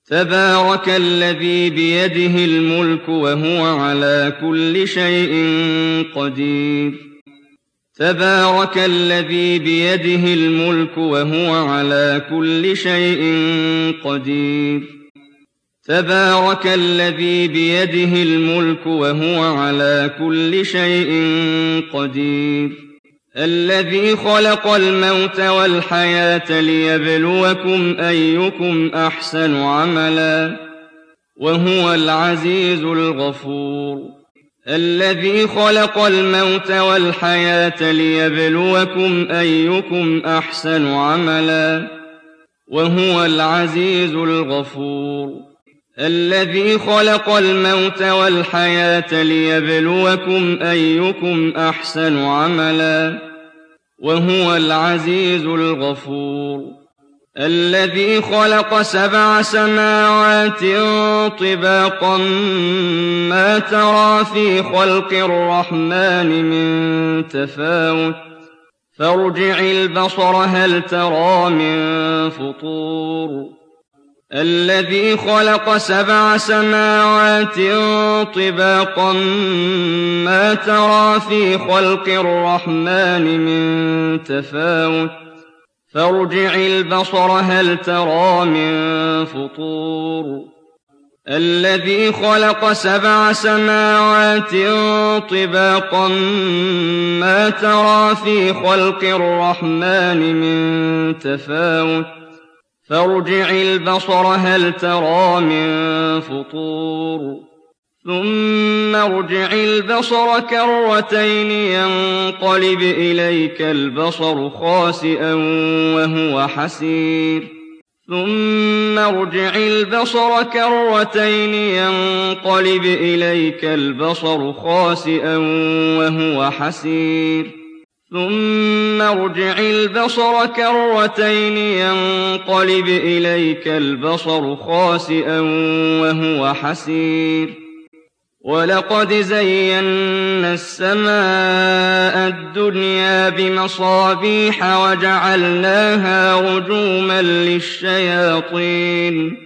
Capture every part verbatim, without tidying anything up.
تبارك الذي بيده الملك وهو على كل شيء قدير تبارك الذي بيده الملك وهو على كل شيء قدير تبارك الذي بيده الملك وهو على كل شيء قدير الذي خلق الموت والحياة ليبلوكم أيكم أحسن عملا وهو العزيز الغفور الذي خلق الموت والحياة ليبلوكم أيكم أحسن عملا وهو العزيز الغفور الذي خلق الموت والحياة ليبلوكم أيكم أحسن عملا وهو العزيز الغفور الذي خلق سبع سماوات طباقا ما ترى في خلق الرحمن من تفاوت فارجع البصر هل ترى من فطور الذي خلق سبع سماوات طباقا ما ترى في خلق الرحمن من تفاوت فارجع البصر هل ترى من فطور الذي خلق سبع سماوات طباقا ما ترى في خلق الرحمن من تفاوت فارجع البصر هل ترى من فطور ثم ارجع البصر كرتين ينقلب إليك البصر خاسئا وهو حسير ثم ارجع البصر كرتين ينقلب إليك البصر خاسئا وهو حسير ثم ارجع البصر كرتين ينقلب إليك البصر خاسئا وهو حسير ولقد زينا السماء الدنيا بمصابيح وجعلناها رجوما للشياطين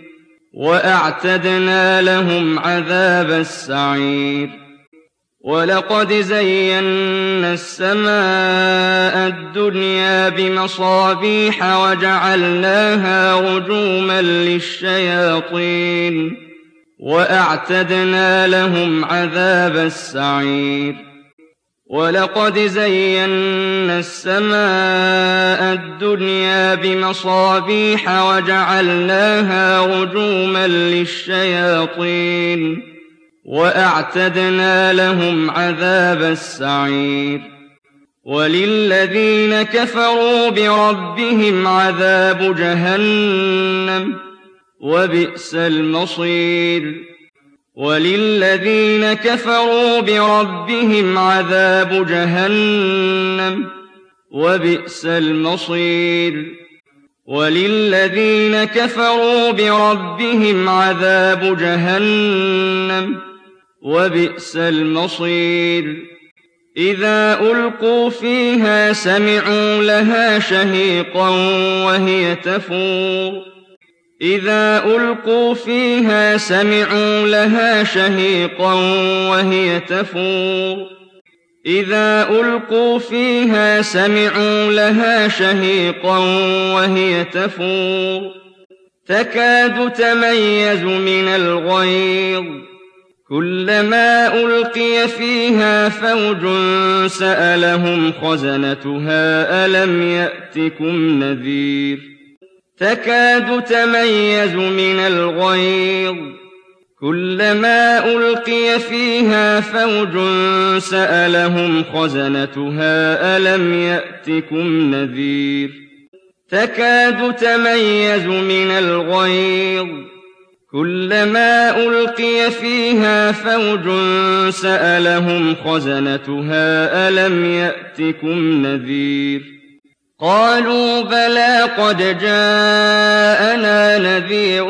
وأعتدنا لهم عذاب السعير ولقد زينا السماء الدنيا بمصابيح وجعلناها رجوما للشياطين وأعتدنا لهم عذاب السعير ولقد زينا السماء الدنيا بمصابيح وجعلناها رجوما للشياطين وأعتدنا لهم عذاب السعير وللذين كفروا بربهم عذاب جهنم وبئس المصير وللذين كفروا بربهم عذاب جهنم وبئس المصير وللذين كفروا بربهم عذاب جهنم وبئس المصير إذا ألقوا فيها سمعوا لها شهيقا وهي تفور إذا ألقوا فيها سمعوا لها شهيقا وهي تفور إذا ألقوا فيها سمعوا لها شهيقا وهي تفور تكاد تميز من الغيظ كلما ألقي فيها فوج سألهم خزنتها ألم يأتكم نذير تكاد تميز من الغيظ كلما ألقي فيها فوج سألهم خزنتها ألم يأتكم نذير تكاد تميز من الغيظ كلما ألقي فيها فوج سألهم خزنتها ألم يأتكم نذير قالوا بلى قد جاءنا نذير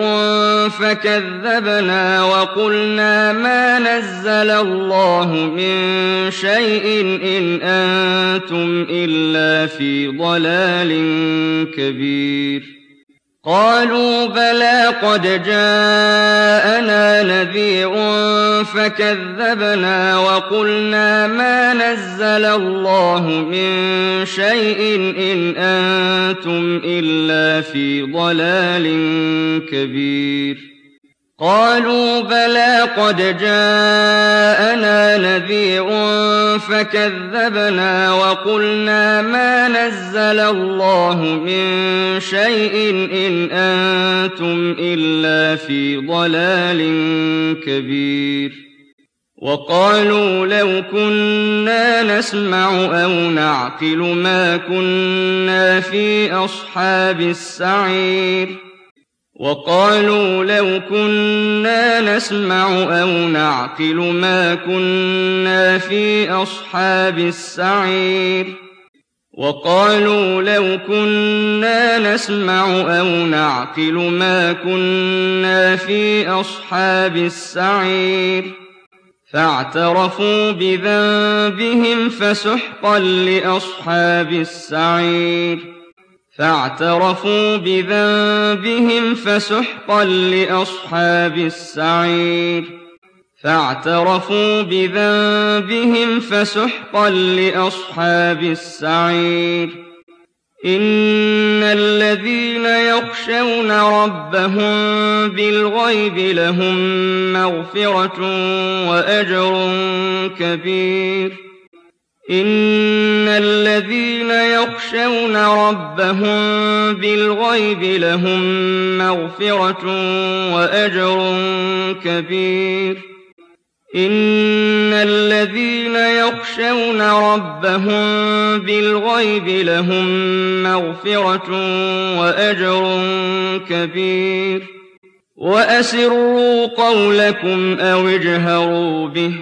فكذبنا وقلنا ما نزل الله من شيء إن أنتم إلا في ضلال كبير قالوا بلى قد جاءنا نذير فكذبنا وقلنا ما نزل الله من شيء إن أنتم إلا في ضلال كبير قالوا بلى قد جاءنا نذير فكذبنا وقلنا ما نزل الله من شيء إن أنتم إلا في ضلال كبير وقالوا لو كنا نسمع أو نعقل ما كنا في أصحاب السعير وقالوا لو كنا نسمع أو نعقل ما كنا في أصحاب السعير وقالوا لو كنا نسمع أو نعقل ما كنا في أصحاب السعير فاعترفوا بذنبهم فسحقا لأصحاب السعير فاعترفوا بذنبهم فسحقا لأصحاب السعير فاعترفوا بذنبهم فسحقا لأصحاب السعير إن الذين يخشون ربهم بالغيب لهم مغفرة وأجر كبير إن الذين يخشون ربهم بالغيب لهم مغفرة وأجر كبير إن الذين يخشون ربهم بالغيب لهم مغفرة وأجر كبير وأسروا قولكم أو اجهروا به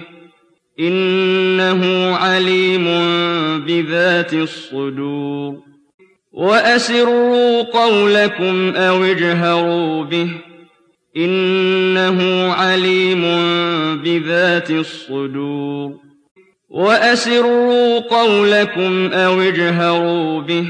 إنه عليم بذات الصدور وأسروا قولكم أو اجهروا به إنه عليم بذات الصدور وأسروا قولكم أو اجهروا به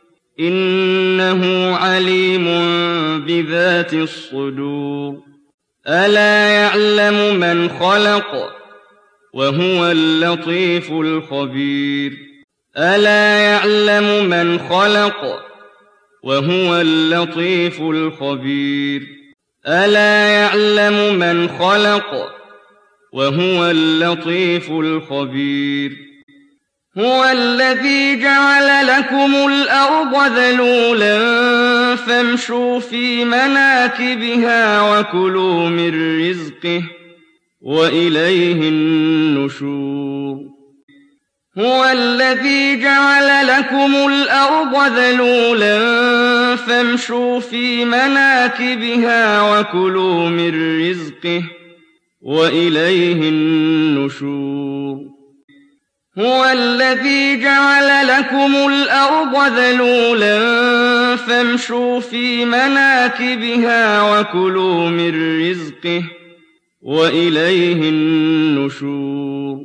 إنه عليم بذات الصدور ألا يعلم من خلق وهو اللطيف الخبير ألا يعلم من خلق وهو اللطيف الخبير ألا يعلم من خلق وهو اللطيف الخبير هو الذي جعل لكم الأرض ذلولا فامشوا في مناكبها وكلوا من رزقه وإليه النشور هو الذي جعل لكم الأرض ذلولا فامشوا في مناكبها وكلوا من رزقه وإليه النشور هو الذي جعل لكم الأرض ذلولا فامشوا في مناكبها وكلوا من رزقه وإليه النشور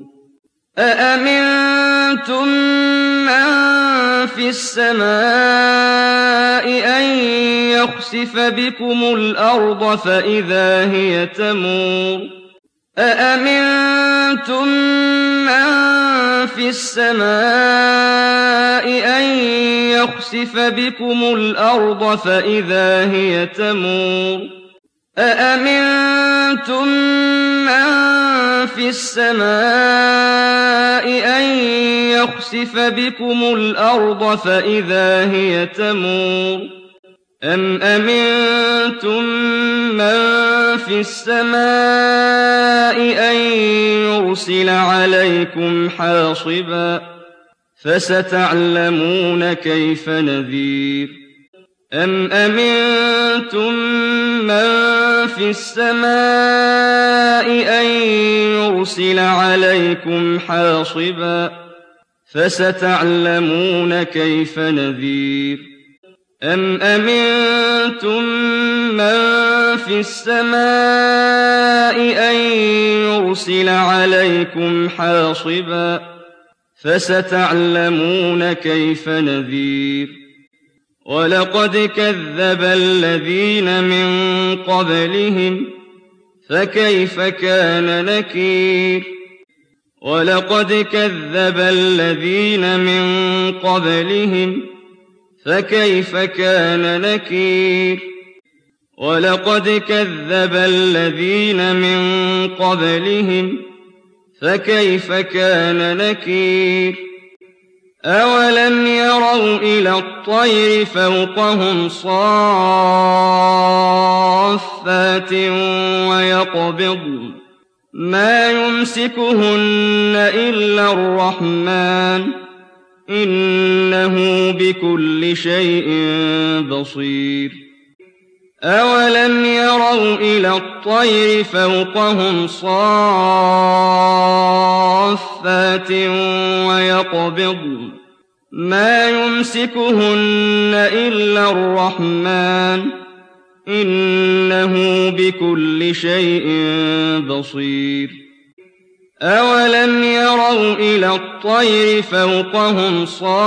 أأمنتم من في السماء أن يخسف بكم الأرض فإذا هي تمور أأمنتم من في السماء أن يخسف بكم الأرض فإذا هي تمور أأمنتم من في السماء أن يخسف بكم الأرض فإذا هي تمور أم أمنتم من في السماء أن يرسل عليكم حاصبا فستعلمون كيف نذير أم أمنتم من في السماء أن يرسل عليكم حاصبا فستعلمون كيف نذير أم أمنتم من في السماء أن يرسل عليكم حاصبا فستعلمون كيف نذير وَلَقَدْ كَذَّبَ الَّذِينَ مِن قَبْلِهِمْ فَكَيْفَ كَانَ نَكِيرِ وَلَقَدْ كَذَّبَ الَّذِينَ مِن قَبْلِهِمْ فَكَيْفَ كَانَ نَكِيرِ وَلَقَدْ كَذَّبَ الَّذِينَ مِن قَبْلِهِمْ فَكَيْفَ كَانَ نَكِيرِ أَوَلَمْ يَرَوْا إِلَى الطَّيْرِ فَوْقَهُمْ صَافَّاتٍ وَيَقْبِضْنَ مَا يُمْسِكُهُنَّ إِلَّا الرَّحْمَٰنُ إِنَّهُ بِكُلِّ شَيْءٍ بَصِيرٌ أَوَلَمْ يَرَوْا إِلَى الطَّيْرِ فَوْقَهُمْ صَافَّاتٍ وَيَقْبِضْنَ مَا يُمْسِكُهُنَّ إِلَّا الرَّحْمَٰنُ إِنَّهُ بِكُلِّ شَيْءٍ بَصِيرٌ أَوَلَمْ يَرَوْا إِلَى الطَّيْرِ فَوْقَهُمْ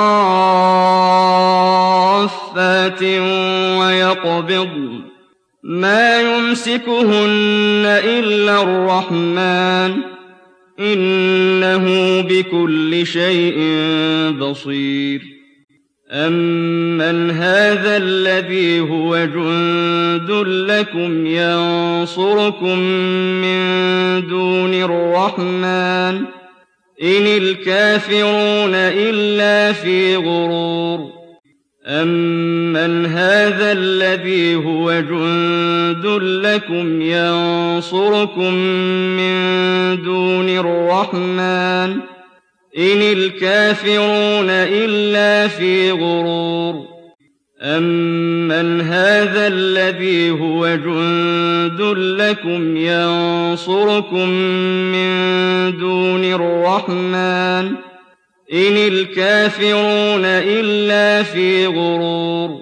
صَافَّاتٍ وَيَقْبِضْنَ مَا يُمْسِكُهُنَّ إِلَّا الرَّحْمَٰنُ إِنَّهُ بِكُلِّ شَيْءٍ بَصِيرٌ أَمَّنْ هَٰذَا الَّذِي هُوَ جُندٌ لَّكُمْ يَنصُرُكُم مِّن دُونِ الرَّحْمَٰنِ إِنِ الْكَافِرُونَ إِلَّا فِي غُرُورٍ أَمَّنْ هَٰذَا الَّذِي هُوَ جُندٌ لَّكُمْ يَنصُرُكُم مِّن دُونِ الرَّحْمَٰنِ إِنِ الْكَافِرُونَ إِلَّا فِي غُرُورٍ أَمَّنْ هَٰذَا الَّذِي هُوَ جُندٌ لَّكُمْ يَنصُرُكُم مِّن دُونِ الرَّحْمَٰنِ إِنِ الْكَافِرُونَ إِلَّا فِي غُرُورٍ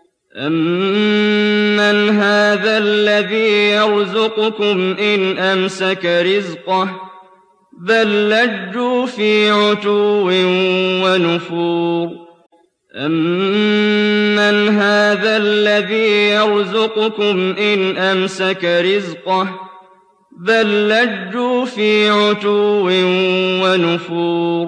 أَمَّنْ هَٰذَا الَّذِي يَرْزُقُكُمْ إِنْ أَمْسَكَ رِزْقَهُ بَل لَّجُّوا فِي عُتُوٍّ وَنُفُورٍ أَمَّنْ هَٰذَا الَّذِي يَرْزُقُكُمْ إِنْ أَمْسَكَ رِزْقَهُ بَل لَّجُّوا فِي عُتُوٍّ وَنُفُورٍ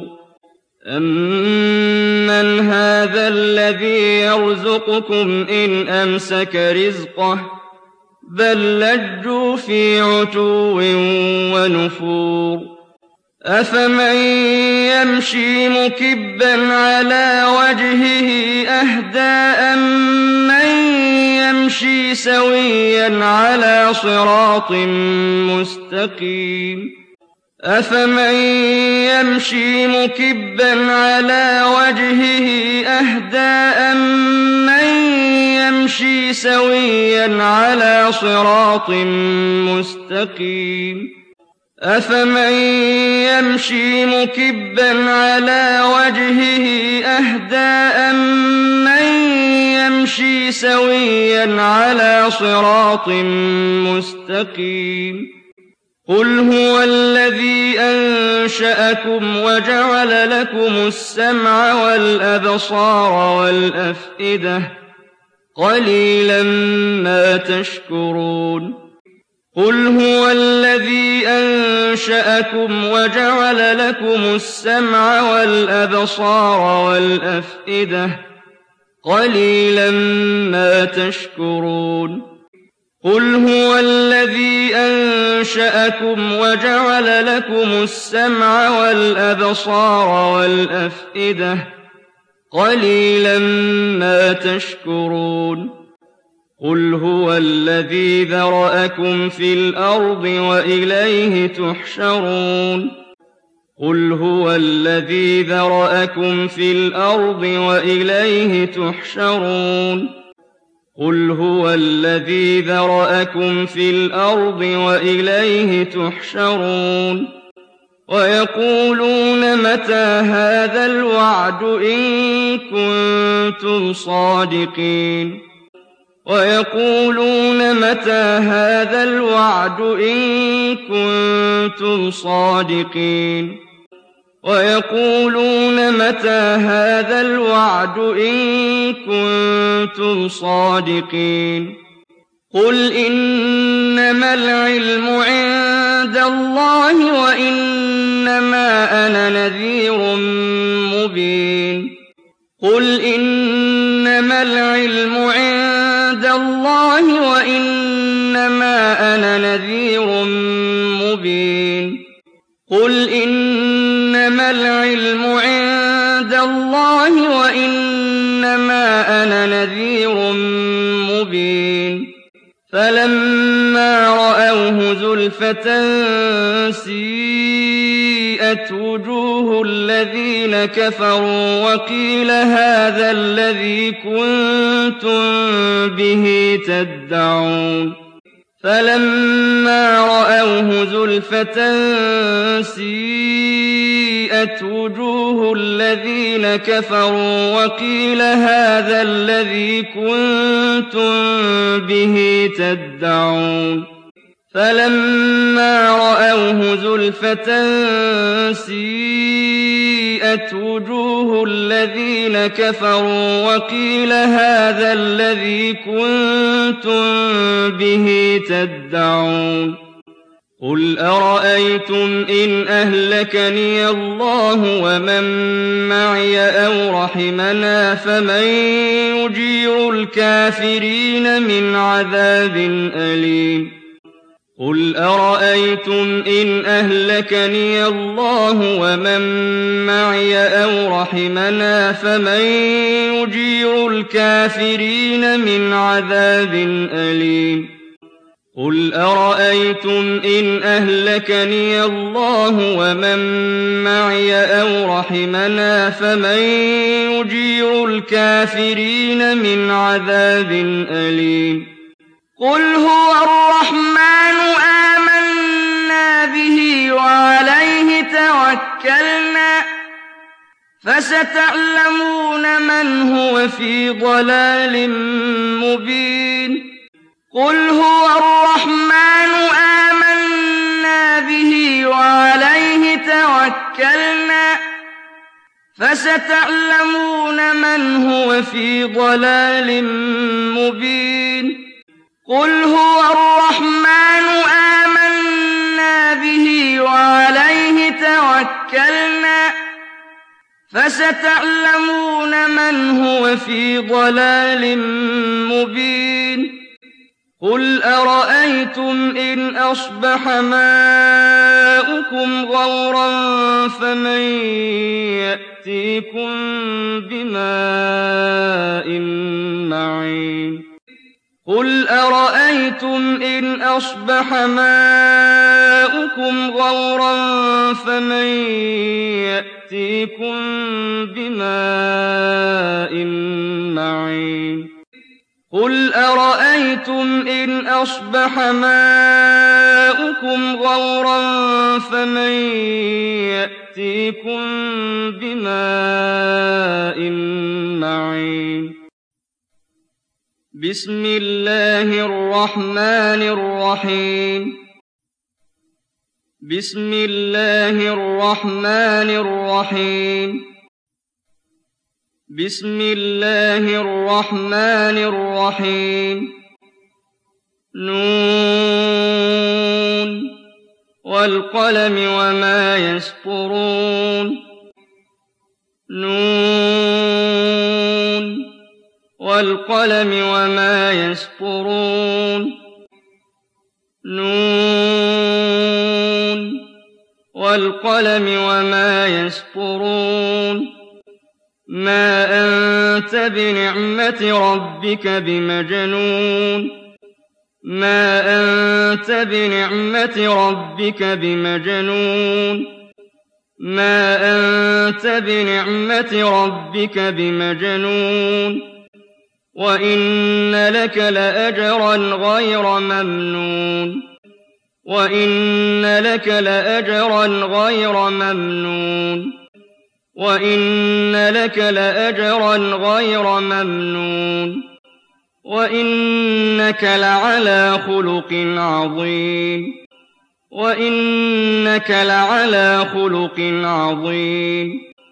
أَمَّنْ هَٰذَا الَّذِي يَرْزُقُكُمْ إِنْ أَمْسَكَ رِزْقَهُ بَل لَّجُّوا فِي عُتُوٍّ وَنُفُورٍ أَفَمَن يَمْشِي مُكِبًّا عَلَىٰ وَجْهِهِ أَهْدَىٰ أَمَّن يَمْشِي سَوِيًّا عَلَىٰ صِرَاطٍ مُّسْتَقِيمٍ أَفَمَن يَمْشِي مُكِبًّا عَلَىٰ وَجْهِهِ أَهْدَىٰ أَمَّن يَمْشِي سَوِيًّا عَلَىٰ صِرَاطٍ مُّسْتَقِيمٍ أَفَمَن يَمْشِي مُكِبًّا عَلَىٰ وَجْهِهِ أَهْدَىٰ أَمَّن يَمْشِي سَوِيًّا عَلَىٰ صِرَاطٍ مُّسْتَقِيمٍ قُلْ هُوَ الَّذِي أَنشَأَكُمْ وَجَعَلَ لَكُمُ السَّمْعَ وَالْأَبْصَارَ وَالْأَفْئِدَةَ قَلِيلًا مَّا تَشْكُرُونَ قُلْ هُوَ الَّذِي أَنشَأَكُمْ وَجَعَلَ لَكُمُ السَّمْعَ وَالْأَبْصَارَ وَالْأَفْئِدَةَ قَلِيلًا مَّا تَشْكُرُونَ قُلْ هُوَ الَّذِي أَنشَأَكُمْ وَجَعَلَ لَكُمُ السَّمْعَ وَالْأَبْصَارَ وَالْأَفْئِدَةَ قَلِيلًا مَّا تَشْكُرُونَ قُلْ هُوَ الَّذِي ذَرَأَكُمْ فِي الْأَرْضِ وَإِلَيْهِ تُحْشَرُونَ قُلْ هُوَ الَّذِي ذَرَأَكُمْ فِي الْأَرْضِ وَإِلَيْهِ تُحْشَرُونَ قُلْ هُوَ الَّذِي ذَرَأَكُمْ فِي الْأَرْضِ وَإِلَيْهِ تُحْشَرُونَ وَيَقُولُونَ مَتَىٰ هَٰذَا الْوَعْدُ إِن كُنتُمْ صَادِقِينَ وَيَقُولُونَ مَتَىٰ هَٰذَا الْوَعْدُ إِن كُنتُمْ صَادِقِينَ ويقولون متى هذا الوعد إن كنتم صادقين قل إنما العلم عند الله وإنما أنا نذير مبين قل إنما العلم عند الله وإنما أنا نذير مبين قل إنما العلم عند الله وإنما أنا نذير مبين فلما رأوه زلفة سيئت وجوه الذين كفروا وقيل هذا الذي كنتم به تدعون فلما رأوه زلفة سيئت وجوه الذين كفروا وقيل هذا الذي كنتم به تدعون فلما رأوه زلفة سيئت وجوه الذين كفروا وقيل هذا الذي كنتم به تدعون قل أرأيتم إن أهلكني الله ومن معي أو رحمنا فمن يجير الكافرين من عذاب أليم قل أرأيتم إن أهلكني الله ومن معي أو رحمنا فمن يجير الكافرين من عذاب أليم قل أرأيتم إن أهلكني الله ومن معي أو رحمنا فمن يجير الكافرين من عذاب أليم قل هو الرحمن آمنا به وعليه توكلنا فستعلمون من هو في ضلال مبين قل هو الرحمن آمنا به وعليه توكلنا فستعلمون من هو في ضلال مبين قل هو الرحمن آمنا به وعليه توكلنا فستعلمون من هو في ضلال مبين قل أرأيتم إن أصبح ماؤكم غورا فمن يأتيكم بماء معين قل أرأيتم إن أصبح ماؤكم غورا فمن يأتيكم بماء معين قل أرأيتم إن أصبح ماؤكم غورا فمن يأتيكم بماء معين بسم الله الرحمن الرحيم بسم الله الرحمن الرحيم بسم الله الرحمن الرحيم نون والقلم وما يسطرون نون والقلم وما يسطرون نون والقلم وما يسطرون ما أنت بنعمة ربك بمجنون ما أنت بنعمة ربك بمجنون ما أنت بنعمة ربك بمجنون وإن لك لأجرا غير ممنون وإن لك لأجرا غير ممنون وإن لك لأجرا غير ممنون وإنك لعلى خلق عظيم وإنك لعلى خلق عظيم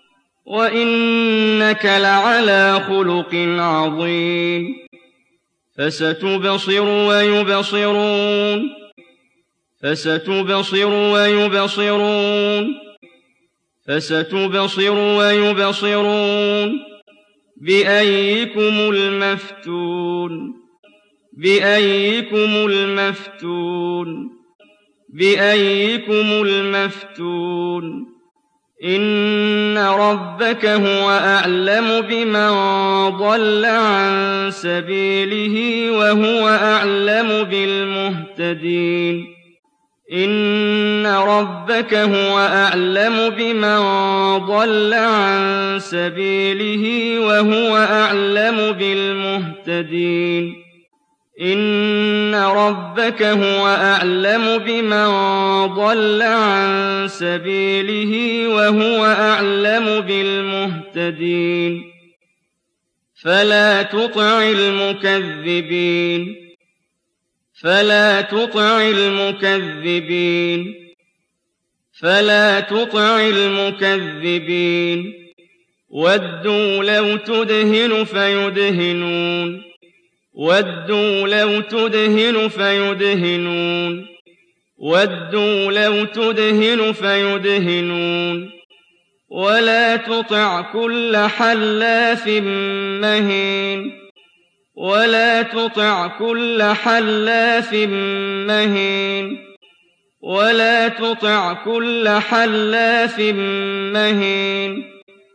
وإنك لعلى خلق عظيم فستبصر ويبصرون فستبصر ويبصرون فستبصر ويبصرون بأيكم المفتون بأيكم المفتون بأيكم المفتون إن ربك هو أعلم بمن ضل عن سبيله وهو أعلم بالمهتدين إن ربك هو أعلم بمن ضل عن سبيله وهو أعلم بالمهتدين إن ربك هو أعلم بمن ضل عن سبيله وهو أعلم بالمهتدين فلا تطع المكذبين فلا تطع المكذبين فلا تطع المكذبين ودوا لو تدهن فيدهنون ودوا لو تدهن فيدهنون ودوا لو تدهن فيدهنون ولا تطع كل حلاف مهين ولا تطع كل حلاف مهين ولا تطع كل حلاف مهين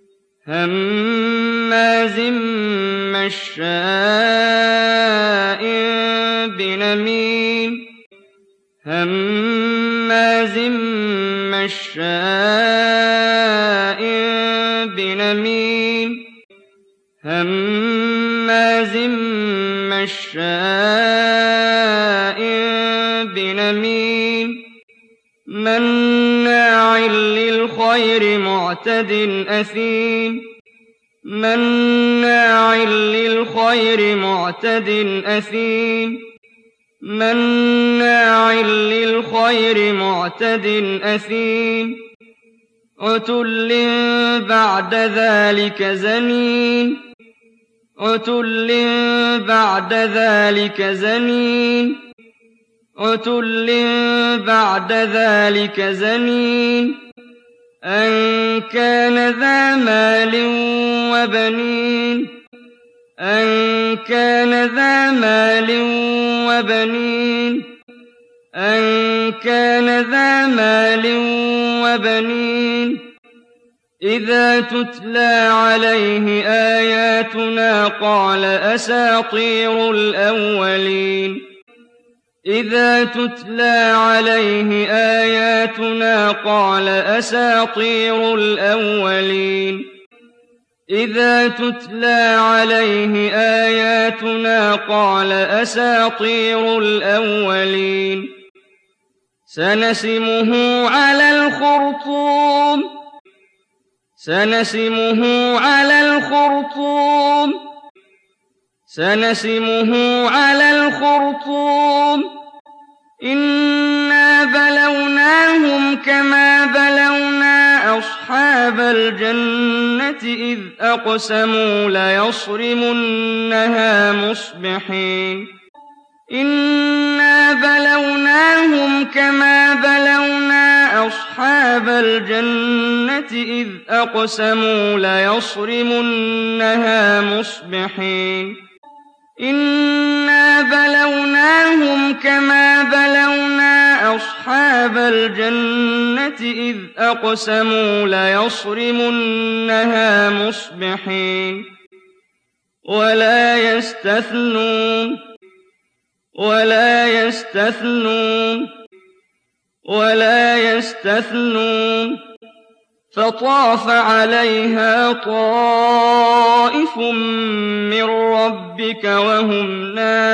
هماز مشاء بنميم هماز مشاء بنميم هماز مشاء بنميم مناع للخير معتد أثيم مناع للخير معتد أثيم مناع للخير معتد أثيم عتل بعد ذلك زنين عتل بعد ذلك زنين عتل بعد ذلك زنين أن كان ذا مال وبنين أن كان ذا مال وبنين أن كان ذا مال وبنين إذا تتلى عليه آياتنا قال أساطير الأولين إذا تتلى عليه آياتنا قال أساطير الأولين إذا تتلى عليه آياتنا قال أساطير الأولين سنسمه على الخرطوم سنسمه على الخرطوم سنسمه على الخرطوم إنا بلوناهم كما بلونا أصحاب الجنة إذ أقسموا ليصرمنها مصبحين إنا بلوناهم كما بلونا أصحاب الجنة إذ أقسموا ليصرمنها مصبحين إنا بلوناهم كما بلونا أصحاب الجنة إذ أقسموا ليصرمنها مصبحين ولا يستثنون ولا يستثنون ولا يستثنون فطاف عليها طائف من ربك وهم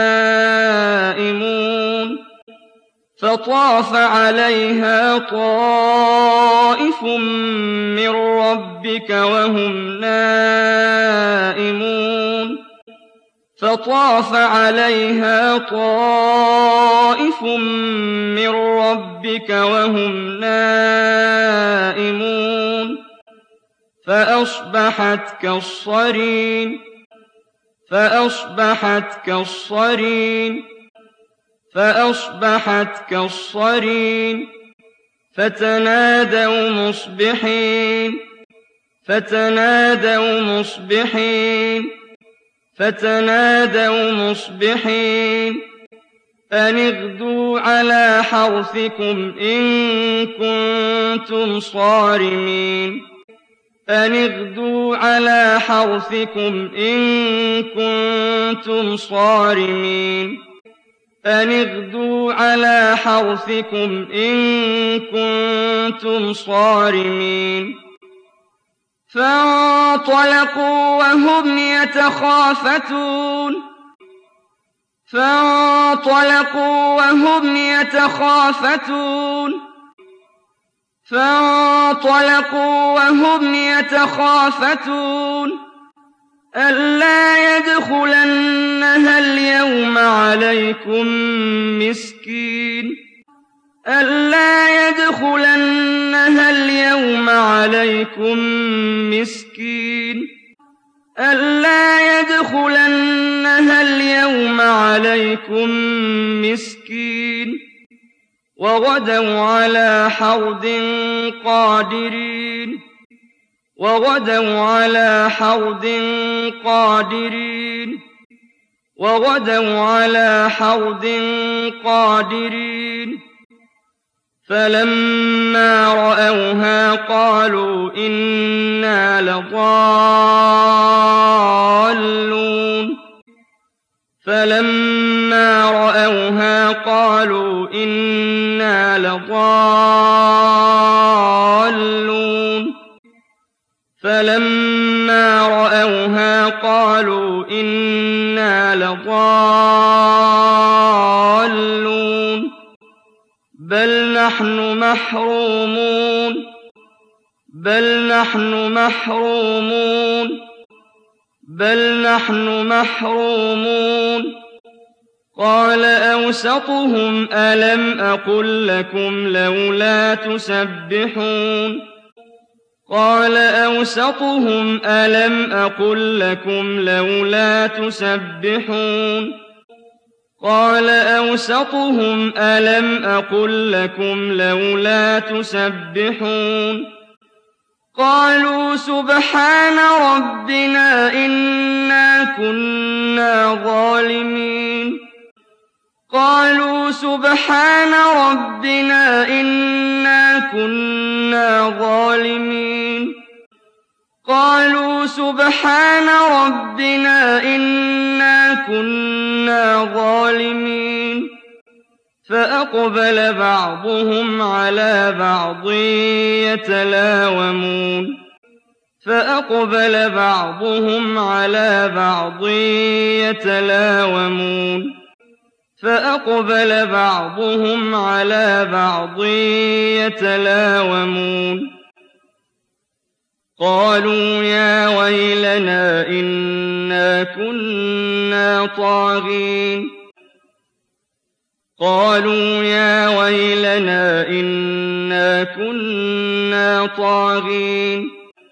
نائمون فطاف عليها طائف من ربك وهم نائمون فطاف عليها طائف من ربك وهم نائمون فأصبحت كالصريم فأصبحت كالصريم فأصبحت كالصريم فتنادوا مصبحين فتنادوا مصبحين فتنادوا مصبحين أن اغدوا على حرثكم إن كنتم صارمين أن اغدوا على حرثكم إن كنتم صارمين أن اغدوا على حرثكم إن كنتم صارمين فانطلقوا وهم يتخافتون فانطلقوا وهم يتخافتون فانطلقوا وهم يتخافتون ألا يدخلنها اليوم عليكم مسكين ألا يدخلنها اليوم عليكم مسكين ألا يدخلنها اليوم عليكم مسكين وغدوا على حرد قادرين وغدوا على حرد قادرين وغدوا على حرد قادرين فلما رأوها قالوا إنا لضالون فلما رأوها قالوا إنا لضالون فلما رأوها قالوا إنا لضالون بل نحن محرومون بل نحن محرومون بل نحن محرومون قال أوسطهم ألم أقل لكم لولا تسبحون قال أوسطهم ألم أقل لكم لولا تسبحون قال أوسطهم ألم أقل لكم لولا تسبحون قالوا سبحان ربنا إنا كنا ظالمين قالوا سبحان ربنا إنا كنا ظالمين قالوا سبحان ربنا إنا كنا ظالمين فأقبل بعضهم على بعض يتلاومون فأقبل بعضهم على بعض يتلاومون فأقبل بعضهم على بعض يتلاومون قالوا يا ويلنا إنا كنا طاغين قالوا يا ويلنا إنا كنا طاغين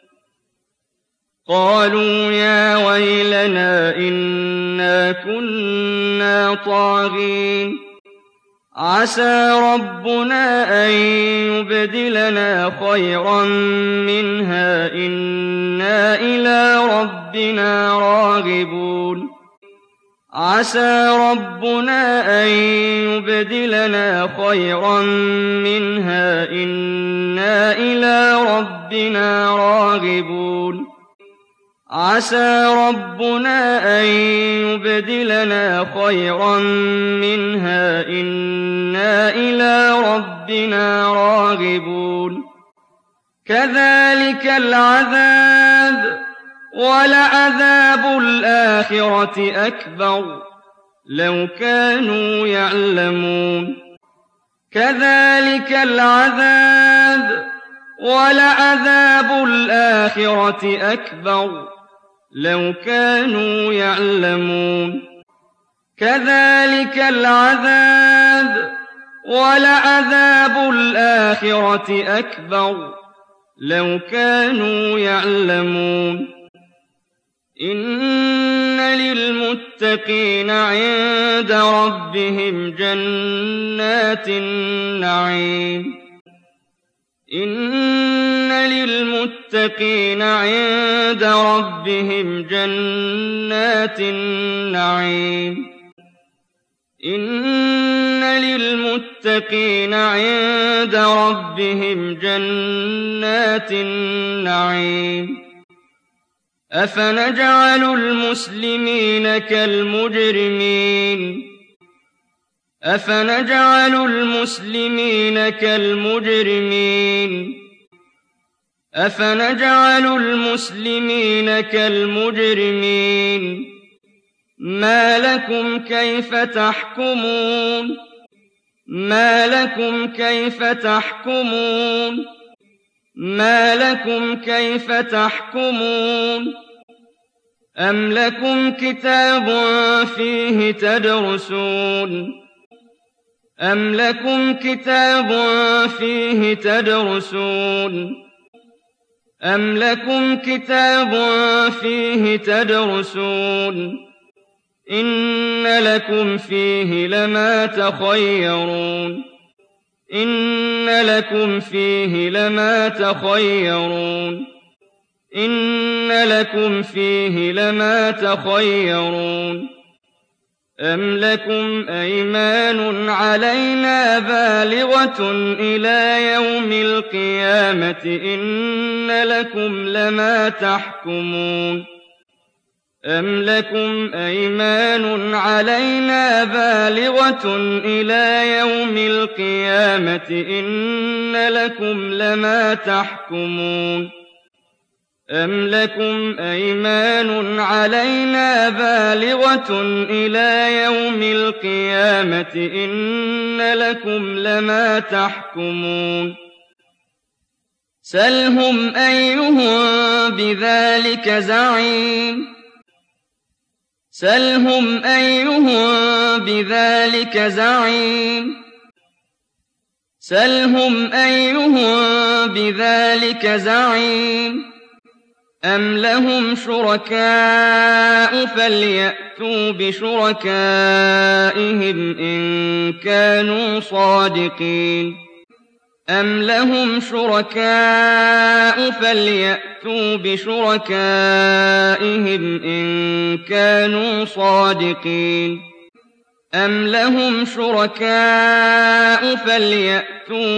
قالوا يا ويلنا إنا كنا طاغين عسى ربنا أن يبدلنا خيرا منها إنا إلى ربنا راغبون عسى ربنا أن يبدلنا خيرا منها إنا إلى ربنا راغبون عسى ربنا أن يبدلنا خيرا منها إنا إلى ربنا راغبون كذلك العذاب ولعذاب الآخرة أكبر لو كانوا يعلمون كذلك العذاب ولعذاب الآخرة أكبر لَوْ كَانُوا يَعْلَمُونَ كَذَٰلِكَ الْعَذَابُ وَلَعَذَابُ الْآخِرَةِ أَكْبَرُ لَوْ كَانُوا يَعْلَمُونَ إِنَّ لِلْمُتَّقِينَ عِندَ رَبِّهِمْ جَنَّاتِ النَّعِيمِ إِنَّ لِلْمُتَّقِينَ عِندَ رَبِّهِمْ جَنَّاتِ النَّعِيمِ إِنَّ لِلْمُتَّقِينَ عِندَ رَبِّهِمْ جَنَّاتِ النَّعِيمِ أَفَنَجْعَلُ الْمُسْلِمِينَ كَالْمُجْرِمِينَ أَفَنَجْعَلُ الْمُسْلِمِينَ كَالْمُجْرِمِينَ أَفَنَجْعَلُ الْمُسْلِمِينَ كَالْمُجْرِمِينَ مَا لَكُمْ كَيْفَ تَحْكُمُونَ مَا لَكُمْ كَيْفَ تَحْكُمُونَ مَا لَكُمْ كَيْفَ تَحْكُمُونَ أَمْ لَكُمْ كِتَابٌ فِيهِ تَدْرُسُونَ أَمْ لَكُمْ كِتَابٌ فِيهِ تَدْرُسُونَ أَمْ لَكُمْ كِتَابٌ فِيهِ تَدْرُسُونَ إِنَّ لَكُمْ فِيهِ لَمَا تَخَيَّرُونَ إِنَّ لَكُمْ فِيهِ لَمَا تَخَيَّرُونَ إِنَّ لَكُمْ فِيهِ لَمَا تَخَيَّرُونَ أَمْ لَكُمْ أَيْمَانٌ عَلَيْنَا بَالِغَةٌ إِلَىٰ يَوْمِ الْقِيَامَةِ إِنَّ لَكُمْ لَمَا تَحْكُمُونَ أَمْ لَكُمْ أَيْمَانٌ عَلَيْنَا بَالِغَةٌ إِلَىٰ يَوْمِ الْقِيَامَةِ إِنَّ لَكُمْ لَمَا تَحْكُمُونَ أَمْ لَكُمْ أَيْمَانٌ عَلَيْنَا بَالِغَةٌ إِلَىٰ يَوْمِ الْقِيَامَةِ إِنَّ لَكُمْ لَمَا تَحْكُمُونَ سَلْهُمْ أَيُّهُم بِذَٰلِكَ زَعِيمٌ سَلْهُمْ أَيُّهُم بِذَٰلِكَ زَعِيمٌ سَلْهُمْ أَيُّهُم بِذَٰلِكَ زَعِيمٌ أَمْ لَهُمْ شُرَكَاءُ فَلْيَأْتُوا بِشُرَكَائِهِمْ إِن كَانُوا صَادِقِينَ أَمْ لَهُمْ شُرَكَاءُ فَلْيَأْتُوا بِشُرَكَائِهِمْ إِن كَانُوا صَادِقِينَ أَمْ لَهُمْ شُرَكَاءُ فَلْيَأْتُوا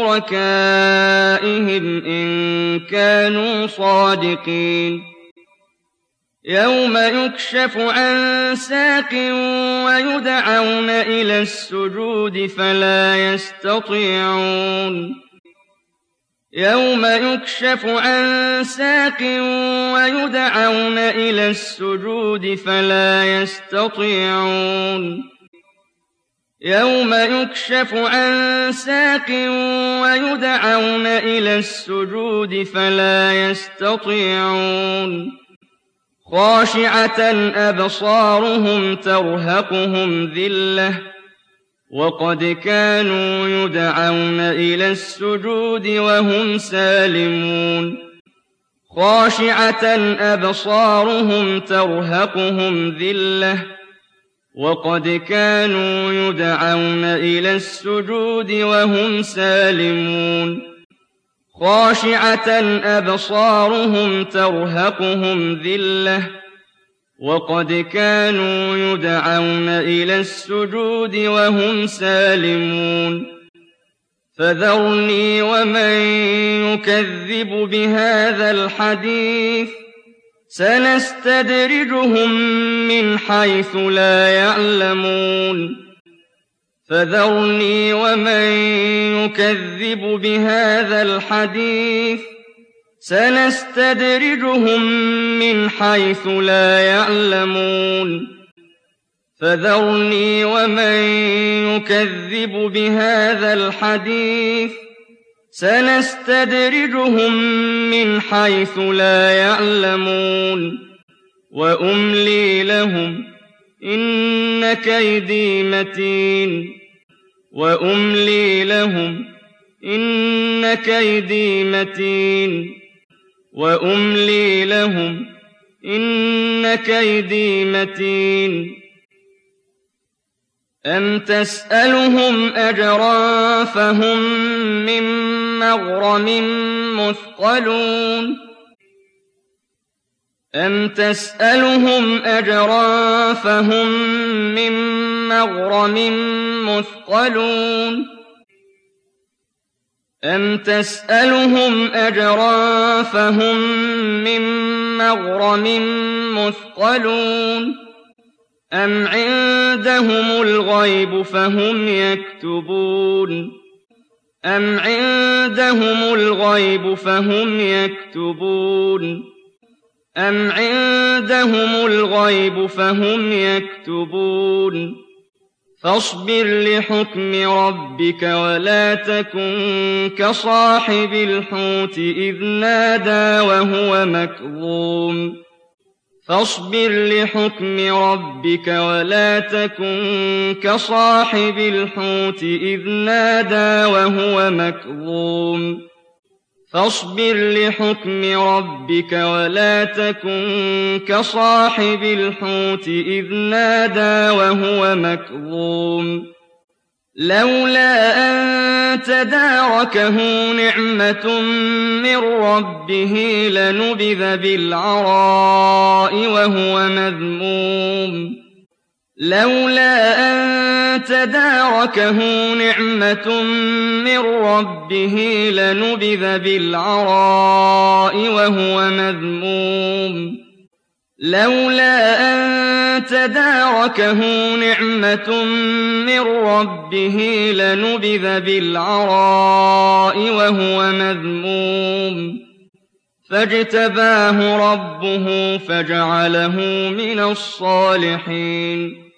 بِشُرَكَائِهِمْ إِن كَانُوا صَادِقِينَ يَوْمَ يُكْشَفُ عَن سَاقٍ وَيُدْعَوْنَ إِلَى السُّجُودِ فَلَا يَسْتَطِيعُونَ يَوْمَ يُكْشَفُ عَن سَاقٍ وَيُدْعَوْنَ إِلَى السُّجُودِ فَلَا يَسْتَطِيعُونَ يَوْمَ يُكْشَفُ عَن سَاقٍ وَيُدْعَوْنَ إِلَى السُّجُودِ فَلَا يَسْتَطِيعُونَ خَاشِعَةً أَبْصَارُهُمْ تَرْهَقُهُمْ ذِلَّةٌ وَقَدْ كَانُوا يُدْعَوْنَ إِلَى السُّجُودِ وَهُمْ سَالِمُونَ خَاشِعَةً أَبْصَارُهُمْ تَرْهَقُهُمْ ذِلَّةٌ وَقَدْ كَانُوا يُدْعَوْنَ إِلَى السُّجُودِ وَهُمْ سَالِمُونَ خَاشِعَةً أَبْصَارُهُمْ تَرْهَقُهُمْ ذِلَّةٌ وَقَدْ كَانُوا يُدْعَوْنَ إِلَى السُّجُودِ وَهُمْ سَالِمُونَ فَذَرْنِي وَمَن يُكَذِّبُ بِهَٰذَا الْحَدِيثِ سَنَسْتَدْرِجُهُم مِّنْ حَيْثُ لَا يَعْلَمُونَ فَذَرْنِي وَمَن يُكَذِّبُ بِهَٰذَا الْحَدِيثِ سَنَسْتَدْرِجُهُم مِّنْ حَيْثُ لَا يَعْلَمُونَ فَذَرْنِي وَمَن يُكَذِّبُ بِهَٰذَا الْحَدِيثِ سَنَسْتَدْرِجُهُم مِّنْ حَيْثُ لَا يَعْلَمُونَ وأملي لهم إن كيدي متين وأملي لهم إن كيدي متين وأملي لهم إن كيدي متين أم تسألهم أجرا فهم من مغرم مثقلون أم تسألهم أجرا فهم من مغرم مثقلون أم تسألهم أجرا فهم من مغرم مثقلون أم عندهم الغيب فهم يكتبون أم عندهم الغيب فهم يكتبون أم عندهم الغيب فهم يكتبون فاصبر لحكم ربك ولا تكن كصاحب الحوت إذ نادى وهو مكظوم فاصبر لحكم ربك ولا تكن كصاحب الحوت إذ نادى وهو مكظوم فاصبر لحكم ربك ولا تكن كصاحب الحوت إذ نادى وهو مكظوم لولا أن تداركه نعمة من ربه لنبذ بالعراء وهو مذموم لولا أن تداركه نعمة من ربه لنبذ بالعراء وهو مذموم لولا أن تداركه نعمة من ربه لنبذ بالعراء وهو مذموم فاجتباه ربه فجعله من الصالحين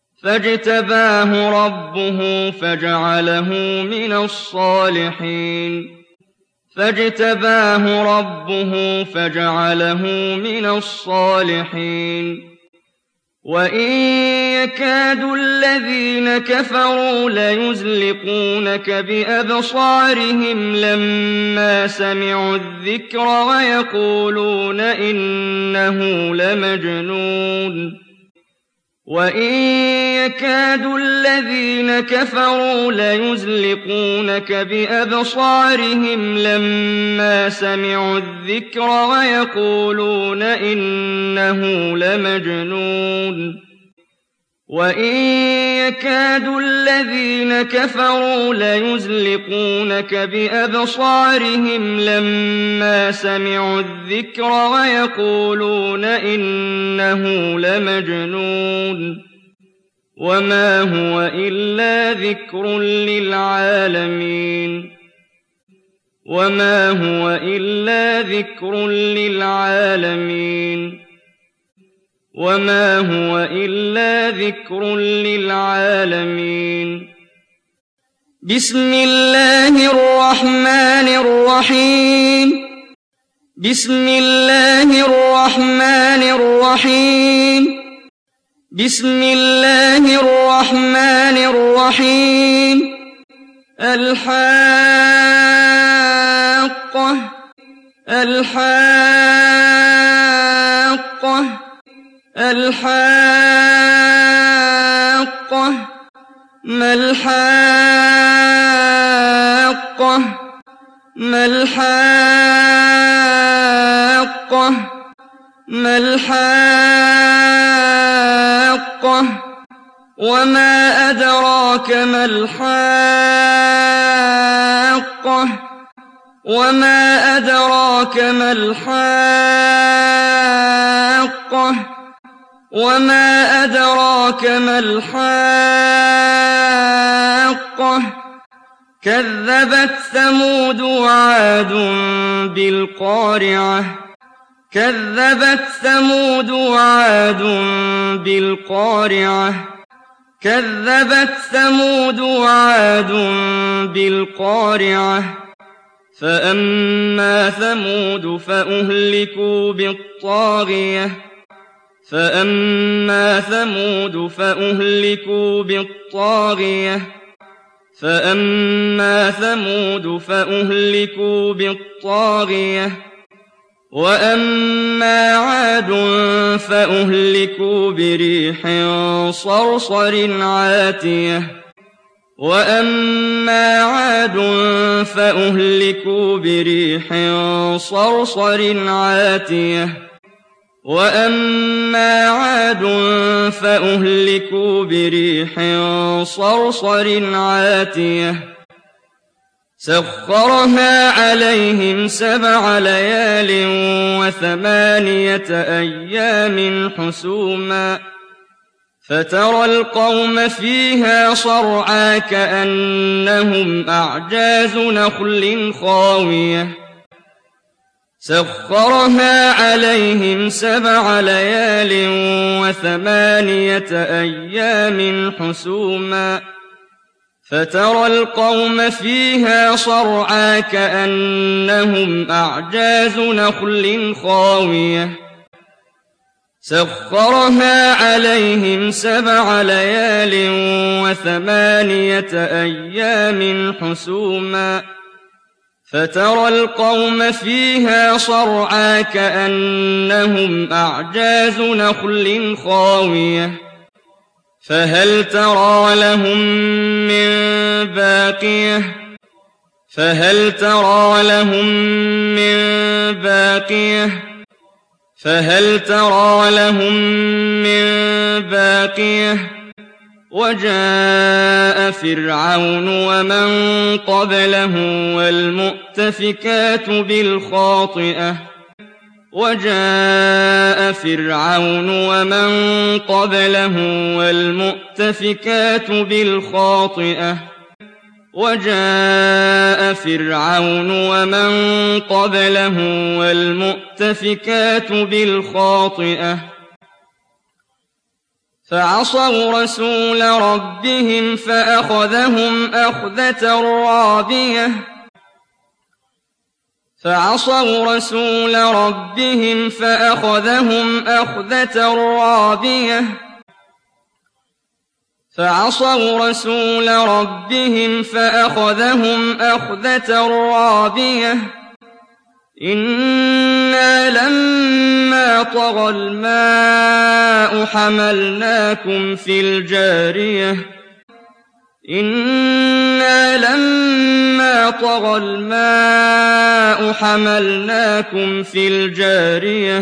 فاجتباه ربه فجعله من الصالحين فاجتباه ربه فجعله من الصالحين وإن يكاد الذين كفروا ليزلقونك بأبصارهم لما سمعوا الذكر ويقولون إنه لمجنون وإن يكاد الذين كفروا ليزلقونك بأبصارهم لما سمعوا الذكر ويقولون إنه لمجنون وإن يكاد الذين كفروا ليزلقونك بأبصارهم لما سمعوا الذكر ويقولون إنه لمجنون وما هو إلا ذكر للعالمين وما هو إلا ذكر للعالمين وما هو إلا ذكر للعالمين بسم الله الرحمن الرحيم بسم الله الرحمن الرحيم بسم الله الرحمن الرحيم الحاقة الحاقة الحاقة ما الحاقة ما الحاقة ما الحاقة وما أدراك ما الحاقة وما أدراك ما الحاقة وما أدراك ما الحاقة كذبت ثمود وعاد بالقارعة كذبت ثمود وعاد بالقارعة كذبت ثمود وعاد بالقارعة فأما ثمود فأهلكوا بالطاغية فأما ثمود فأهلكوا بالطاغية فأما ثمود فأهلكوا بالطاغية وأما عاد فأهلكوا بريح صرصر عاتية وأما عاد فأهلكوا بريح صرصر عاتية وأما عاد فأهلكوا بريح صرصر عاتية سخرها عليهم سبع ليال وثمانية أيام حسوما فترى القوم فيها صرعى كأنهم أعجاز نخل خاوية سخرها عليهم سبع ليال وثمانية أيام حسوما فترى القوم فيها صرعى كأنهم أعجاز نخل خاوية سخرها عليهم سبع ليال وثمانية أيام حسوما فترى القوم فيها صرعى كأنهم أعجاز نخل خاوية فهل ترى لهم من باقية فهل ترى لهم من باقية فهل ترى لهم من باقية وجاء فرعون ومن قبله والمؤتفكات بالخاطئة وجاء فرعون ومن قبله والمؤتفكات بالخاطئة وجاء فرعون ومن قبله والمؤتفكات بالخاطئة فعصوا رسول ربهم فأخذهم أخذة رابية فعصوا رسول ربهم فأخذهم أخذة رابية فعصوا رسول ربهم فأخذهم أخذة رابية إنا لما طغى الماء حملناكم في الجارية إنا لما طغى الماء حملناكم في الجارية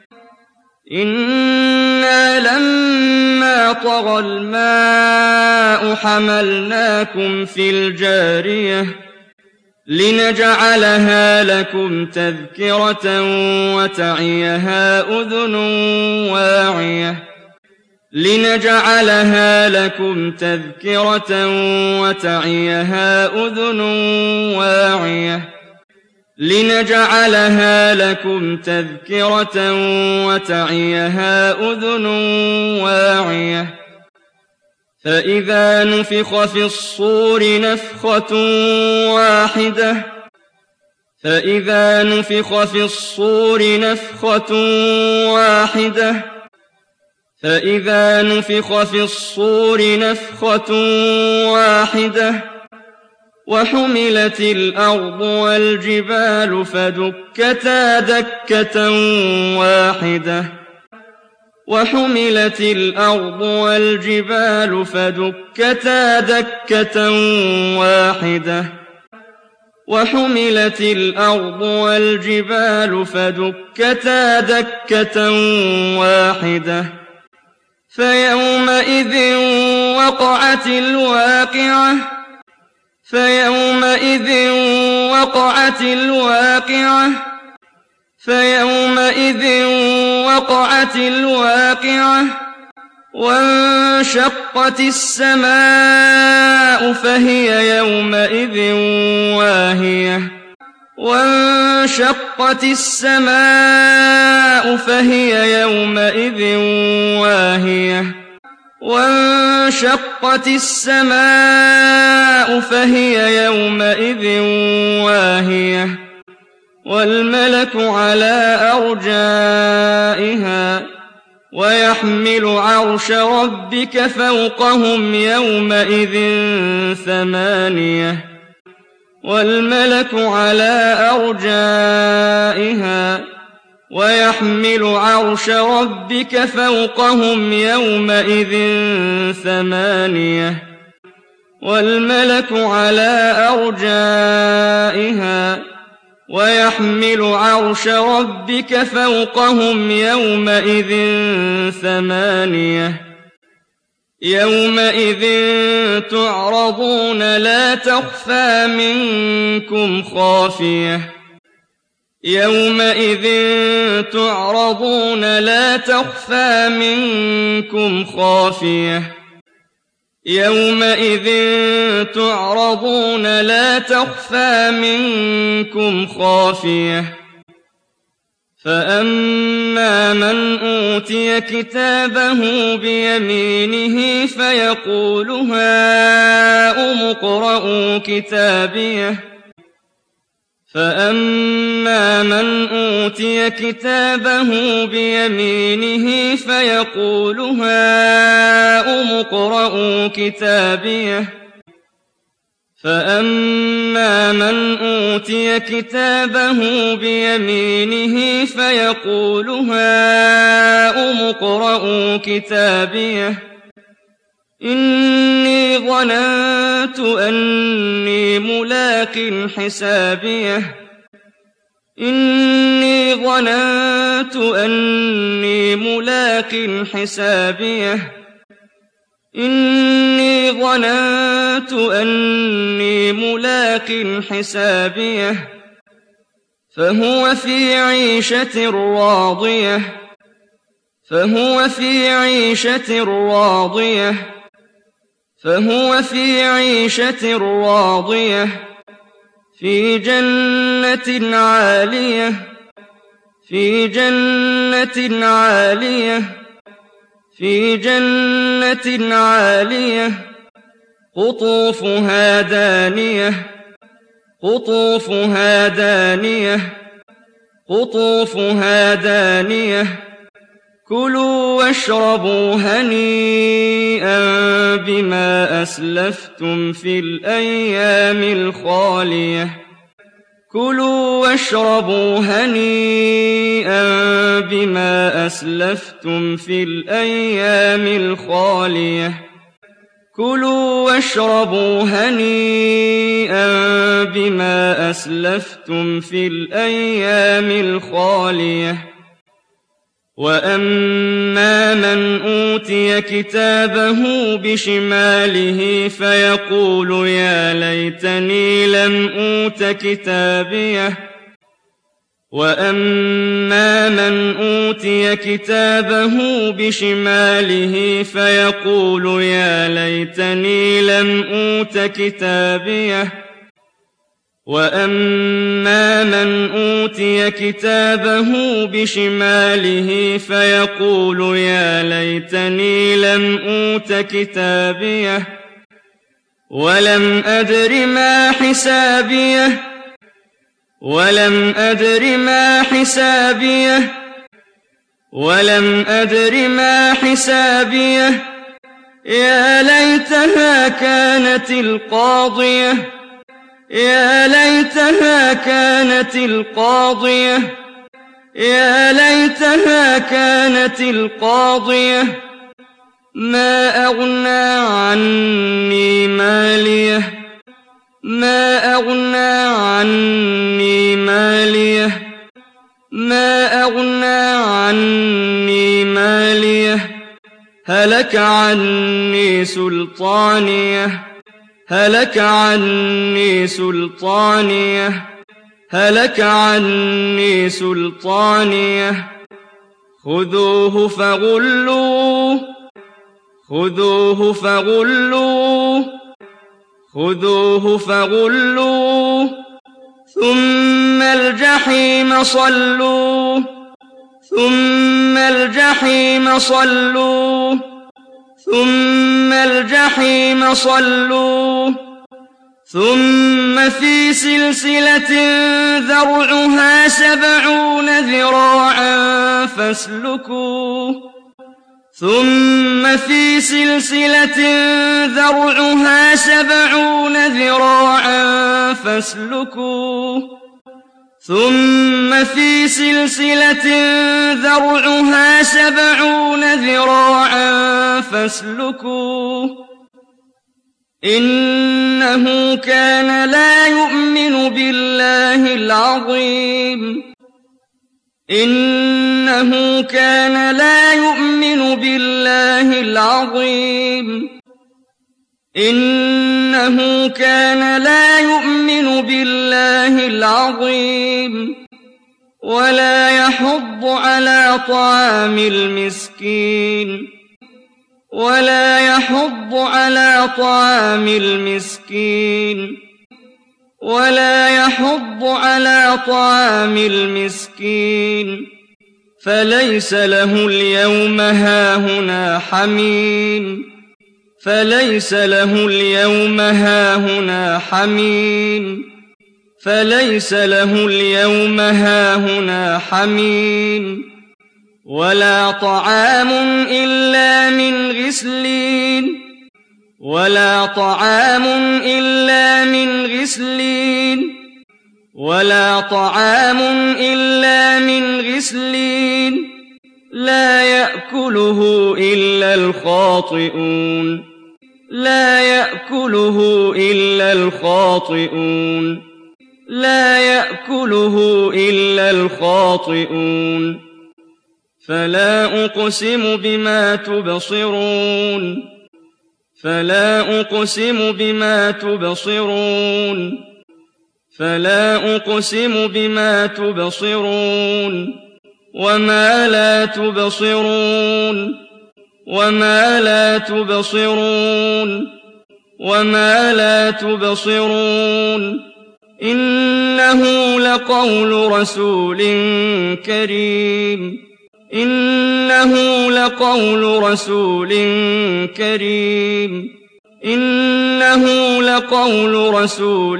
إنا لما طغى الماء حملناكم في الجارية لنجعلها لكم تذكرة وتعيها أذن واعية لنجعلها لكم تذكرة وتعيها أذن واعية لنجعلها لكم تذكرة وتعيها أذن واعية فإذا نفخ في الصور نفخة واحدة فإذا نفخ في الصور نفخة واحدة فإذا نفخ في الصور نفخة واحدة وحملت الأرض والجبال فدكتا دكة واحدة وحملت الأرض والجبال فدكتا دكة واحدة وحملت الأرض والجبال فدكتا دكة واحدة فيومئذ وقعت الواقعة فيومئذ وقعت الواقعة فيومئذ وقعت الواقعة وانشقت السماء فهي يومئذ واهية وانشقت السماء فهي يومئذ واهية وانشقت السماء فهي يومئذ واهية والملك على أرجائها ويحمل عرش ربك فوقهم يومئذ ثمانية والملك على أرجائها ويحمل عرش ربك فوقهم يومئذ ثمانية والملك على أرجائها ويحمل عرش ربك فوقهم يومئذ ثمانية يومئذ تعرضون لا تخفى منكم خافية يومئذ تعرضون لا تخفى منكم خافية يومئذ تعرضون لا تخفى منكم خافية فأما من أوتي كتابه بيمينه فيقول هاؤم اقرءوا كتابيه فأما من أوتي كتابه بيمينه فيقول هاؤم اقرءوا كتابيه فأما من أوتي كتابه بيمينه فيقول هاؤم اقرءوا كتابيه إني ظننت أني ملاق حسابيه إني ظننت أني ملاق حسابيه إني ظننت أني ملاق حسابيه فهو في عيشة راضية فهو في عيشة راضية فهو في عيشة راضية في جنة عالية في جنة عالية في جنة عالية قطوفها دانية قطوفها دانية قطوفها دانية كلوا واشربوا هنيئا بما أسلفتم في الأيام الخالية كلوا واشربوا هنيئا بما أسلفتم في الأيام الخالية كلوا واشربوا هنيئا بما أسلفتم في الأيام الخالية وأما من أوتي كتابه بشماله فيقول يا ليتني لم أوت كتابيه وأما من أوتي كتابه بشماله فيقول يا ليتني لم أوت كتابيه وأما من أوتي كتابه بشماله فيقول يا ليتني لم أوت كتابيه ولم أدر ما حسابيه ولم أدر ما حسابيه ولم أدر ما حسابيه يا ليتها كانت القاضية يا ليتها كانت القاضية يا ليتها كانت القاضية ما أغنى عني ماليه ما أغنى عني ماليه ما أغنى عني ماليه هلك عني سلطانيه هلك عني سلطانيه هلك عني سلطانيه خذوه فغلوه خذوه فغلوه خذوه فغلوه ثم الجحيم صلوه ثم الجحيم صلوه ثم الجحيم صلوه ثم في سلسلة ذرعها سبعون ذراعا فاسلكوه ثم في سلسلة ذرعها سبعون ذراعا فاسلكوه ثم في سلسلة ذرعها سبعون ذراعا فاسلكوه إنه كان لا يؤمن بالله العظيم إنه كان لا يؤمن بالله العظيم إنه كان لا يؤمن بالله العظيم ولا يحض على طعام المسكين ولا يحض على طعام المسكين ولا يحض على طعام المسكين فليس له اليوم هاهنا حميم فليس له اليوم هاهنا حميم فليس له اليوم هاهنا حميم ولا طعام إلا من غسلين ولا طعام إلا من غسلين ولا طعام إلا من غسلين لا يأكله إلا الخاطئون لا يأكله إلا الخاطئون لا يأكله إلا الخاطئون فلا أقسم بما تبصرون فلا أقسم بما تبصرون فلا أقسم بما تبصرون وما لا تبصرون وما لا تبصرون وما لا تبصرون إنه لقول رسول كريم إنه لقول رسول كريم إنه لقول رسول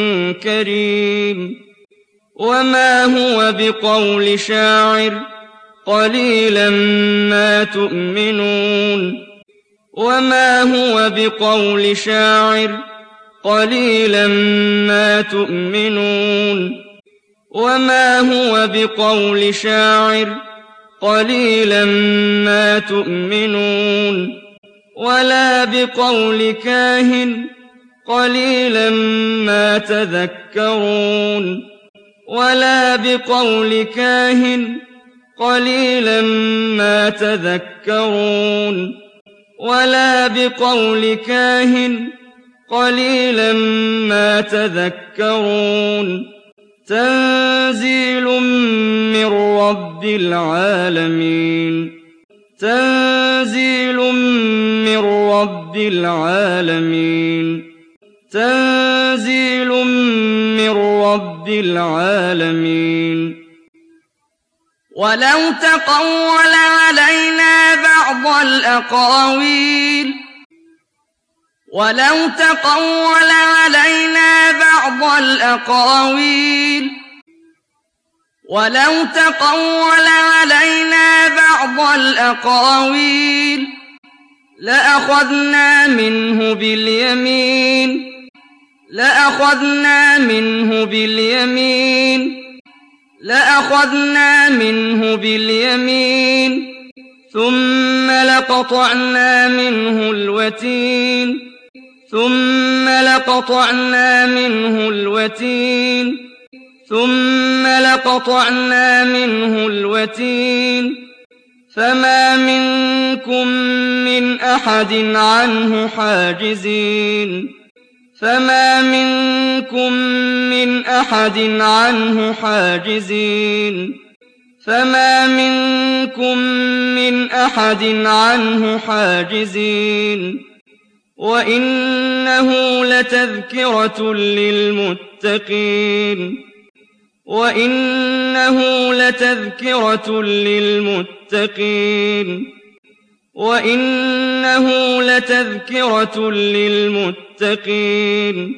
كريم وما هو بقول شاعر قليلا ما تؤمنون وما هو بقول شاعر قليلا ما تؤمنون وما هو بقول شاعر قليلا ما تؤمنون ولا بقول كاهن قليلا ما تذكرون ولا بقول كاهن قليلا ما تذكرون ولا بقول كاهن قليلا ما تذكرون تنزيل من رب العالمين تنزيل من رب العالمين تنزيل من رب العالمين ولو تقول علينا بعض الأقاويل ولو تقول علينا بعض الأقاويل ولو تقول علينا بعض الأقاويل لأخذنا منه باليمين لأخذنا منه باليمين لأخذنا منه باليمين ثم لقطعنا منه الوتين ثم لقطعنا منه الوتين ثم لقطعنا منه الوتين فما منكم من أحد عنه حاجزين فما منكم من أحد عنه حاجزين فما منكم من أحد عنه حاجزين وإنه لتذكرة للمتقين وإنه لتذكرة للمتقين وإنه لتذكرة للمتقين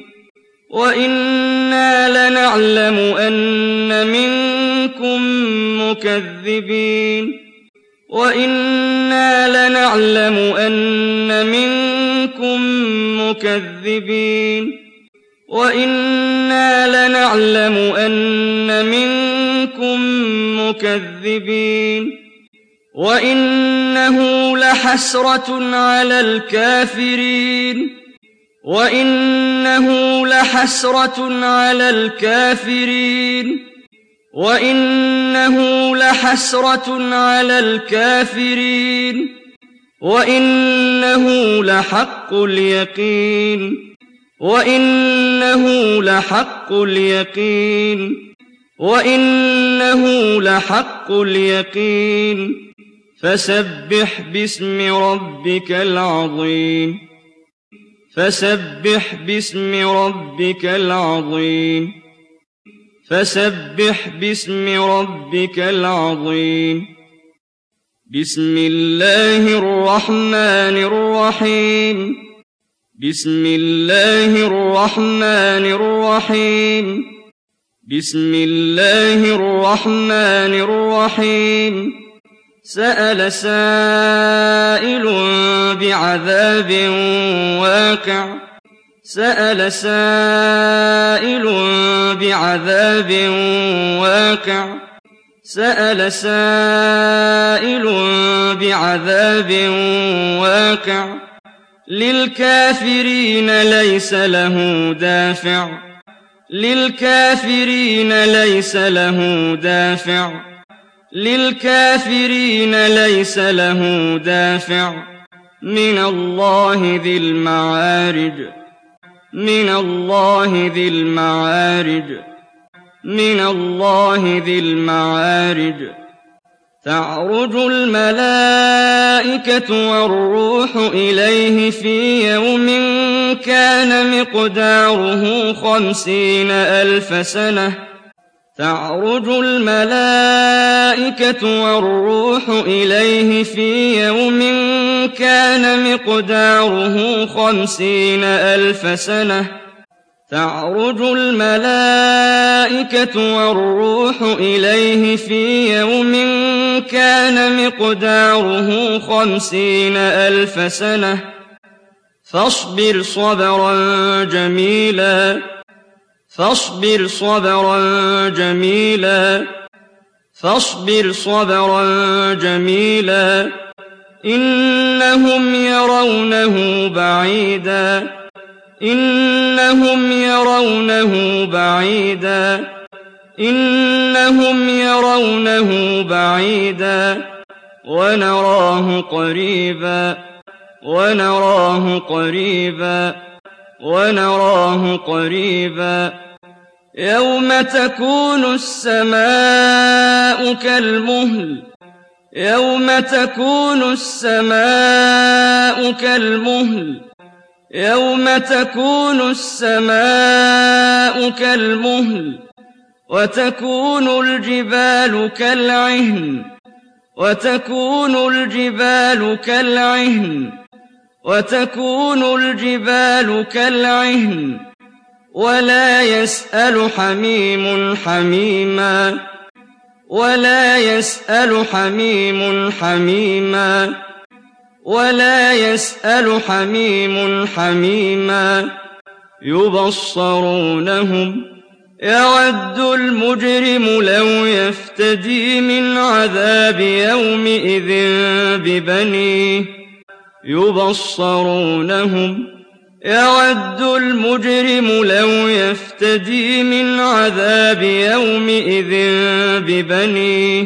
وإنا لنعلم أن منكم مكذبين وَإِنَّا لَنَعْلَمُ أَنَّ مِنكُم مُّكَذِّبِينَ وَإِنَّا لَنَعْلَمُ أَنَّ مِنكُم مُّكَذِّبِينَ وَإِنَّهُ لَحَسْرَةٌ عَلَى الْكَافِرِينَ وَإِنَّهُ لَحَسْرَةٌ عَلَى الْكَافِرِينَ وَإِنَّهُ لَحَسْرَةٌ عَلَى الْكَافِرِينَ وَإِنَّهُ لَحَقُّ الْيَقِينِ وَإِنَّهُ لَحَقُّ الْيَقِينِ وَإِنَّهُ لَحَقُّ الْيَقِينِ فَسَبِّحْ بِاسْمِ رَبِّكَ الْعَظِيمِ فَسَبِّحْ بِاسْمِ رَبِّكَ الْعَظِيمِ فَسَبِّحْ بِاسْمِ رَبِّكَ الْعَظِيمِ بسم الله الرحمن الرحيم بسم الله الرحمن الرحيم بسم الله الرحمن الرحيم سأل سائل بعذاب واقع سأل سائل بعذاب واقع سأل سائل بعذاب واقع للكافرين ليس له دافع للكافرين ليس له دافع للكافرين ليس له دافع من الله ذي المعارج من الله ذي المعارج من الله ذي المعارج تعرج الملائكة والروح إليه في يوم كان مقداره خمسين ألف سنة تعرج الملائكة والروح إليه في يوم كان مقداره خمسين ألف سنة تعرج الملائكة والروح إليه في يوم كان مقداره خمسين ألف سنة فاصبر صبرا جميلا فاصبر صبرا جميلا فاصبر صبرا جميلا إنهم يرونه بعيدا إنهم يرونه بعيدا إنهم يرونه بعيدا ونراه قريبا ونراه قريبا ونراه قريبا يوم تكون السماء كالمهل يوم تكون السماء كالمهل يوم تكون السماء كالمهل وتكون الجبال كالعهن وتكون الجبال كالعهن وتكون الجبال كالعهن ولا يسأل حميم حميما ولا يسأل حميم حميما ولا يسأل حميم حميما يبصرونهم يود المجرم لو يفتدي من عذاب يومئذ ببنيه يبصرونهم يود المجرم لو يفتدي من عذاب يومئذ ببنيه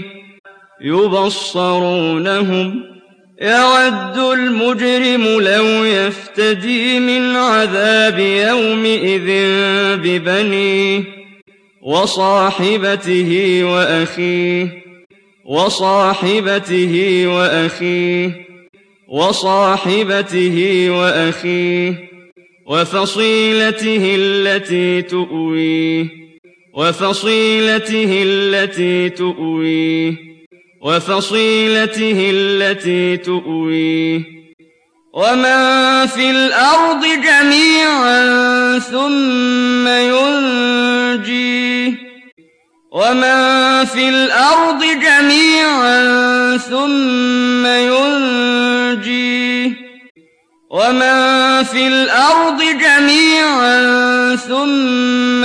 يبصرونهم يود المجرم لو يفتدي من عذاب يومئذ ببنيه وصاحبته وأخيه وصاحبته وأخيه وصاحبته وأخيه وفصيلته التي تؤويه وفصيلته التي تؤويه وفصيلته التي تؤويه ومن في الأرض جميعا ثم ينجيه ومن في الأرض جميعا ثم ينجيه ومن في الأرض جميعا ثم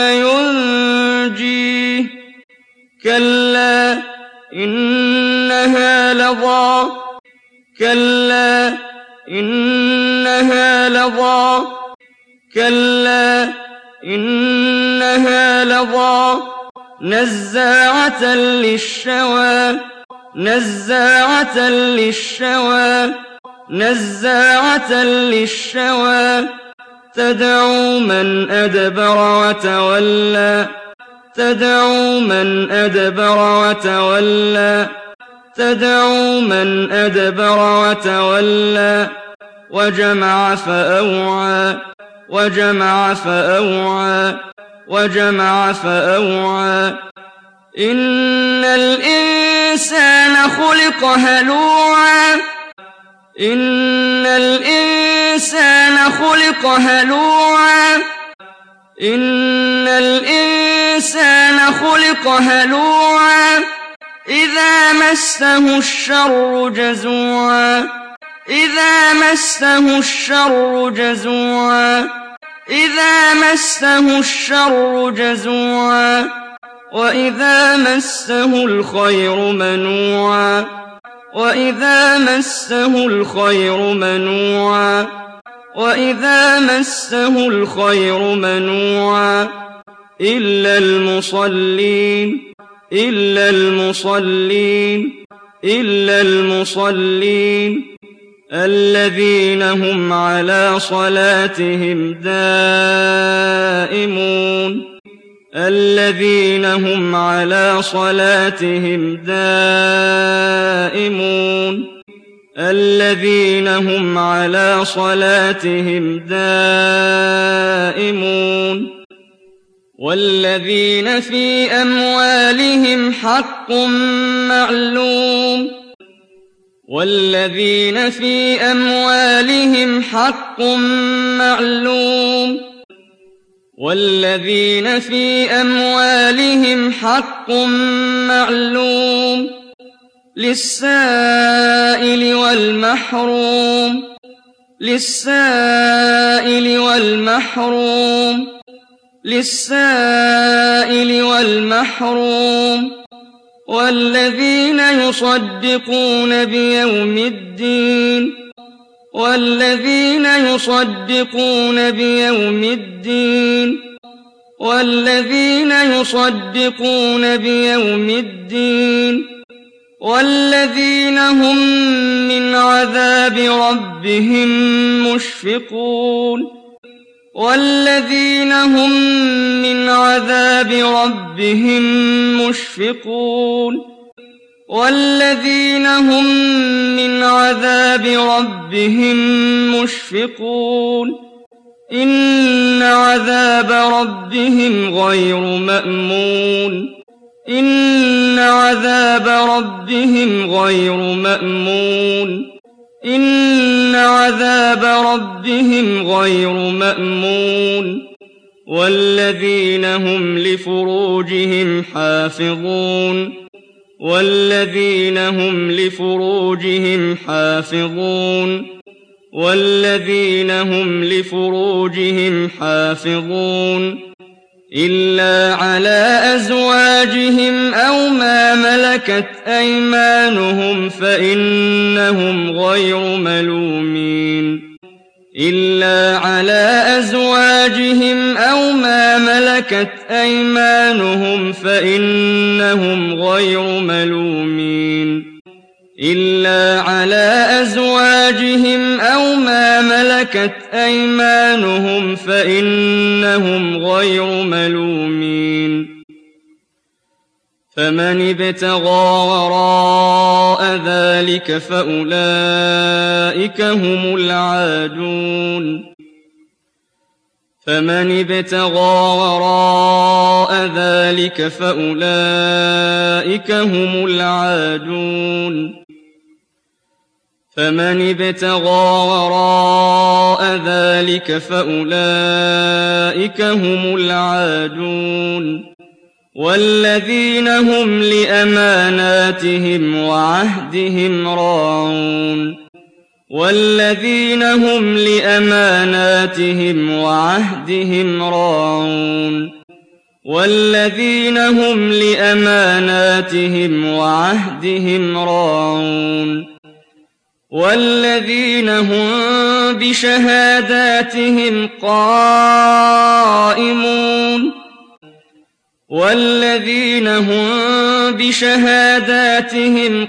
ينجيه كلا إنها لظى كلا إنها لظى كلا إنها لظى نزاعة للشوى نزاعة للشوى نزاعة للشوى تدعو من أدبر وتولى تدعو من أدبر وتولى تدعو من أدبر وتولى وجمع فأوعى وجمع فأوعى وجمع فأوعى إن الإنسان خلق هلوعا إن الإنسان خلق هلوعا إن الإنسان خلق هلوعا إذا مسه الشر جزوعا إذا مسه الشر جزوعا إذا مسه الشر جزوعا وإذا مسه الخير منوعا وإذا مسه الخير منوعا وإذا مسه الخير منوعا إلا المصلين إلا المصلين إلا المصلين الذين هم على صلاتهم دائمون الذين هم على صلاتهم دائمون الذين هم على صلاتهم دائمون والذين في أموالهم حق معلوم والذين في أموالهم حق معلوم والذين في أموالهم حق معلوم للسائل والمحروم للسائل والمحروم للسائل والمحروم والذين يصدقون بيوم الدين والذين يصدقون بيوم الدين والذين يصدقون بيوم الدين والذين هم من عذاب ربهم مشفقون والذين هم من عذاب ربهم مشفقون والذين هم من عذاب ربهم مشفقون إن عذاب ربهم غير مأمون إن عذاب ربهم غير مأمون إن عذاب ربهم غير مأمون والذين هم لفروجهم حافظون والذين هم لفروجهم حافظون والذين هم لفروجهم حافظون إلا على أزواجهم أو ما ملكت أيمانهم فإنهم غير ملومين إلا على أزواجهم أو ما ملكت أيمانهم فإنهم غير ملومين إلا على أزواجهم أو ما ملكت أيمانهم فإنهم غير ملومين فمن ابتغى وراء ذلك فأولئك هم العادون فمن ابتغى وراء ذلك فأولئك هم العادون فمن ابتغى وراء ذلك فأولئك هم العادون والذين هم لأماناتهم وعهدهم راعون والذين هم لأماناتهم وعهدهم راعون والذين هم لأماناتهم وعهدهم راعون والذين هم بشهاداتهم قائمون والذين هم بشهاداتهم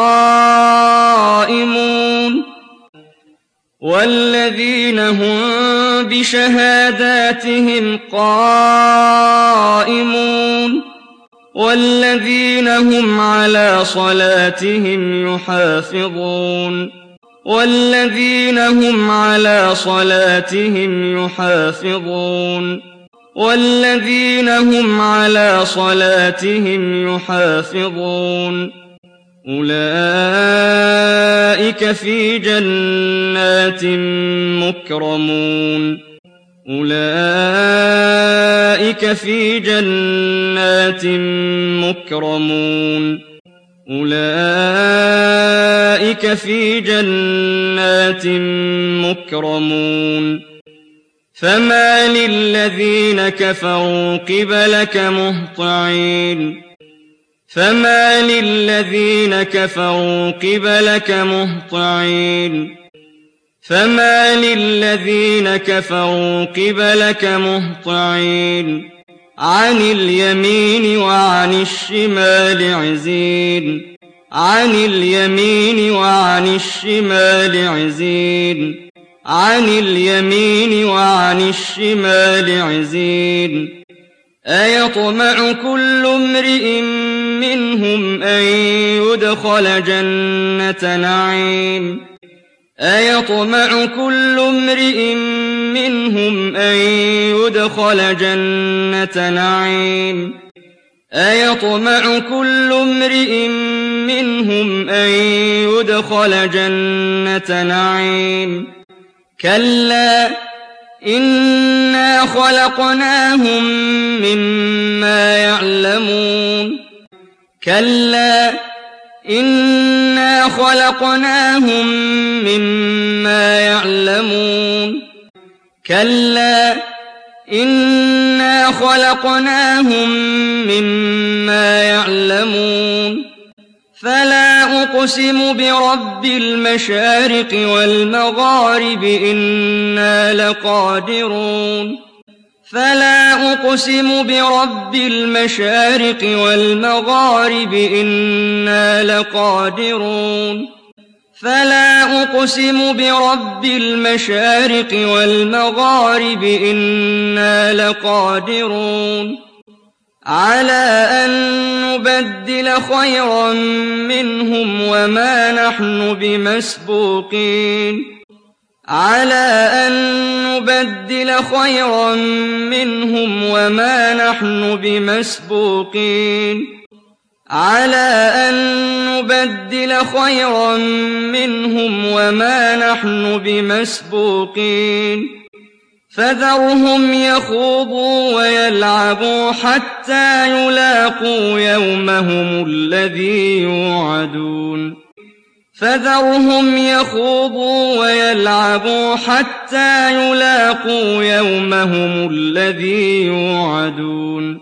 قائمون والذين هم بشهاداتهم قائمون والذين هم على صلاتهم يحافظون والذين هم على صلاتهم يحافظون والذين هم على صلاتهم يحافظون أولئك في جنات مكرمون أولئك في جنات مكرمون أولئك في جنات مكرمون فما للذين كفروا قبلك مهطعين فما للذين كفروا قبلك مهطعين فما للذين كفروا قبلك مهطعين عن اليمين وعن الشمال عزين عن اليمين وعن الشمال عزين عن اليمين وعن الشمال عزين أيطمع كل امرئ منهم أن يدخل جنة نعيم أيطمع كل امرئ منهم أن يدخل جنة نعيم أيطمع كل امرئ منهم أن يدخل جنة نعيم كلا إنا خلقناهم مما يعلمون كلا إنا خلقناهم مما يعلمون كلا إنا خلقناهم مما يعلمون فلا أقسم برب المشارق والمغارب إنا لقادرون فلا أقسم برب المشارق والمغارب إنا لقادرون فلا أقسم برب المشارق والمغارب إنا لقادرون على أن نبدل خيرا منهم وما نحن بمسبوقين على أن نبدل خيرا منهم وما نحن بمسبوقين على أن نبدل خيرا منهم وما نحن بمسبوقين فذرهم يخوضوا ويلعبوا حتى يلاقوا يومهم الذي يوعدون فذرهم يخوضوا ويلعبوا حتى يلاقوا يومهم الذي يوعدون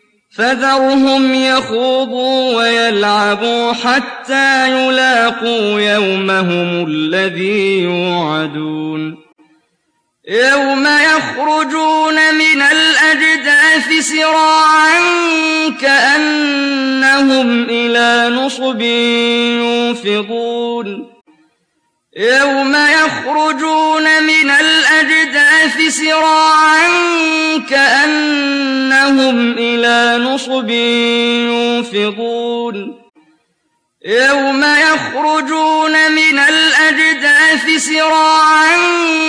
فذرهم يخوضوا ويلعبوا حتى يلاقوا يومهم الذي يوعدون يوم يخرجون من الأجداث سراعا كأنهم إلى نصب يوفضون يوم يخرجون من الأجداث سراعا كأنهم إلى نصب يوفضون يوم يخرجون من الأجداث سراعا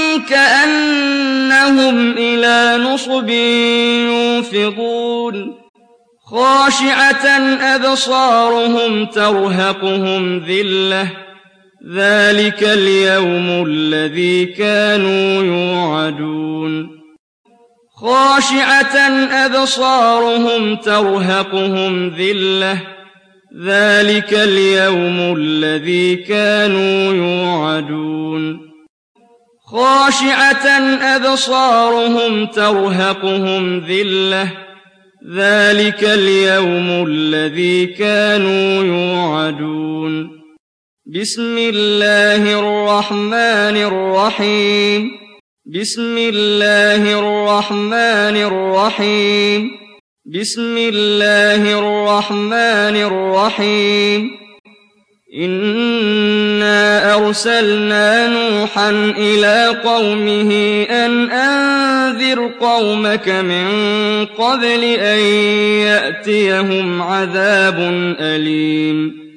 كأنهم إلى نصب يوفضون خاشعة أبصارهم ترهقهم ذلة ذلك اليوم الذي كانوا يوعدون خاشعة أبصارهم ترهقهم ذلة ذلك اليوم الذي كانوا يوعدون خاشعة أبصارهم ترهقهم ذلة ذلك اليوم الذي كانوا يوعدون بسم الله الرحمن الرحيم بسم الله الرحمن الرحيم بسم الله الرحمن الرحيم إنا أرسلنا نوحا إلى قومه أن أنذر قومك من قبل أن يأتيهم عذاب أليم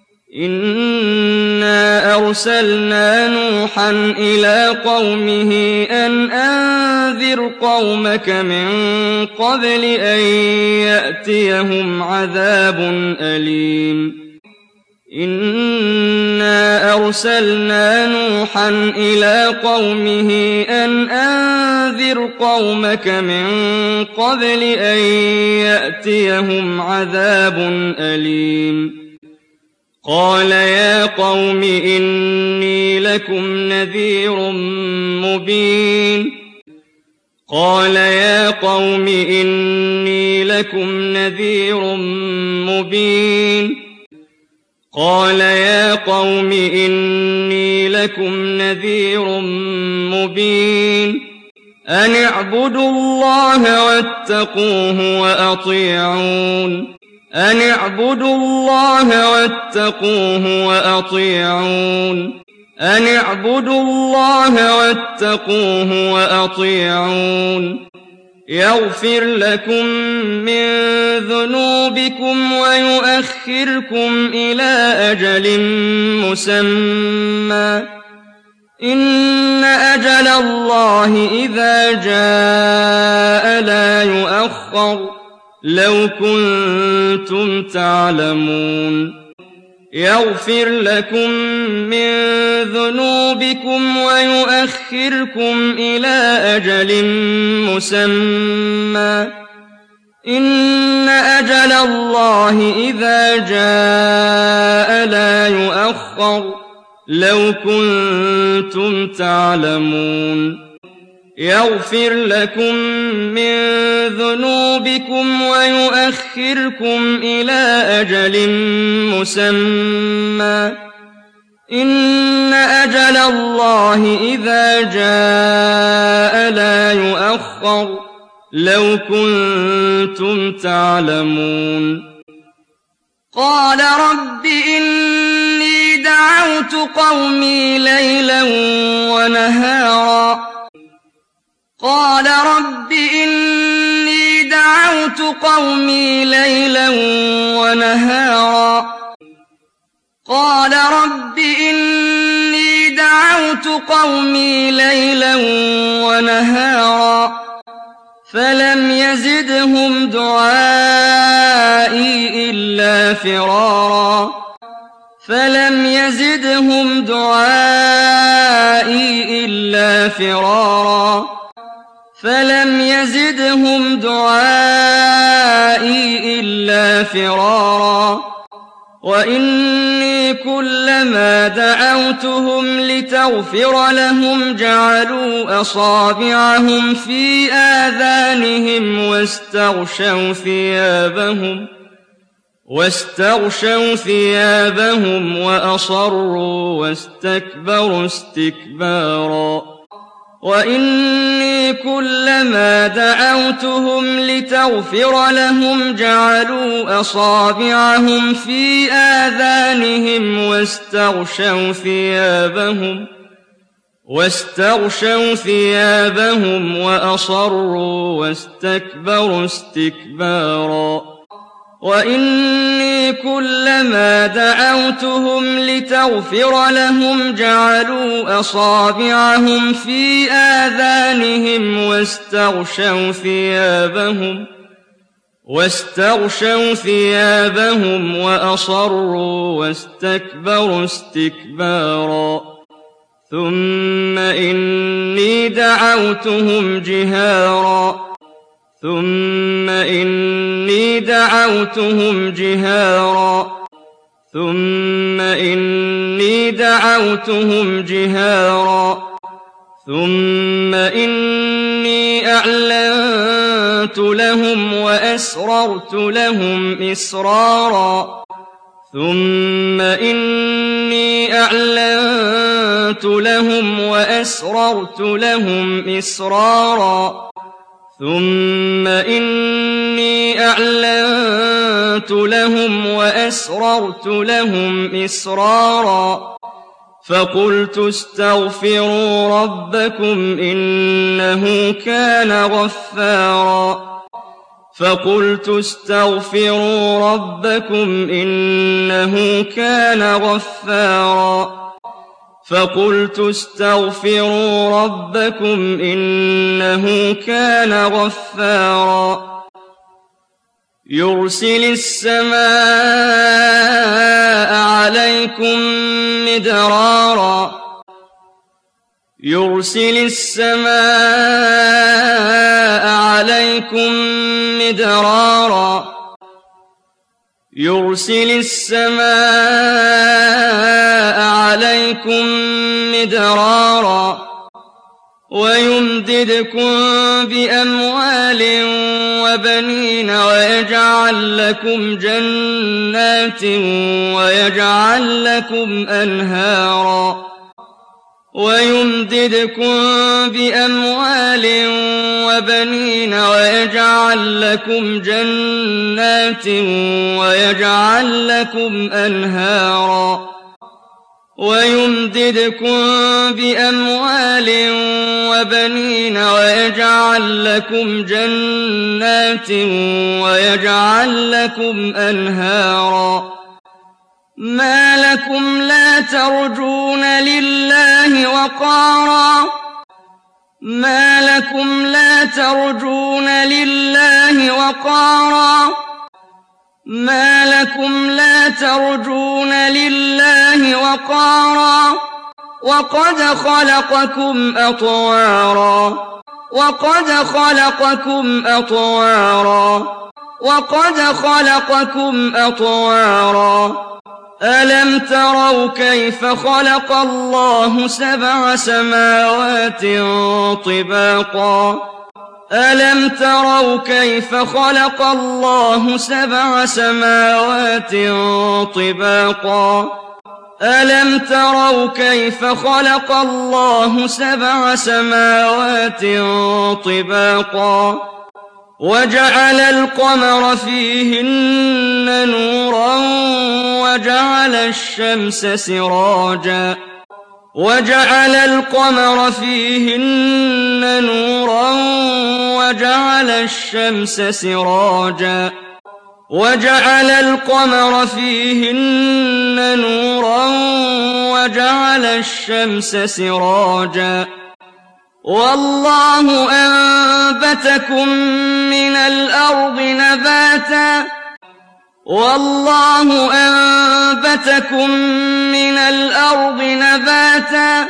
إنا أرسلنا نوحا إلى قومه أن أنذر قومك من قبل أن يأتيهم عذاب أليم إنا أرسلنا نوحا إلى قومه أن أنذر قومك من قبل أن يأتيهم عذاب أليم قال يا قوم إني لكم نذير مبين قال يا قوم إني لكم نذير مبين قال يا قوم إني لكم نذير مبين أن اعبدوا الله واتقوه وأطيعون أن اعبدوا الله واتقوه وأطيعون أن اعبدوا الله واتقوه وأطيعون يغفر لكم من ذنوبكم ويؤخركم إلى أجل مسمى إن أجل الله إذا جاء لا يؤخر لو كنتم تعلمون يغفر لكم من ذنوبكم ويؤخركم إلى أجل مسمى إن أجل الله إذا جاء لا يؤخر لو كنتم تعلمون يغفر لكم من ذنوبكم ويؤخركم إلى أجل مسمى إن أجل الله إذا جاء لا يؤخر لو كنتم تعلمون قال رب إني دعوت قومي ليلا ونهارا قال رب إني دعوت قومي ليلا ونهارا قال رب إني دعوت قومي ليلا ونهارا فلم يزدهم دعائي إلا فرارا فلم يزدهم دعائي إلا فرارا فلم يزدهم دعائي إلا فرارا وإني كلما دعوتهم لتغفر لهم جعلوا أصابعهم في آذانهم واستغشوا ثيابهم واستغشوا ثيابهم وأصروا واستكبروا استكبارا وإني كلما دعوتهم لتغفر لهم جعلوا أصابعهم في آذانهم واستغشوا ثيابهم واستغشوا ثيابهم وأصروا واستكبروا استكبارا وإني كلما دعوتهم لتغفر لهم جعلوا أصابعهم في آذانهم واستغشوا ثيابهم واستغشوا ثيابهم وأصروا واستكبروا استكبارا ثم إني دعوتهم جهارا ثم إني دعوتهم جهارا ثم إني دعوتهم جهارا ثم إني أعلنت لهم وأسررت لهم إسرارا ثم إني أعلنت لهم وأسررت لهم إسرارا ثم إني أعلنت لهم وأسررت لهم إسرارا فقلت استغفروا ربكم إنه كان غفارا فقلت استغفروا ربكم إنه كان غفارا فقلت استغفروا ربكم إنه كان غفارا يرسل السماء عليكم مدرارا يرسل السماء عليكم مدرارا يرسل السماء عليكم مدرارا ويمددكم بأموال وبنين ويجعل لكم جنات ويجعل لكم أنهارا ويمددكم بأموال وبنين ويجعل لكم جنات ويجعل لكم أنهارا ويمددكم بأموال وبنين ويجعل لكم جنات ويجعل لكم أنهارا ما لكم لا ترجون لله وقارا ما لكم لا ترجون لله وقارا ما لكم لا ترجون لله وقارا وقد خلقكم أطوارا وقد خلقكم أطوارا وقد خلقكم أطوارا ألم تروا كيف خلق الله سبع سماوات طباقا ألم تروا كيف خلق الله سبع سماوات طباقا ألم تروا كيف خلق الله سبع سماوات طباقا وجعل القمر فيهن نورا وجعل الشمس سراجا وجعل القمر فيهن نورا وجعل الشمس سراجا وجعل القمر فيهن نورا وجعل الشمس سراجا والله أنبتكم من الأرض نباتا والله أنبتكم من الأرض نباتا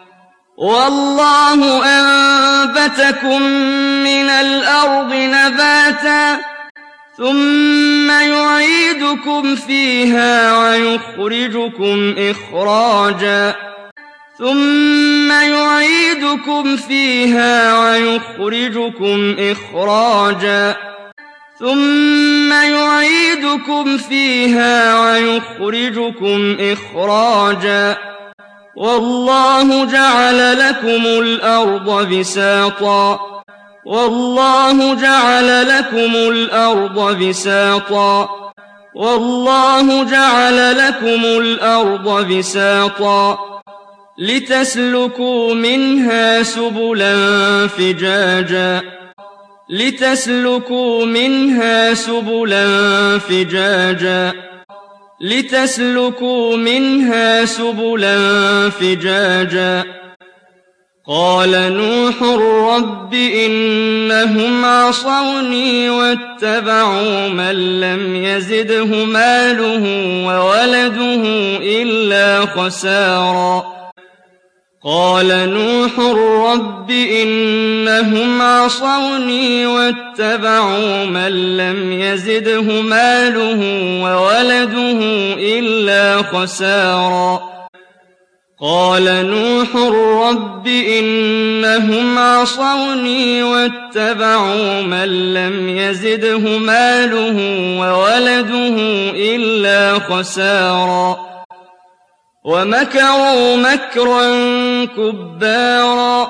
والله أنبتكم من الأرض نباتا ثم يعيدكم فيها ويخرجكم إخراجا ثم يعيدكم فيها ويخرجكم إخراجا ثم يعيدكم فيها ويخرجكم إخراجا والله جعل لكم الأرض بساطا والله جعل لكم الأرض بساطا والله جعل لكم الأرض بساطا لتسلكوا منها سبلا فجاجا لتسلكوا منها سبلا فجاجا لتسلكوا منها سبلا فجاجا قال نوح رب إنهم عصوني واتبعوا من لم يزده ماله وولده إلا خسارا قال نوح رب إنهم عصوني واتبعوا من لم يزده ماله وولده إلا خسارا قال نوح رب إنهم عصوني واتبعوا من لم يزده ماله وولده إلا خسارا ومكروا مكرا كبارا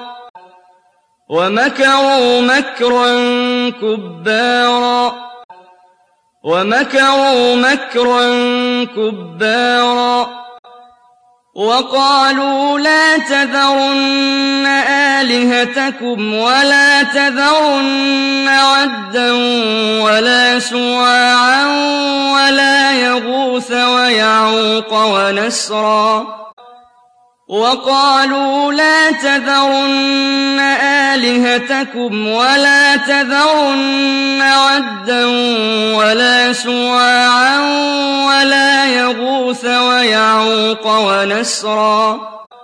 ومكروا مكرا كبارا ومكروا مكرا كبارا وقالوا لا تذرن آلهتكم ولا تذرن عدا ولا سواعا ولا يغوث ويعوق ونسرا وقالوا لا تذرن آلهتكم ولا تذرن عدا ولا سواعا ولا يغوث ويعوق ونسرا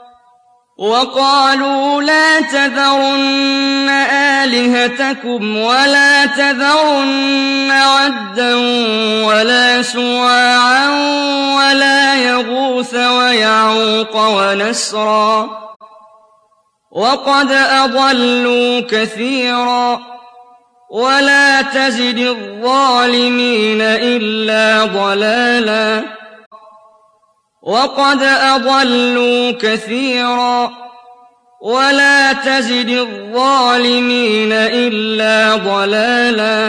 وقالوا لا تذرن آلهتكم ولا تذرن عدا ولا سواعا ولا يغوث ويعوق ونسرا وقد أضلوا كثيرا ولا تزد الظالمين إلا ضلالا وقد أضلوا كثيرا ولا تزد الظالمين إلا ضلالا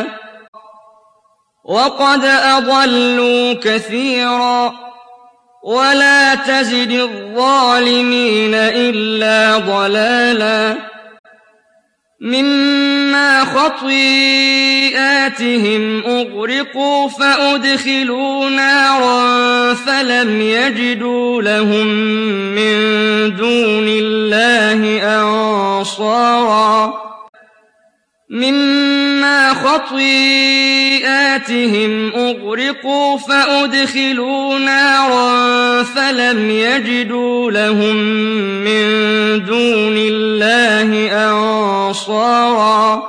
وقد أضلوا كثيرا ولا تزد الظالمين إلا ضلالا مما خطيئاتهم أغرقوا فأدخلوا نارا فلم يجدوا لهم من دون الله أنصارا مما خطيئاتهم أغرقوا فأدخلوا نارا فلم يجدوا لهم من دون الله أنصارا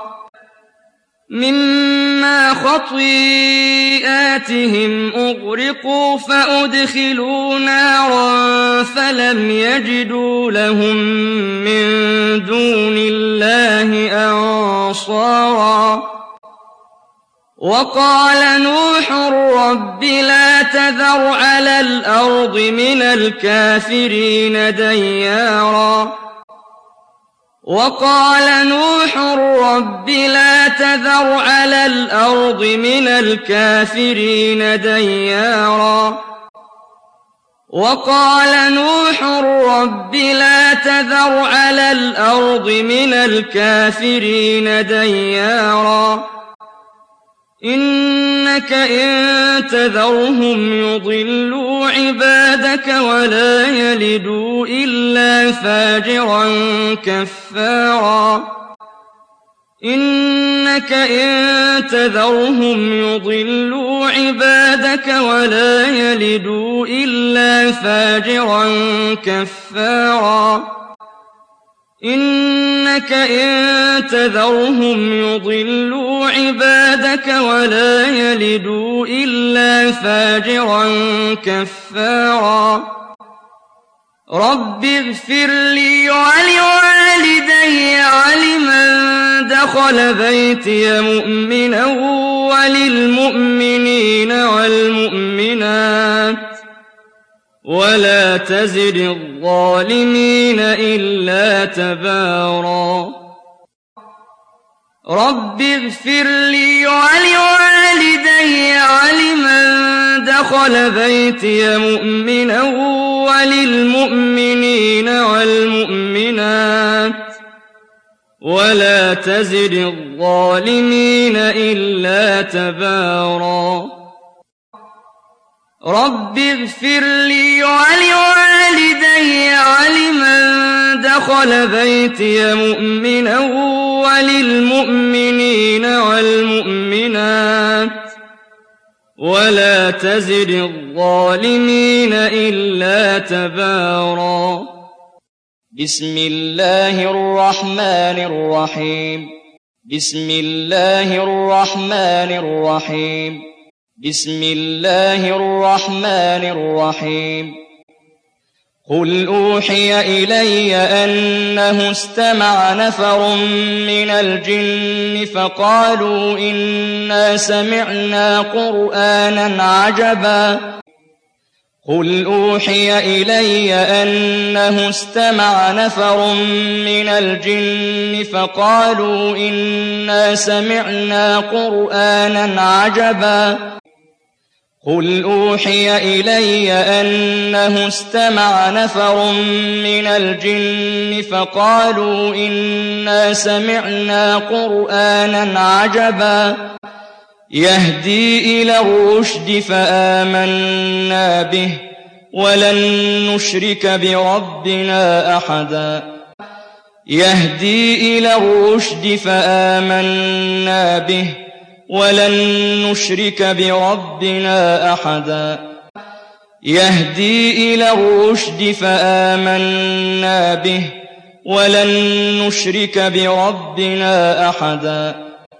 مما خطيئاتهم أغرقوا فأدخلوا نارا فلم يجدوا لهم من دون الله أنصارا وقال نوح رب لا تذر على الأرض من الكافرين ديارا وقال نوح رب لا تذر على الأرض من الكافرين ديارا وقال نوح رب لا تذر على الأرض من الكافرين ديارا إنك إن تذرهم يضلوا عبادك ولا يلدوا إلا فاجرا كفارا إنك إن تذرهم يضلوا عبادك ولا يلدوا إلا فاجرا كفارا إنك إن تذرهم يضلوا عبادك ولا يلدوا إلا فاجرا كفارا رب اغفر لي ولوالدي ولمن دخل بيتي مؤمنا وللمؤمنين والمؤمنات ولا تزد الظالمين إلا تبارا رب اغفر لي ولوالدي ولمن دخل بيتي مؤمنا وللمؤمنين والمؤمنات ولا تزد الظالمين إلا تبارا رب اغفر لي ولوالدي ولمن دخل بيتي مؤمنا وللمؤمنين والمؤمنات ولا تزد الظالمين إلا تبارا بسم الله الرحمن الرحيم بسم الله الرحمن الرحيم بسم الله الرحمن الرحيم قل أوحي إلي أنه استمع نفر من الجن فقالوا إنا سمعنا قرآنا عجبا قل أوحي إلي أنه استمع نفر من الجن فقالوا إنا سمعنا قرآنا عجبا قل أوحي إلي أنه استمع نفر من الجن فقالوا إنا سمعنا قرآنا عجبا يهدي إلى الرشد فآمنا به ولن نشرك بربنا أحدا يهدي إلى الرشد فآمنا به ولن نشرك بربنا أحدا يهدي إلى الرشد فآمنا به ولن نشرك بربنا أحدا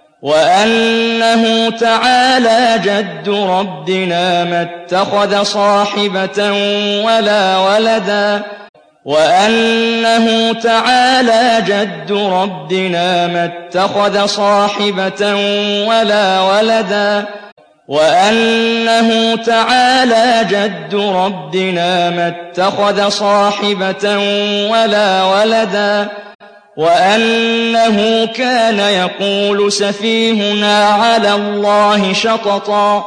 وأنه تعالى جد ربنا ما اتخذ صاحبة ولا ولدا وأنه تعالى جد ربنا ما اتخذ صاحبة ولا ولدا وأنه تعالى جد ربنا ما اتخذ صاحبة ولا ولدا وأنه كان يقول سفيهنا على الله شططا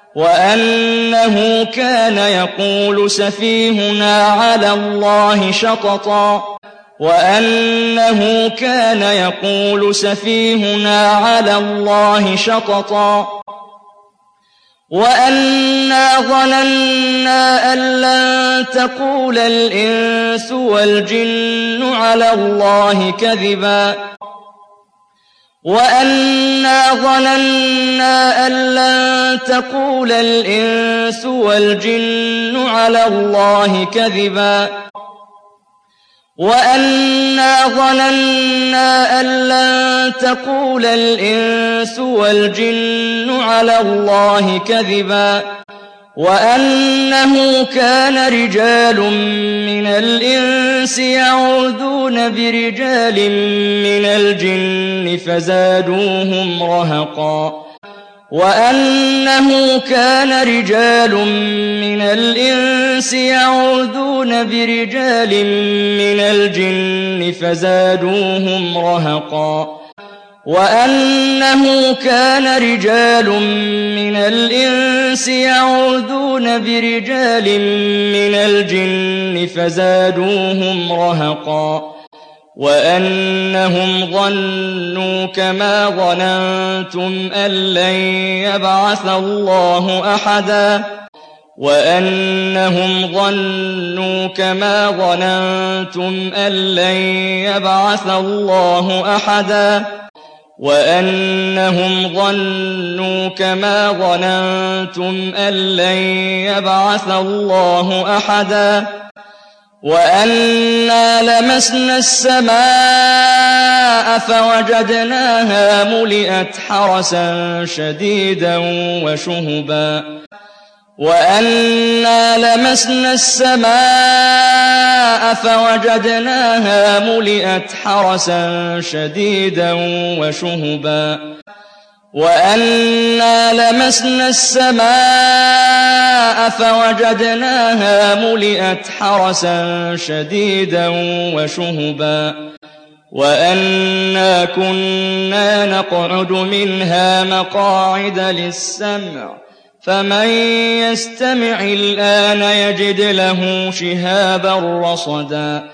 وأنه كان يقول سفيهنا على الله شططا وأنه كان يقول سفيهنا على الله شططا وأنا ظننا أن لن تقول الإنس والجن على الله كذبا وأنا ظننا أن لن تقول الإنس والجن على الله كذبا وأنا ظننا أن لن تقول الإنس والجن على الله كذبا وأنه كان رجال من الإنس يعوذون برجال من الجن فزادوهم رهقا وأنه كان رجال من الإنس يعوذون برجال من الجن فزادوهم رهقا وأنه كان رجال من الإنس يعوذون برجال من الجن فزادوهم رهقا وأنهم ظنوا كما ظننتم أن لن يبعث الله أحدا وأنهم ظنوا كما ظننتم أن لن يبعث الله أحدا وأنهم ظنوا كما ظننتم أن لن يبعث الله أحدا وأنا لمسنا السماء فوجدناها ملئت حرسا شديدا وشهبا وأنا لمسنا السماء فوجدناها ملئت حرسا شديدا وشهبا وأنا لمسنا السماء فوجدناها ملئت حرسا شديدا وشهبا وأنا كنا نقعد منها مقاعد للسمع فمن يستمع الآن يجد له شهابا رصدا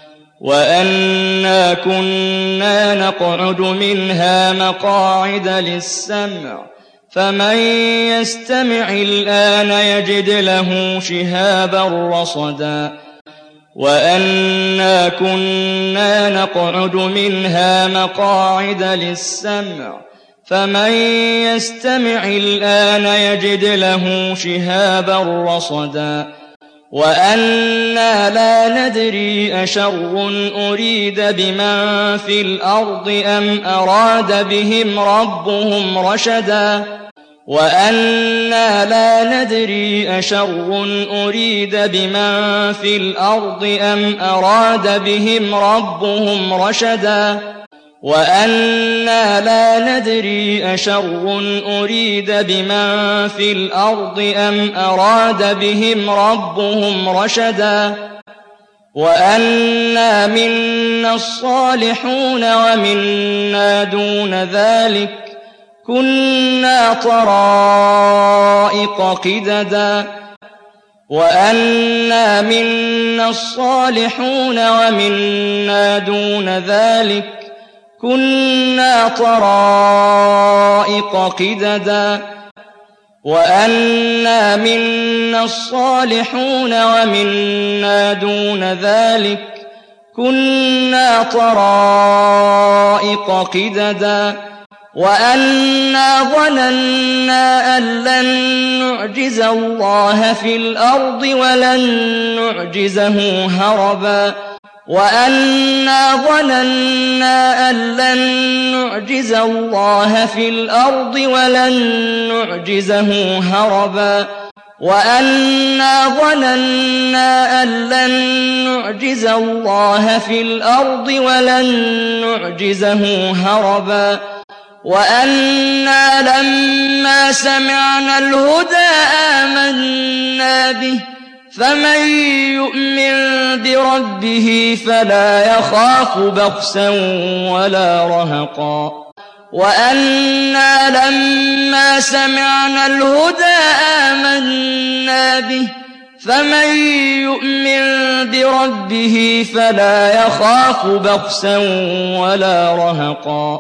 وأنا كنا نقعد منها مقاعد للسمع فمن يستمع الآن يجد له شهابا رصدا وأنا كنا نقعد منها مقاعد للسمع فمن يستمع الآن يجد له شهابا رصدا وَأَنَّا لَا نَدْرِي أَشَرٌّ أُرِيدَ بِمَن فِي الْأَرْضِ أَمْ أَرَادَ بِهِمْ رَبُّهُمْ رَشَدًا وَأَنَّا لَا نَدْرِي أَشَرٌّ أُرِيدَ بِمَن فِي الْأَرْضِ أَمْ أَرَادَ بِهِمْ رَبُّهُمْ رَشَدًا وَأَنَّا لَا نَدْرِي أَشَرٌّ أُرِيدَ بِمَن فِي الْأَرْضِ أَمْ أَرَادَ بِهِمْ رَبُّهُمْ رَشَدًا وَأَنَّا مِنَّا الصَّالِحُونَ وَمِنَّا دُونَ ذَلِكَ كُنَّا طَرَائِقَ قِدَدًا وَأَنَّا مِنَّا الصَّالِحُونَ وَمِنَّا دُونَ ذَلِكَ كُنَّا طَرَائِقَ قِدَدًا وَأَنَّا مِنَّا الصَّالِحُونَ وَمِنَّا دُونَ ذَلِكَ كُنَّا طَرَائِقَ قِدَدًا وَأَنَّا ظَنَنَّا أَن لَّن نُّعْجِزَ اللَّهَ فِي الْأَرْضِ وَلَن نُّعْجِزَهُ هَرَبًا وَأَنَّا ظَنَنَّا أَن لَّن نُّعْجِزَ اللَّهَ فِي الْأَرْضِ وَلَن نُّعْجِزَهُ هَرَبًا وَأَنَّا ظَنَنَّا أَن لَّن نُّعْجِزَ اللَّهَ فِي الْأَرْضِ وَلَن نُّعْجِزَهُ هَرَبًا وَأَنَّا لَمَّا سَمِعْنَا الْهُدَىٰ آمَنَّا بِهِ فَمَن يُؤْمِن بِرَبِّهِ فَلَا يَخَافُ بَخْسًا وَلَا رَهَقًا وَأَنَّا لَمَّا سَمِعْنَا الْهُدَىٰ آمَنَّا بِهِ فَمَن يُؤْمِن بِرَبِّهِ فَلَا يَخَافُ بَخْسًا وَلَا رَهَقًا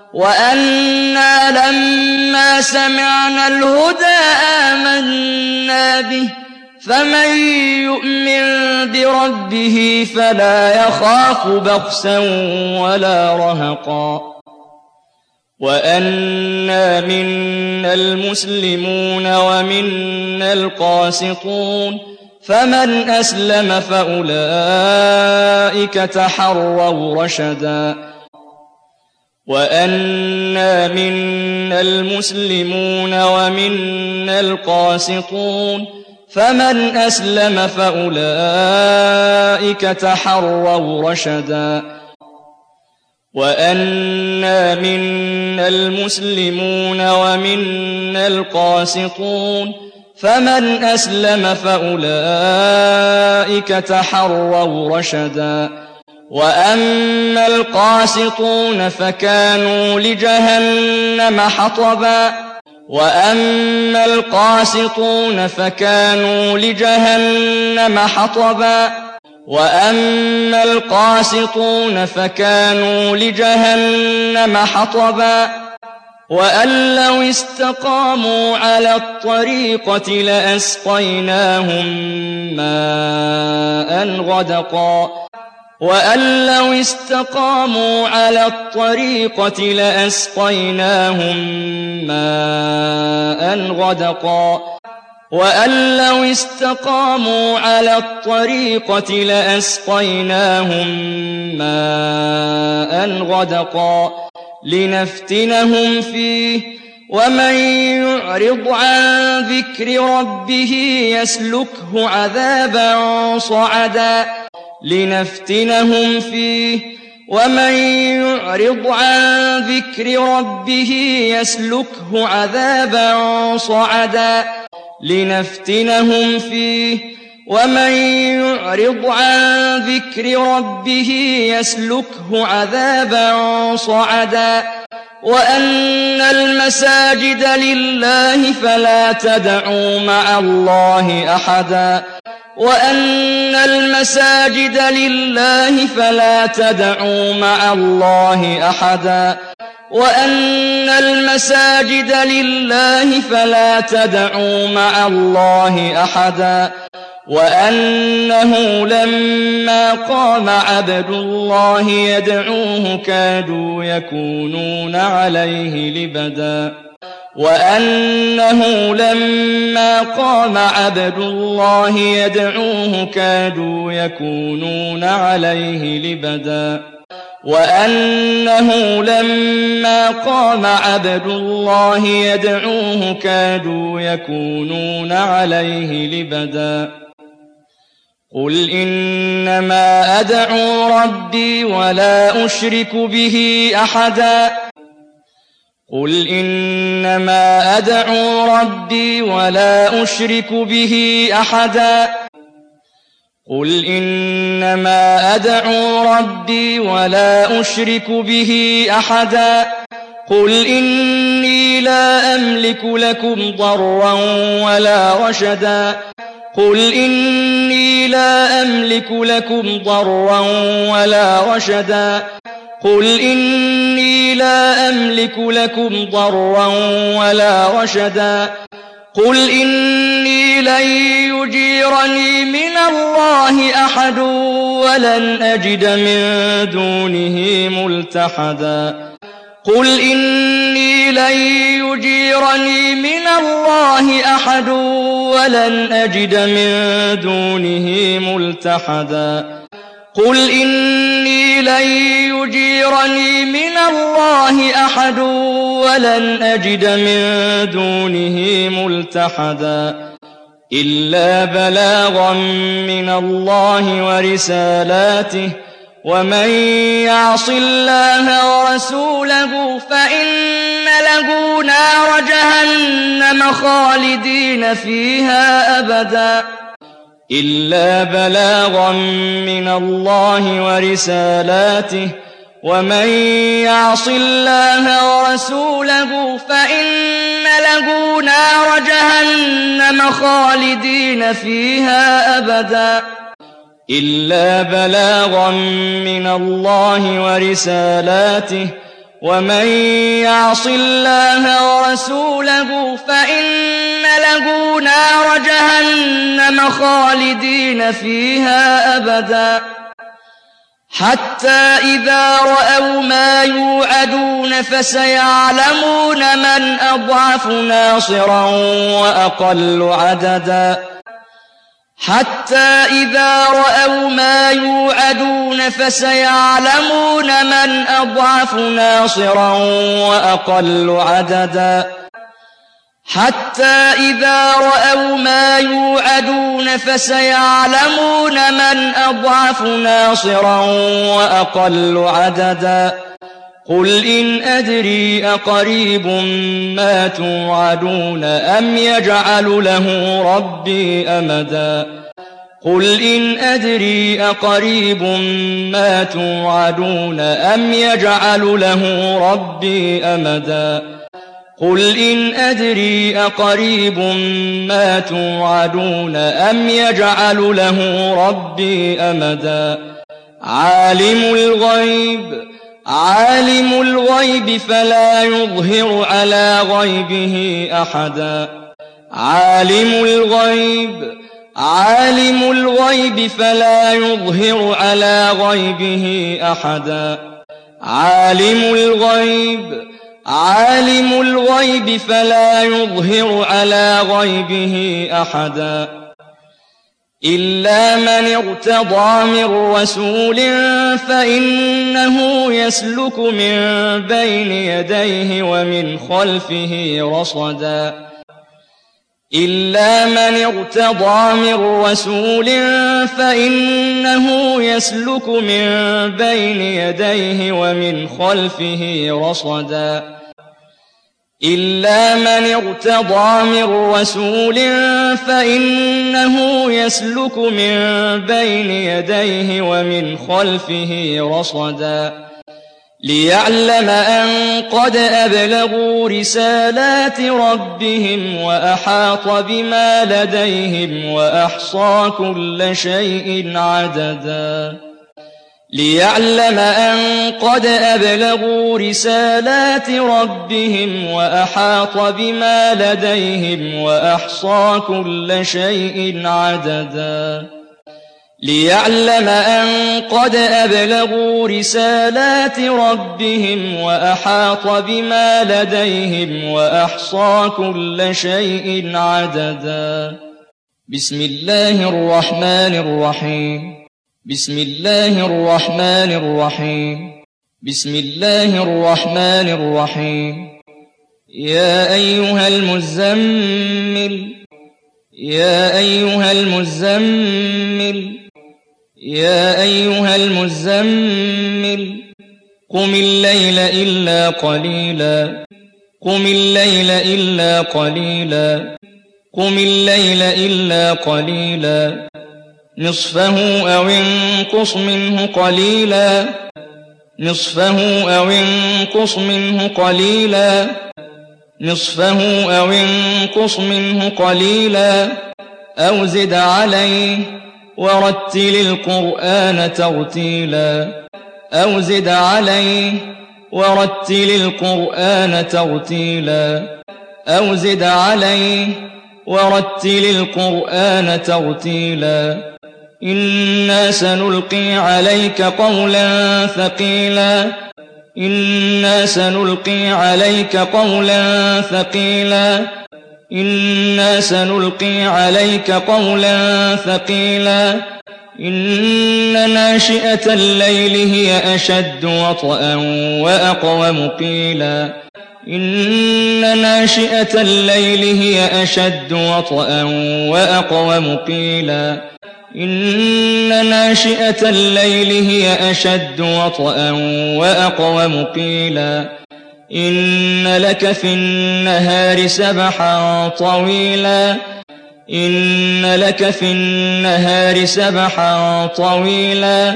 وَأَنَّا لَمَّا سَمِعْنَا الْهُدَىٰ آمَنَّا بِهِ فَمَن يُؤْمِن بِرَبِّهِ فَلَا يَخَافُ بَخْسًا وَلَا رَهَقًا وَأَنَّا مِنَّا الْمُسْلِمُونَ وَمِنَّا الْقَاسِطُونَ فَمَنْ أَسْلَمَ فَأُولَٰئِكَ تَحَرَّوْا رَشَدًا وَأَنَّا مِنَّا الْمُسْلِمُونَ وَمِنَّا الْقَاسِطُونَ فَمَنْ أَسْلَمَ فَأُولَٰئِكَ تَحَرَّوْا رَشَدًا وَأَنَّا مِنَّا الْمُسْلِمُونَ وَمِنَّا الْقَاسِطُونَ فَمَنْ أَسْلَمَ فَأُولَٰئِكَ تَحَرَّوْا رَشَدًا وَأَمَّا الْقَاسِطُونَ فَكَانُوا لِجَهَنَّمَ حَطَبًا وَأَمَّا الْقَاسِطُونَ فَكَانُوا لِجَهَنَّمَ حَطَبًا وَأَمَّا الْقَاسِطُونَ فَكَانُوا لِجَهَنَّمَ حَطَبًا وَأَن لَّوْ اسْتَقَامُوا عَلَى الطَّرِيقَةِ لَأَسْقَيْنَاهُم مَّاءً غَدَقًا وَأَن لَّوْ اسْتَقَامُوا عَلَى الطَّرِيقَةِ لَأَسْقَيْنَاهُم مَّاءً غَدَقًا وَأَن لَّوْ اسْتَقَامُوا عَلَى الطَّرِيقَةِ لَأَسْقَيْنَاهُم مَّاءً غَدَقًا لِّنَفْتِنَهُمْ فِيهِ وَمَن يُعْرِضْ عَن ذِكْرِ رَبِّهِ يَسْلُكْهُ عَذَابًا صَعَدًا لِّنَفْتِنَهُمْ فِيهِ وَمَن يُعْرِضْ عَن ذِكْرِ رَبِّهِ يَسْلُكْهُ عَذَابًا صَعَدًا لِّنَفْتِنَهُمْ فِيهِ وَمَن يُعْرِضْ عَن ذِكْرِ رَبِّهِ يَسْلُكْهُ عَذَابًا صَعَدًا وَأَنَّ الْمَسَاجِدَ لِلَّهِ فَلَا تَدْعُوا مَعَ اللَّهِ أَحَدًا وَأَنَّ الْمَسَاجِدَ لِلَّهِ فَلَا تَدْعُوا مَعَ اللَّهِ أَحَدًا وَأَنَّ الْمَسَاجِدَ لِلَّهِ فَلَا تَدْعُوا مَعَ اللَّهِ أَحَدًا وَأَنَّهُ لَمَّا قَامَ عَبْدُ اللَّهِ يَدْعُوهُ كَادُوا يَكُونُونَ عَلَيْهِ لِبَدًا وأنه لما قام عبد الله يدعوه كادوا يكونون عليه لبدا وأنه لما قام عبد الله يدعوه كادوا يكونون عليه لبدا قل إنما أدعو ربي ولا أشرك به أحدا قل إنما أدعو ربي ولا أشرك به أحدا قل إنما أدعو ربي ولا أشرك به أحدا قل إني لا أملك لكم ضرا ولا رشدا قل إني لا أملك لكم ضرا ولا رشدا قل إني لا أملك لكم ضرا ولا رشدا قل إني لن يجيرني من الله أحد ولن أجد من دونه ملتحدا قل إني لن يجيرني من الله أحد ولن أجد من دونه ملتحدا قل إني لن يجيرني من الله أحد ولن أجد من دونه ملتحدا إلا بلاغا من الله ورسالاته ومن يعص الله ورسوله فإن له نار جهنم خالدين فيها أبدا إلا بلاغا من الله ورسالاته ومن يعص الله ورسوله فإن له نار جهنم خالدين فيها أبدا إلا بلاغا من الله ورسالاته ومن يعص الله ورسوله فإن له نار جهنم خالدين فيها أبدا حتى إذا رأوا ما يوعدون فسيعلمون من أضعف ناصرا وأقل عددا حتى إذا رأوا ما يوعدون فسيعلمون من أضعف ناصرا وأقل عددا حتى إذا رأوا ما يوعدون فسيعلمون من أضعف ناصرا وأقل عددا قل إن أدري أقريب ما توعدون أم يجعل له ربي أمدا قل إن أدري أقريب ما توعدون أم يجعل له ربي أمدا قل إن أدري أقريب ما توعدون أم يجعل له ربي أمدا عالم الغيب عالم الغيب فلا يظهر على غيبه أحدا عالم الغيب عالم الغيب فلا يظهر على غيبه أحدا عالم الغيب عالم الغيب فلا يظهر على غيبه أحدا إلا من ارتضى من رسول فإنه يسلك من بين يديه ومن خلفه رصدا إلا من ارتضى من رسول فإنه يسلك من بين يديه ومن خلفه رصدا إلا من ارتضى من رسول فإنه يسلك من بين يديه ومن خلفه رصدا ليعلم أن قد أبلغوا رسالات ربهم وأحاط بما لديهم وأحصى كل شيء عددا ليعلم أن قد أبلغوا رسالات ربهم وأحاط بما لديهم وأحصى كل شيء عددا ليعلم أن قد أبلغوا رسالات ربهم وأحاط بما لديهم وأحصى كل شيء عددا. بسم الله الرحمن الرحيم. بسم الله الرحمن الرحيم. بسم الله الرحمن الرحيم. يا أيها المزمل يا أيها المزمل يا أيها المزمل قم الليل إلا قليلا قم الليل إلا قليلا قم الليل إلا قليلا نصفه أو انقص منه قليلا نصفه أو انقص منه قليلا نصفه أو انقص منه قليلا أو زد عليه ورتل القرآن ترتيلا أو زد عليه ورتل القرآن ترتيلا أو زد عليه ورتل القرآن ترتيلا إنا سنلقي عليك قولا ثقيلا إنا سنلقي عليك قولا ثقيلا إنا سنلقي عليك قولا ثقيلا إن ناشئة الليل هي أشد وطئا وأقوم قيلا إن ناشئة الليل هي أشد وطئا وأقوم قيلا إن ناشئة الليل هي أشد وطئا وأقوم قيلا إن لك في النهار سبحا طويلا إن لك في النهار سبحا طويلا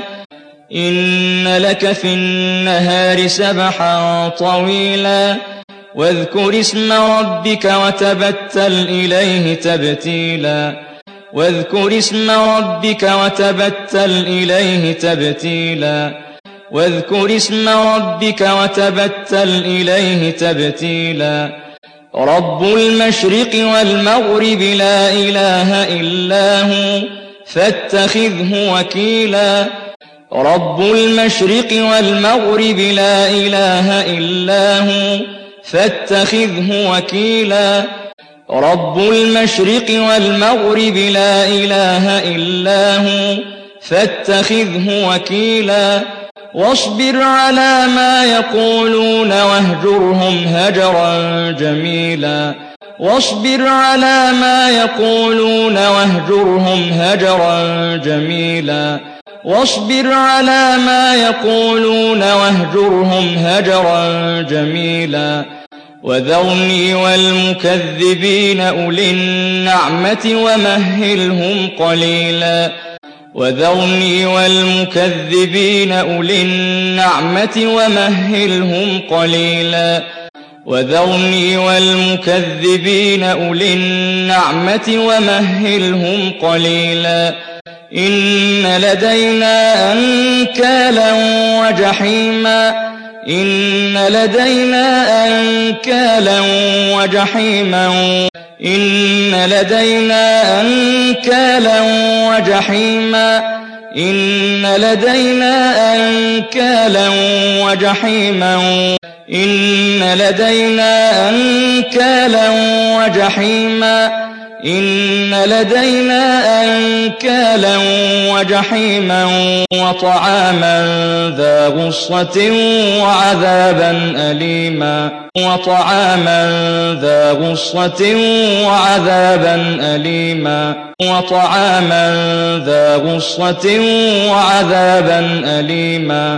إن لك في النهار سبحا طويلا واذكر اسم ربك وتبتل إليه تبتيلا واذكر اسم ربك وتبتل إليه تبتيلا واذكر اسم ربك وتبتل إليه تبتيلا رب المشرق والمغرب لا إله إلا هو فاتخذه وكيلا رب المشرق والمغرب لا إله إلا هو فاتخذه وكيلا رب المشرق والمغرب لا إله إلا هو فاتخذه وكيلا واصبر على ما يقولون واهجرهم هجرا جميلا واصبر على ما يقولون واهجرهم هجرا جميلا واصبر على ما يقولون واهجرهم هجرا جميلا وذرني والمكذبين أولي النعمة ومهلهم قليلا وذرني والمكذبين أولي النعمة ومهلهم قليلا وذرني والمكذبين أولي النعمة ومهلهم قليلا إن لدينا أنكالا وجحيما إن لدينا أنكالا وجحيما إن لدينا أنكالا وجحيما إن لدينا أنكالا وجحيما إن لدينا أنكالا وجحيما إن لدينا أنكالا وجحيما وطعاما ذا غصة وعذابا أليما وطعاما ذا غصة وعذابا أليما وطعاما ذا غصة وعذابا أليما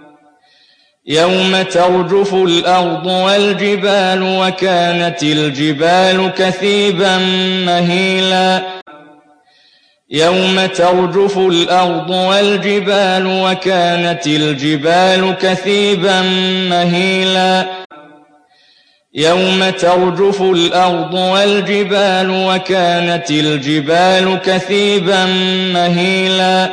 يوم ترجف الأرض والجبال وكانت الجبال كثيبا مهيلا يوم ترجف الأرض والجبال وكانت الجبال كثيبا مهيلا يوم ترجف الأرض والجبال وكانت الجبال كثيبا مهيلا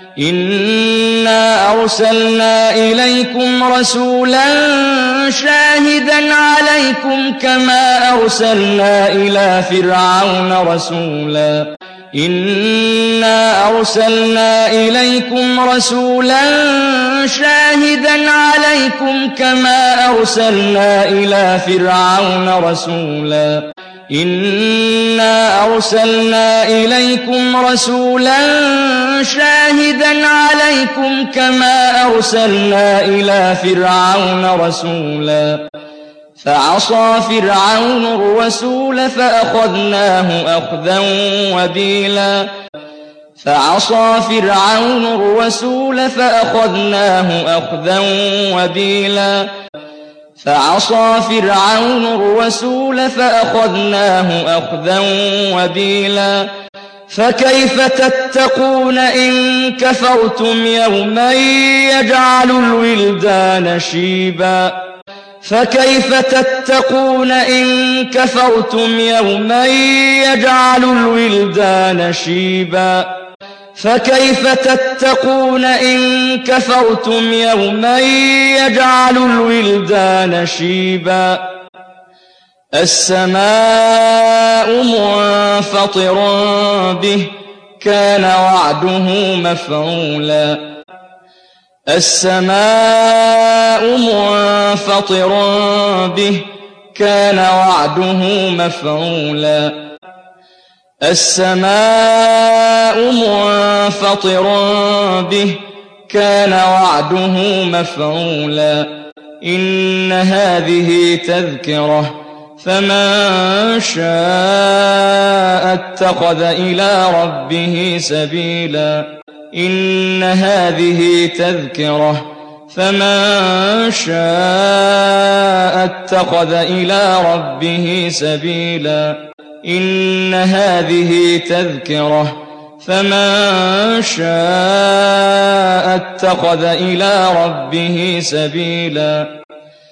إنا أرسلنا إليكم رسولا شاهدا عليكم كما أرسلنا إلى فرعون رسولا إنا أرسلنا إليكم رسولا شاهدا عليكم كما أرسلنا إلى فرعون رسولا إنا أرسلنا إليكم رسولا شاهدا عليكم كما أرسلنا إلى فرعون رسولا فعصى فرعون الرسول فأخذناه أخذا وبيلا فعصى فرعون الرسول فأخذناه أخذا وبيلا فعصى فرعون الرسول فأخذناه أخذا وبيلا فكيف تتقون إن كفرتم يوما يجعل الولدان شيبا فكيف تتقون إن كفرتم يوما يجعل الولدان شيبا فكيف تتقون إن كفرتم يوما يجعل الولدان شيبا السماء منفطر به كان وعده مفعولا السماء منفطر به كان وعده مفعولا السماء منفطر به كان وعده مفعولا إن هذه تذكرة فمن شاء اتخذ إلى ربه سبيلا إن هذه تذكرة فمن شاء اتخذ إلى ربه سبيلا إن هذه تذكرة فمن شاء اتخذ إلى ربه سبيلا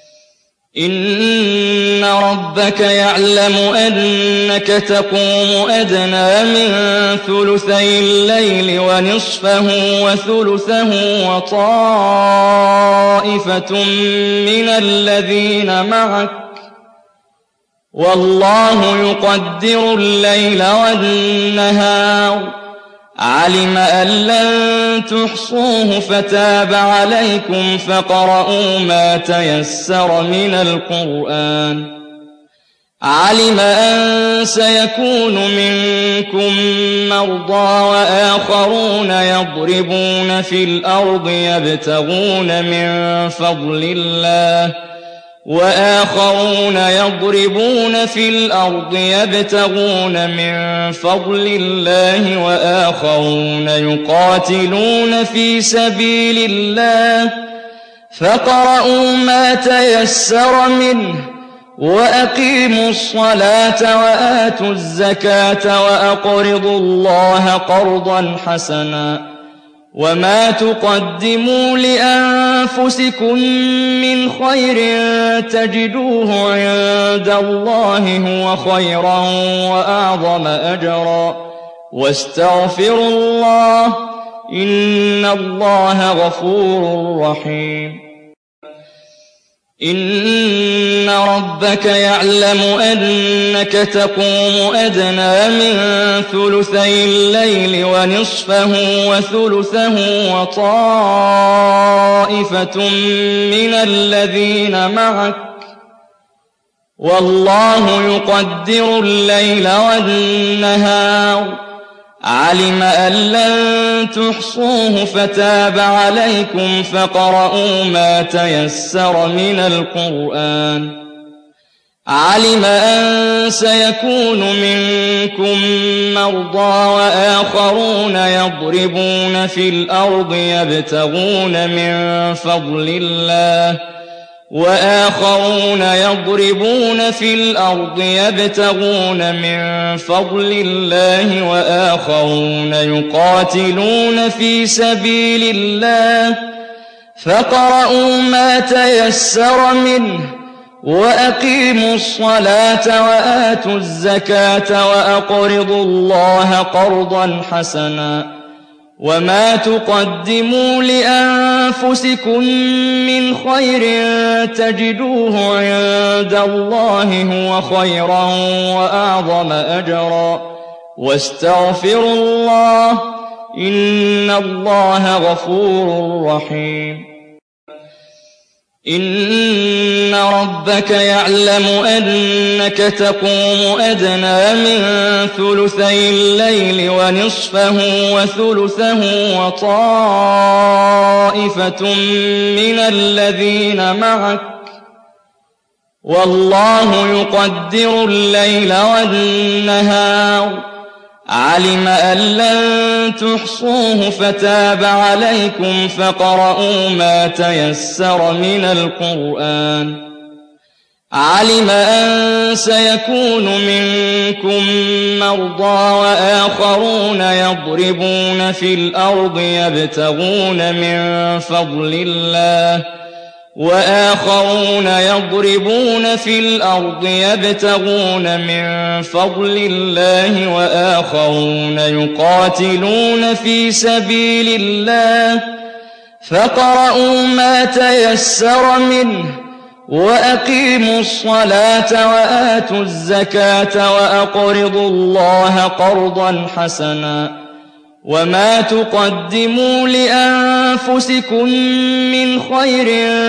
إن ربك يعلم أنك تقوم أدنى من ثلثي الليل ونصفه وثلثه وطائفة من الذين معك والله يقدر الليل والنهار علم أن لن تحصوه فتاب عليكم فاقرؤوا ما تيسر من القرآن علم أن سيكون منكم مرضى وآخرون يضربون في الأرض يبتغون من فضل الله وآخرون يضربون في الأرض يبتغون من فضل الله وآخرون يقاتلون في سبيل الله فاقرؤوا ما تيسر منه وأقيموا الصلاة وآتوا الزكاة وأقرضوا الله قرضا حسنا وما تقدموا لأنفسكم من خير تجدوه عند الله هو خيرا وأعظم أجرا واستغفروا الله إن الله غفور رحيم إن ربك يعلم أنك تقوم أدنى من ثلثي الليل ونصفه وثلثه وطائفة من الذين معك والله يقدر الليل والنهار علم أن لن تحصوه فتاب عليكم فاقرؤوا ما تيسر من القرآن علم أن سيكون منكم مرضى وآخرون يضربون في الأرض يبتغون من فضل الله وآخرون يضربون في الأرض يبتغون من فضل الله وآخرون يقاتلون في سبيل الله فاقرؤوا ما تيسر منه وأقيموا الصلاة وآتوا الزكاة وأقرضوا الله قرضا حسنا وما تقدموا لأنفسكم من خير تجدوه عند الله هو خيرا وأعظم أجرا واستغفروا الله إن الله غفور رحيم إن ربك يعلم أنك تقوم أدنى من ثلثي الليل ونصفه وثلثه وطائفة من الذين معك والله يقدر الليل والنهار علم أن لن تحصوه فتاب عليكم فاقرؤوا ما تيسر من القرآن علم أن سيكون منكم مرضى وآخرون يضربون في الأرض يبتغون من فضل الله وآخرون يضربون في الأرض يبتغون من فضل الله وآخرون يقاتلون في سبيل الله فاقرؤوا ما تيسر منه وأقيموا الصلاة وآتوا الزكاة وأقرضوا الله قرضا حسنا وما تقدموا لأنفسكم من خير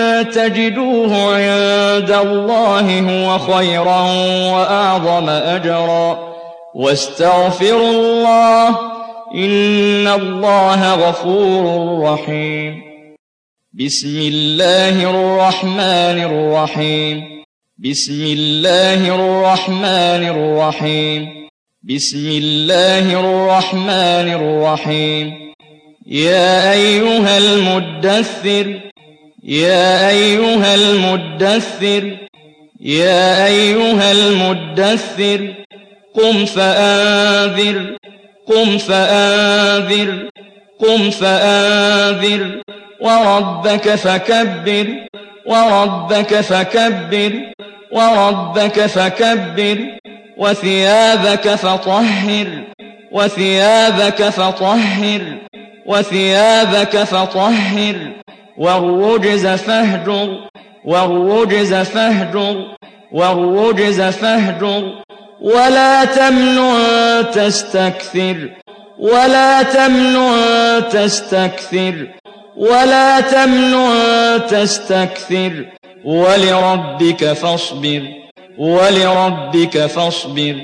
تجدوه عند الله هو خيرا وأعظم أجرا واستغفروا الله إن الله غفور رحيم بسم الله الرحمن الرحيم بسم الله الرحمن الرحيم بسم الله الرحمن الرحيم يا أيها المدثر يا أيها المدثر يا أيها المدثر قم فأنذر قم فأنذر قم فأنذر وربك فكبر وربك فكبر وربك فكبر وثيابك فطهر وثيابك فطهر وثيابك فطهر والرجز فاهجر والرجز فاهجر والرجز فاهجر ولا تمنن تستكثر ولا تمنن تستكثر ولا تمنن تستكثر ولربك فاصبر ولربك فاصبر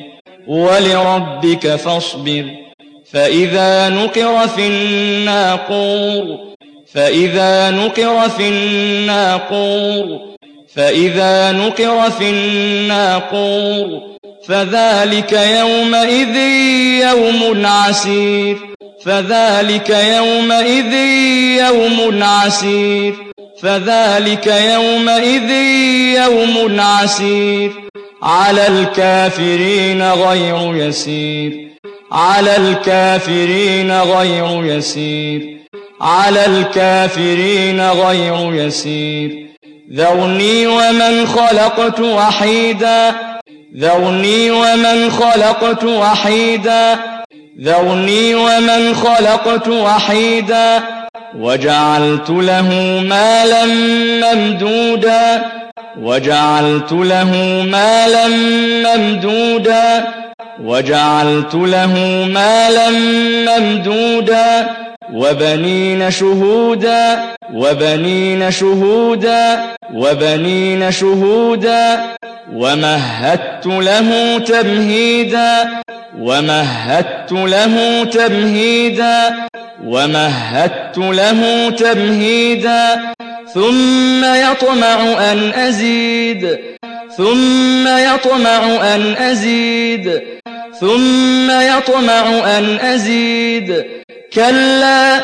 ولربك فاصبر فإذا نقر في الناقور فإذا نقر في الناقور فإذا نقر في الناقور فذلك يومئذ يوم عسير فذلك يومئذ يوم عسير فذلك يومئذ يوم عسير على الكافرين غير يسير على الكافرين غير يسير على الكافرين غير يسير ذرني ومن خلقت وحيدا ذرني ومن خلقت وحيدا ذرني ومن خلقت وحيدا وجعلت له مالا ممدودا وجعلت له مالا ممدودا وجعلت له مالا ممدودا وبنين شهودا وبنين شهودا وبنين شهودا ومهدت له تمهيدا ومهدت له تمهيدا ومهدت له تمهيدا ثم يطمع أن أزيد ثم يطمع أن أزيد ثم يطمع أن أزيد كلا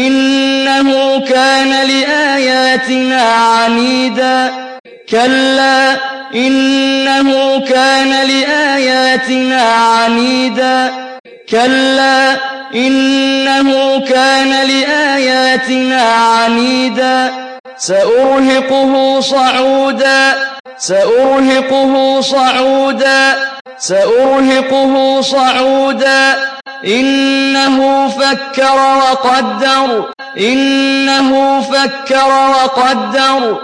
إنه كان لآياتنا عنيدا كلا إنه كان لآياتنا عنيدا كلا إنه كان لآياتنا عنيدا سأرهقه صعودا سأرهقه صعودا سأرهقه صعودا إنه فكر وقدر إنه فكر وقدر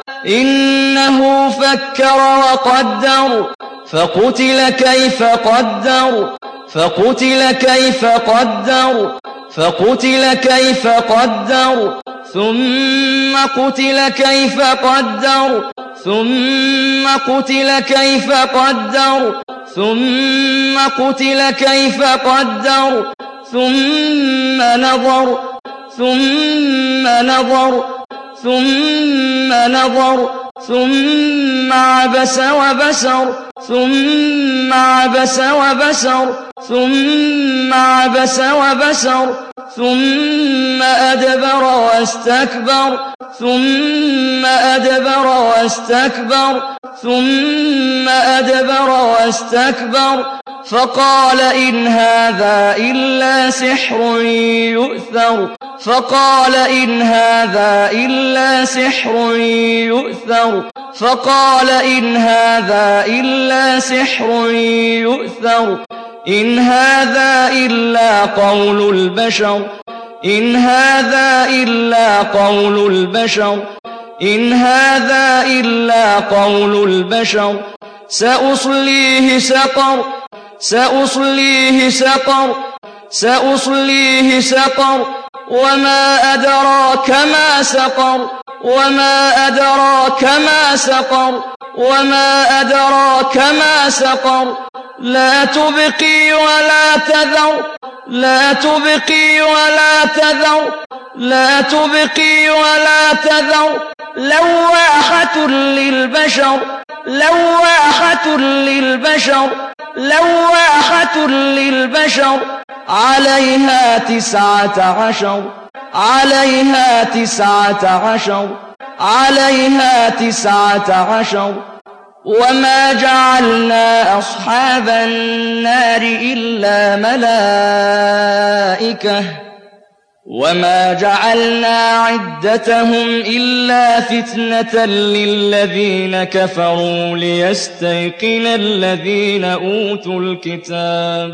إنه فكر وقدر فقتل كيف قدر فقتل كيف قدر فقتل كيف قدر ثم قتل كيف قدر ثم قتل كيف قدر ثم قتل كيف قدر ثم نظر ثم نظر ثم نظر ثم عبس وبسر ثم عبس وبسر ثم عبس وبسر ثم أدبر واستكبر ثم أدبر واستكبر ثم أدبر واستكبر فقال إن هذا إلا سحر يؤثر فقال إن هذا إلا سحر يؤثر فقال إن هذا إلا سحر يؤثر إن هذا إلا قول البشر إن هذا إلا قول البشر إن هذا إلا قول البشر سأصليه سقر سأصليه سقر سأصليه سقر وما أدراك ما سقر وما أدراك ما سقر وما أدراك ما سقر لا تبقي ولا تذر لا تبقي ولا تذر لا تبقي ولا تذر لواحة للبشر لواحة للبشر لواحة للبشر عليها تسعة عشر عليها تسعة عشر عليها تسعة عشر وما جعلنا أصحاب النار إلا ملائكة وما جعلنا عدتهم إلا فتنة للذين كفروا ليستيقن الذين أوتوا الكتاب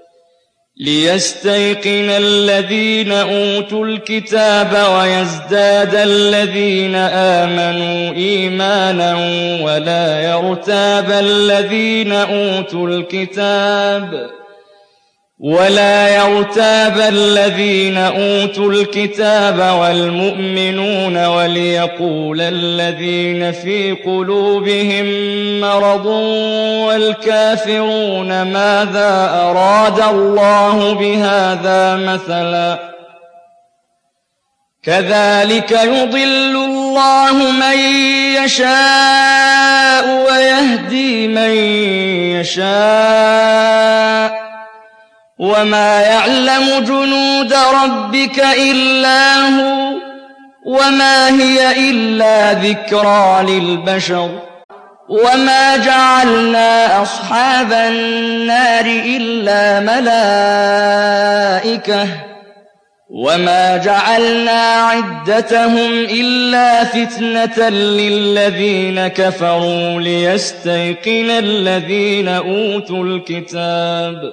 ليستيقن الذين أوتوا الكتاب ويزداد الذين آمنوا إيمانا ولا يرتاب الذين أوتوا الكتاب ولا يرتاب الذين أوتوا الكتاب والمؤمنون وليقول الذين في قلوبهم مرض والكافرون ماذا أراد الله بهذا مثلا كذلك يضل الله من يشاء ويهدي من يشاء وما يعلم جنود ربك إلا هو وما هي إلا ذكرى للبشر وما جعلنا أصحاب النار إلا ملائكة وما جعلنا عدتهم إلا فتنة للذين كفروا ليستيقن الذين أوتوا الكتاب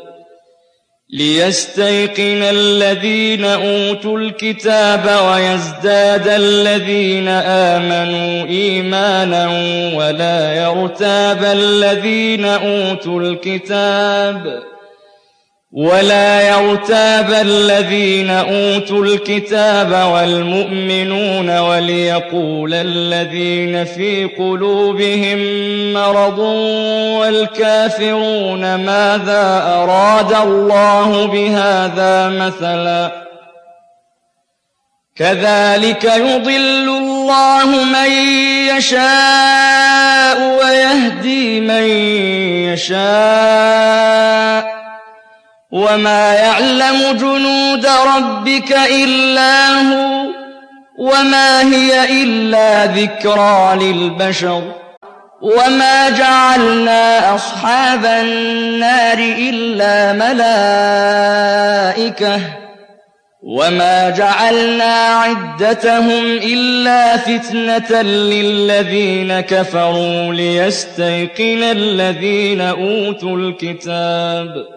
ليستيقن الذين أوتوا الكتاب ويزداد الذين آمنوا إيمانا ولا يرتاب الذين أوتوا الكتاب ولا يرتاب الذين أوتوا الكتاب والمؤمنون وليقول الذين في قلوبهم مرض والكافرون ماذا أراد الله بهذا مثلا كذلك يضل الله من يشاء ويهدي من يشاء وما يعلم جنود ربك إلا هو وما هي إلا ذكرى للبشر وما جعلنا أصحاب النار إلا ملائكة وما جعلنا عدتهم إلا فتنة للذين كفروا ليستيقن الذين أوتوا الكتاب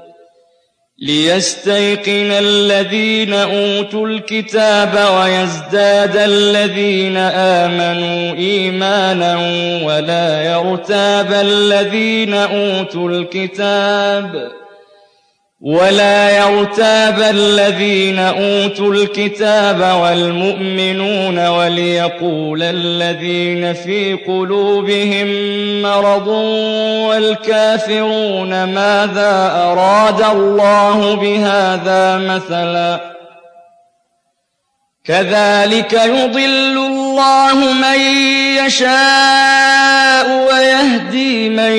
ليستيقن الذين أوتوا الكتاب ويزداد الذين آمنوا إيمانا ولا يرتاب الذين أوتوا الكتاب ولا يرتاب الذين أوتوا الكتاب والمؤمنون وليقول الذين في قلوبهم مرض والكافرون ماذا أراد الله بهذا مثلا كذلك يضل الله من يشاء ويهدي من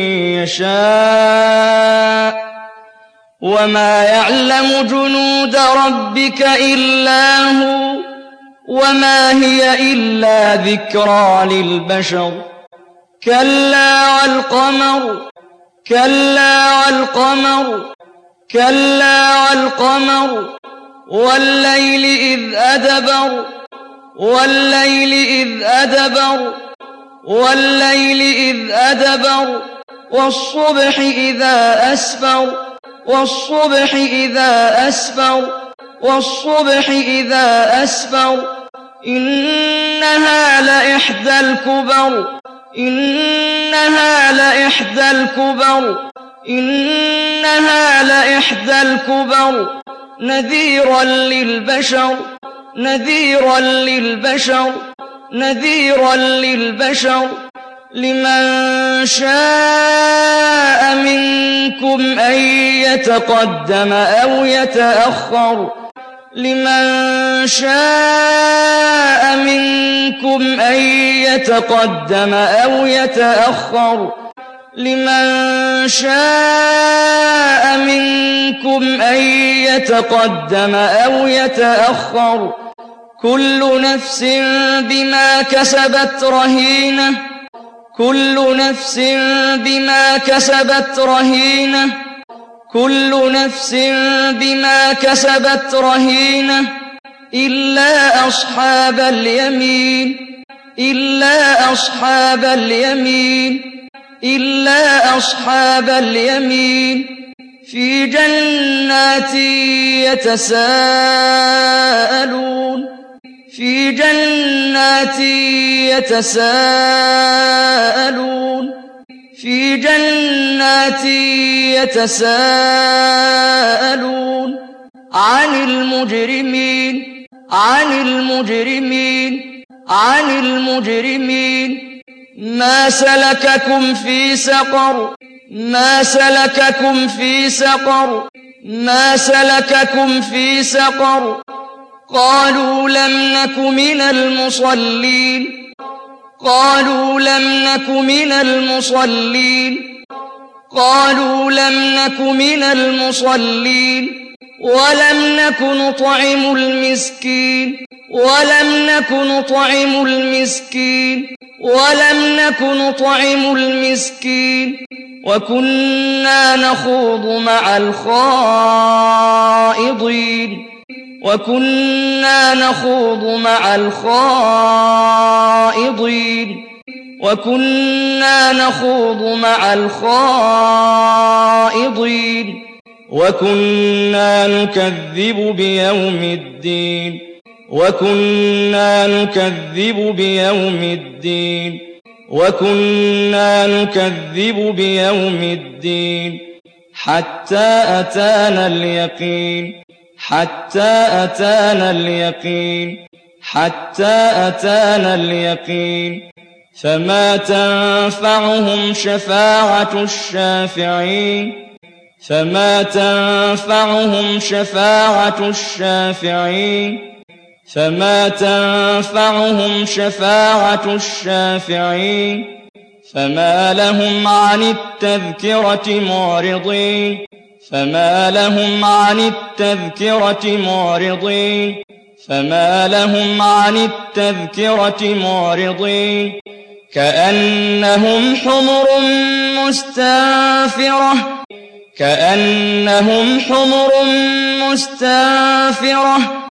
يشاء وما يعلم جنود ربك إلا هو وما هي إلا ذكرى للبشر كلا والقمر كلا والقمر كلا والقمر والليل إذ أدبر والليل إذ أدبر والليل إذ أدبر والصبح إذا أسفر والصبح إذا أسفر والصبح إذا أسفر إنها لإحدى الكبر إنها لإحدى الكبر إنها لإحدى الكبر نذيرا للبشر نذيرا للبشر نذيرا للبشر لمن شاء منكم أن يتقدم أو يتأخر لمن شاء منكم أن يتقدم أو يتأخر لمن شاء منكم أن يتقدم أو يتأخر كل نفس بما كسبت رهينة كل نفس بما كسبت رهينة كل نفس بما كسبت رهينة إلا أصحاب اليمين إلا أصحاب اليمين إلا أصحاب اليمين في جنات يتساءلون في جنات يتساءلون في جنات يتساءلون عن المجرمين عن المجرمين عن المجرمين ما سلككم في سقر ما سلككم في سقر ما سلككم في سقر قالوا لم نك من المصلين قالوا لم نك من المصلين قالوا لم نك من المصلين ولم نك نطعم المسكين ولم نك نطعم المسكين ولم نك نطعم المسكين وكنا نخوض مع الخائضين وكنا نخوض مع الخائضين وكنا نخوض مع الخائضين وكنا نكذب بيوم الدين وكنا نكذب بيوم الدين وكنا نكذب بيوم الدين حتى أتانا اليقين حتى أتانا اليقين حتى أتانا اليقين فما تنفعهم شفاعة الشافعين فما تنفعهم شفاعة الشافعين فما تنفعهم شفاعة الشافعين فما لهم عن التذكرة معرضين فما لهم عن التذكرة معرضين فما لهم عن التذكرة معرضين كأنهم حمر مستنفرة كأنهم حمر مستنفرة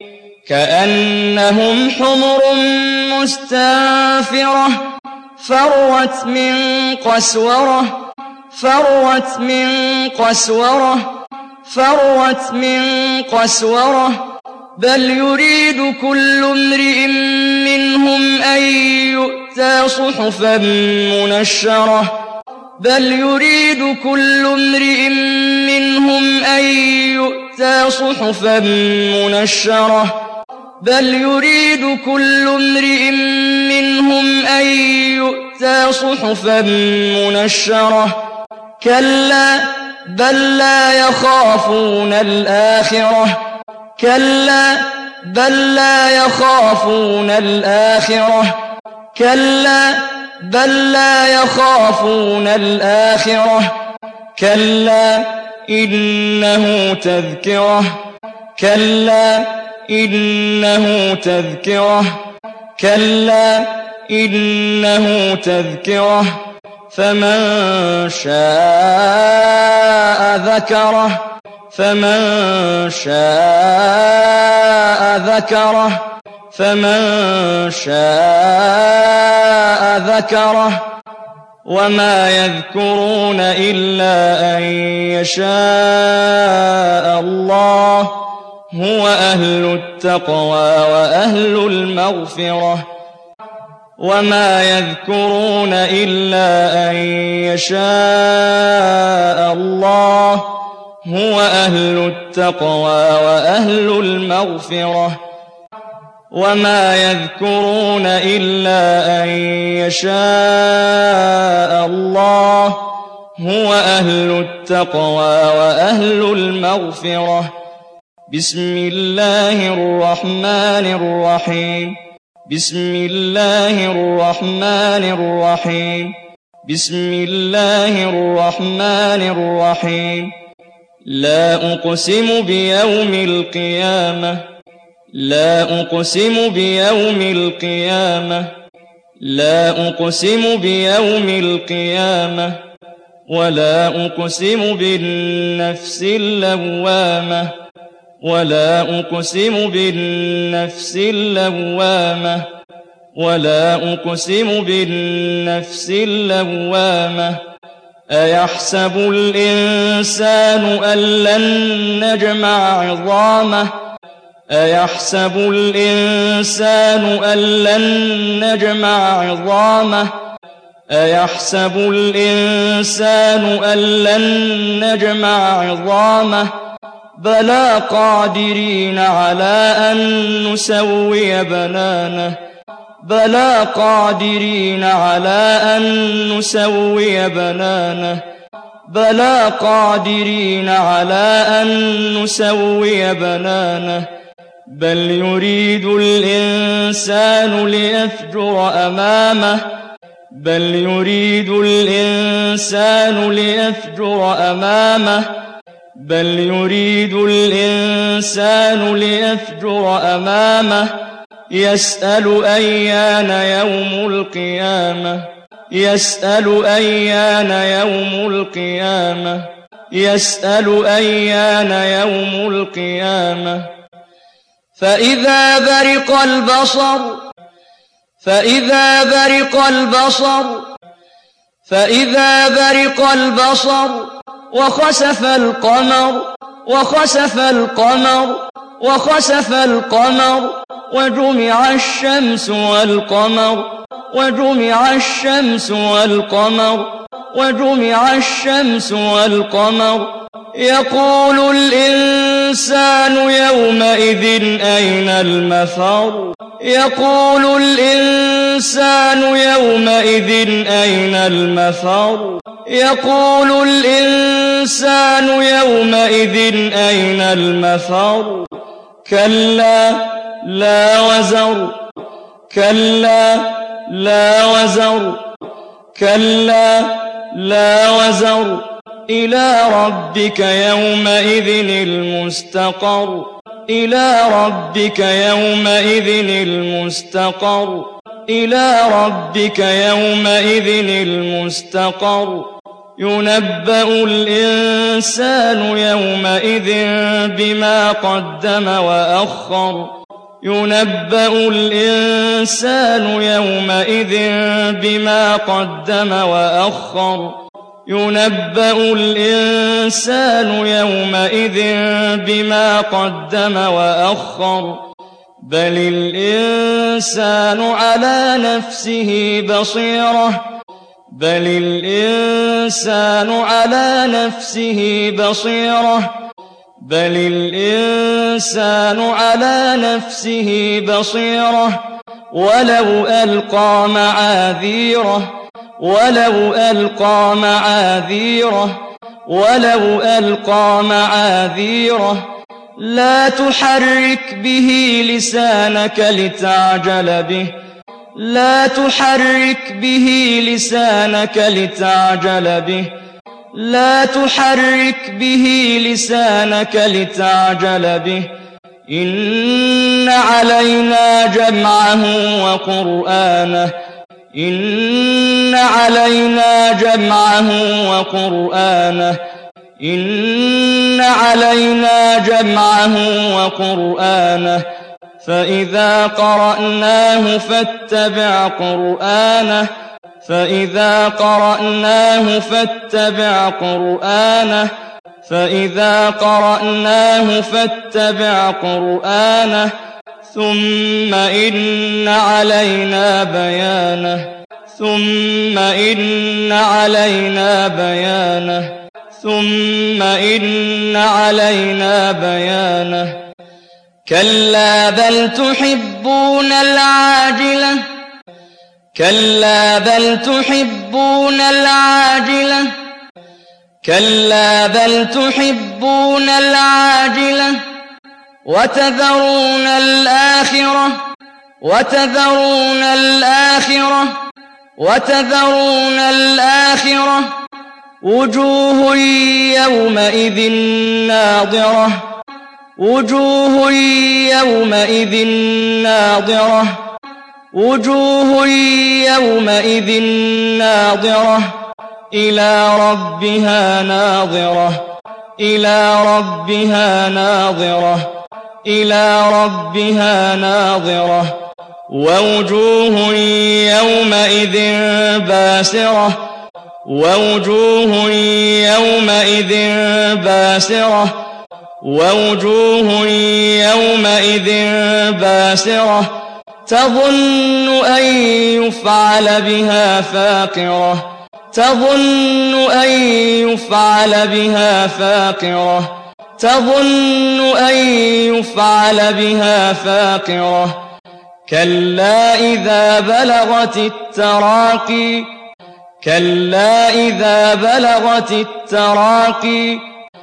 كأنهم حمر مستنفرة فرت من قسورة فرت من قسورة فرت من قسورة بل يريد كل امرئ منهم أن يؤتى صحفا منشرة بل يريد كل امرئ منهم أن يؤتى صحفا منشرة بل يريد كل امرئ منهم أن يؤتى صحفا منشرة كلا بل لا يخافون الآخرة كلا بل لا يخافون الآخرة كلا بل لا يخافون الآخرة كلا إنه تذكرة كلا إنه تذكرة كلا إنه تذكرة فمن شاء ذكره فمن شاء ذكره فمن شاء ذكره وما يذكرون إلا أن يشاء الله هو أهل التقوى وأهل المغفرة وما يذكرون إلا أن يشاء الله هو أهل التقوى وأهل المغفرة وما يذكرون إلا أن يشاء الله هو أهل التقوى وأهل المغفرة بسم الله الرحمن الرحيم بسم الله الرحمن الرحيم بسم الله الرحمن الرحيم لا أقسم بيوم القيامة لا أقسم بيوم القيامة لا أقسم بيوم القيامة ولا أقسم بالنفس اللوامة ولا أقسم بالنفس اللوامة ولا أقسم بالنفس اللوامة أيحسب الإنسان أن لن نجمع عظامه أيحسب الإنسان أن لن نجمع عظامه أيحسب الإنسان أن لن نجمع عظامه بلى قادرين على أن نسوي بنانه بلى قادرين على أن نسوي بنانه بلى قادرين على أن نسوي بنانه بل يريد الإنسان ليفجر أمامه بل يريد الإنسان ليفجر أمامه بل يريد الإنسان ليفجر أمامه يسأل أيان يوم القيامة يسأل أيان يوم القيامة يسأل أيان يوم القيامة فإذا برق البصر فإذا برق البصر فإذا برق البصر وخسف القمر وخسف القمر وخسف القمر وجمع الشمس والقمر وجمع الشمس والقمر وجمع الشمس والقمر يقول الإنسان يومئذ أين المفر يقول الإنسان يومئذ أين المفر يقول الإنسان يومئذ أين المفر كلا لا وزر كلا لا وزر كلا لا وزر إلى ربك يومئذ المستقر إلى ربك يومئذ المستقر إلى ربك يومئذ المستقر ينبأ الإنسان يومئذ بما قدم وأخر ينبأ الإنسان يومئذ بما قدم وأخر ينبأ الإنسان يومئذ بما قدم وأخر بل الإنسان على نفسه بصيرة بل الإنسان على نفسه بصيرة بل الإنسان على نفسه بصيرة ولو ألقى معاذيره ولو ألقى معاذيره ولو ألقى معاذيره لا تحرك به لسانك لتعجل به لا تحرك به لسانك لتعجل به لا تحرك به لسانك لتعجل به إن علينا جمعه وقرآنه إن علينا جمعه وقرآنه إن علينا جمعه وقرآنه فإذا قرأناه فاتبع قرآنه فإذا قرأناه فاتبع قرآنه فإذا قرأناه فاتبع قرآنه ثم إن علينا بيانه ثم إن علينا بيانه ثم إن علينا بيانه كلا بل تحبون العاجلة كلا بل تحبون العاجلة كلا بل تحبون العاجلة وتذرون الآخرة وتذرون الآخرة وتذرون الآخرة وجوه يومئذ ناضرة وجوه يومئذ ناضرة وجوه يومئذ ناضرة إلى ربها ناظرة إلى ربها ناظرة إلى ربها ناظرة ووجوه يومئذ باسرة ووجوه يومئذ باسرة ووجوه يومئذ باسرة تظن أن يفعل بها فاقرة تظن أن يفعل بها فاقرة تظن أن يفعل بها فاقرة كلا إذا بلغت التراقي كلا إذا بلغت التراقي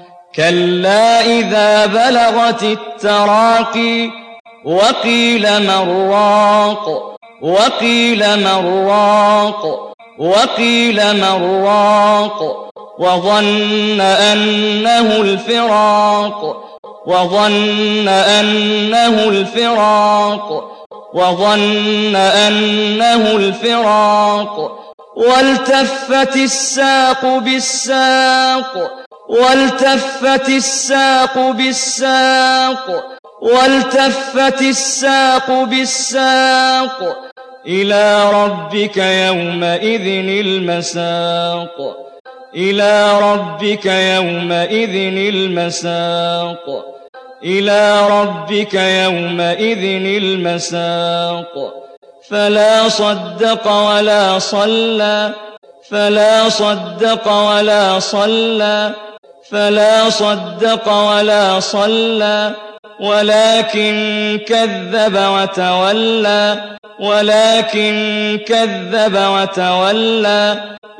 كلا إذا بلغت التراقي وقيل من راق وقيل من راق وقيل من راق وظن أنه الفراق وظن أنه الفراق وظن أنه الفراق والتفت الساق بالساق والتفت الساق بالساق والتفت الساق بالساق إلى ربك يومئذ المساق إلى ربك يومئذ المساق إلى ربك يومئذ المساق فلا صدق ولا صلى فلا صدق ولا صلى فلا صدق ولا صلى ولكن كذب وتولى ولكن كذب وتولى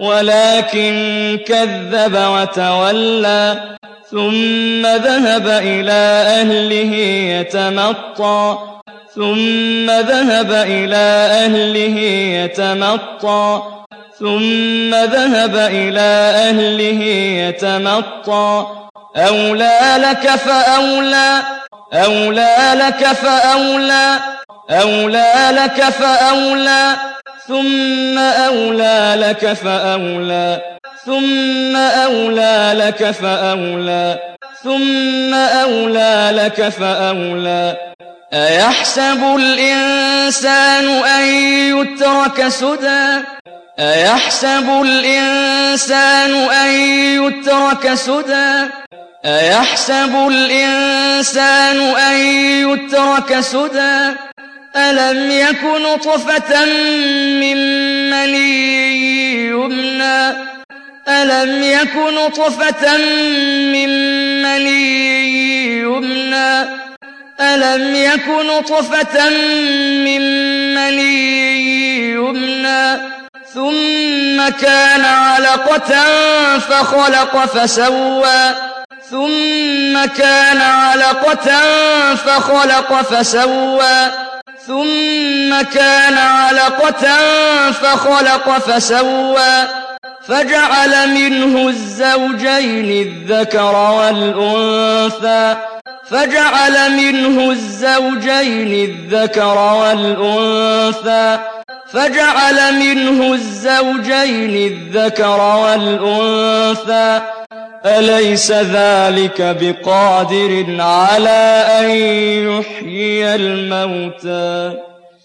ولكن كذب وتولى ثم ذهب إلى أهله يتمطى ثم ذهب إلى أهله يتمطى ثم ذهب إلى أهله يتمطى أولى لك فأولى أولى لك فأولى أولى لك فأولى ثم أولى لك فأولى ثم أولى لك فأولى ثم أولى لك فأولى أيحسب الإنسان أن يترك سدى أيحسب الإنسان أن يترك سدى أيحسب الإنسان أن يترك سدى ألم يك نطفة من مني يمنى ألم يك نطفة من مني يمنى ألم يك نطفة من مني يمنى ثم كان علقة فخلق فسوى ثم كان علقة فخلق فسوى ثم كان علقة فخلق فسوى فجعل منه الزوجين الذكر والأنثى فجعل منه الزوجين الذكر والأنثى فجعل منه الزوجين الذكر والأنثى أليس ذلك بقادر على أن يحيي الموتى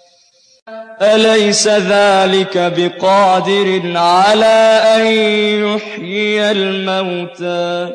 أليس ذلك بقادر على أن يحيي الموتى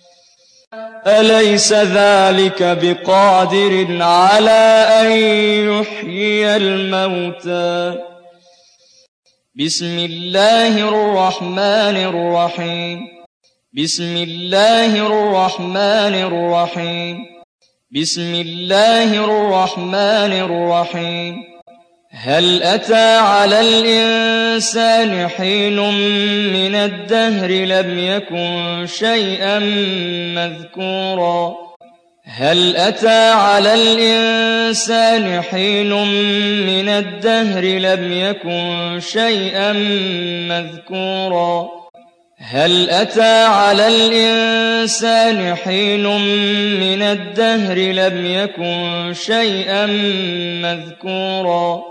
أليس ذلك بقادر على أن يحيي الموتى بسم الله الرحمن الرحيم بسم الله الرحمن الرحيم بسم الله الرحمن الرحيم هل أتى على الإنسان حين من الدهر لم يكن شيئا مذكورا هل أتى على الإنسان حين من الدهر لم يكن شيئا مذكورا هل أتى على الإنسان حين من الدهر لم يكن شيئا مذكورا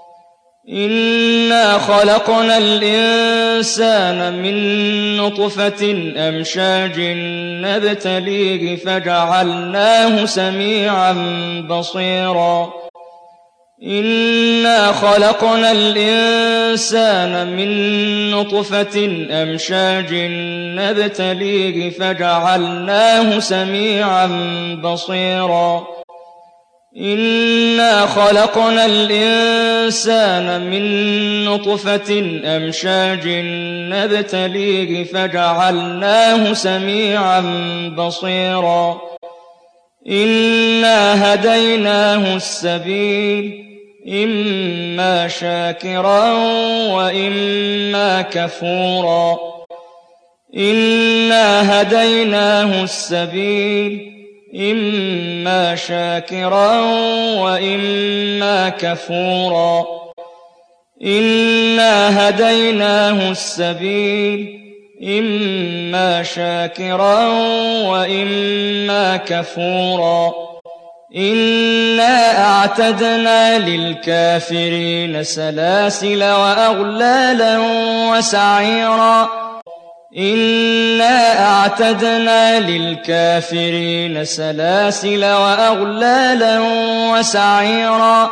إنا خلقنا الإنسان من نطفة أمشاج نبتليه فجعلناه سميعا بصيرا إنا خلقنا الإنسان من نطفة أمشاج نبتليه فجعلناه سميعا بصيرا إنا خلقنا الإنسان من نطفة أمشاج نبتليه فجعلناه سميعا بصيرا إنا هديناه السبيل إما شاكرا وإما كفورا إنا هديناه السبيل إما شاكرا وإما كفورا إنا هديناه السبيل إما شاكرا وإما كفورا إنا أعتدنا للكافرين سلاسل وأغلالا وسعيرا إنا أعتدنا للكافرين سلاسل وأغلالا وسعيرا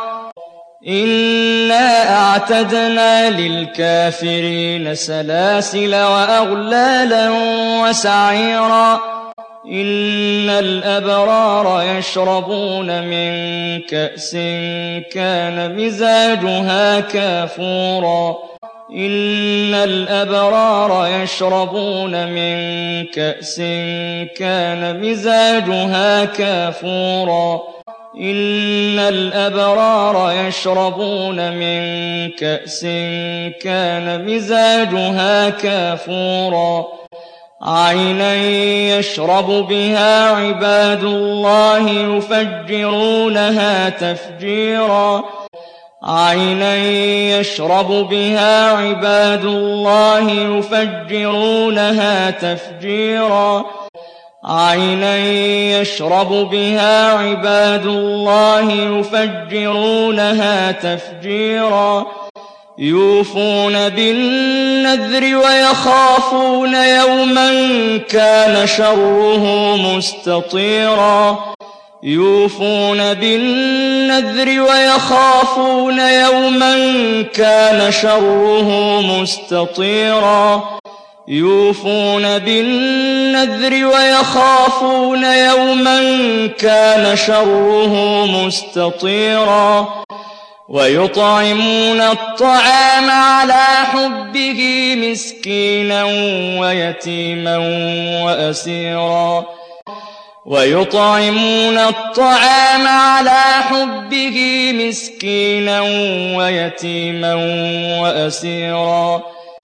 إنا أعتدنا للكافرين سلاسل وأغلالا وسعيرا إن الأبرار يشربون من كأس كان مزاجها كافورا إن الأبرار يشربون من كأس كان مزاجها كافورا إن الأبرار يشربون من كأس كان مزاجها كافورا عينا يشرب بها عباد الله يفجرونها تفجيرا عينا يشرب بها عباد الله يفجرونها تفجيرا عينا يشرب بها عباد الله يفجرونها تفجيرا يوفون بالنذر ويخافون يوما كان شره مستطيرا يوفون بالنذر ويخافون يوما كان شره مستطيرا يوفون بالنذر ويخافون يوما كان شره مستطيرا ويطعمون الطعام على حبه مسكينا ويتيما وأسيرا ويطعمون الطعام على حبه مسكينا ويتيما وأسيرا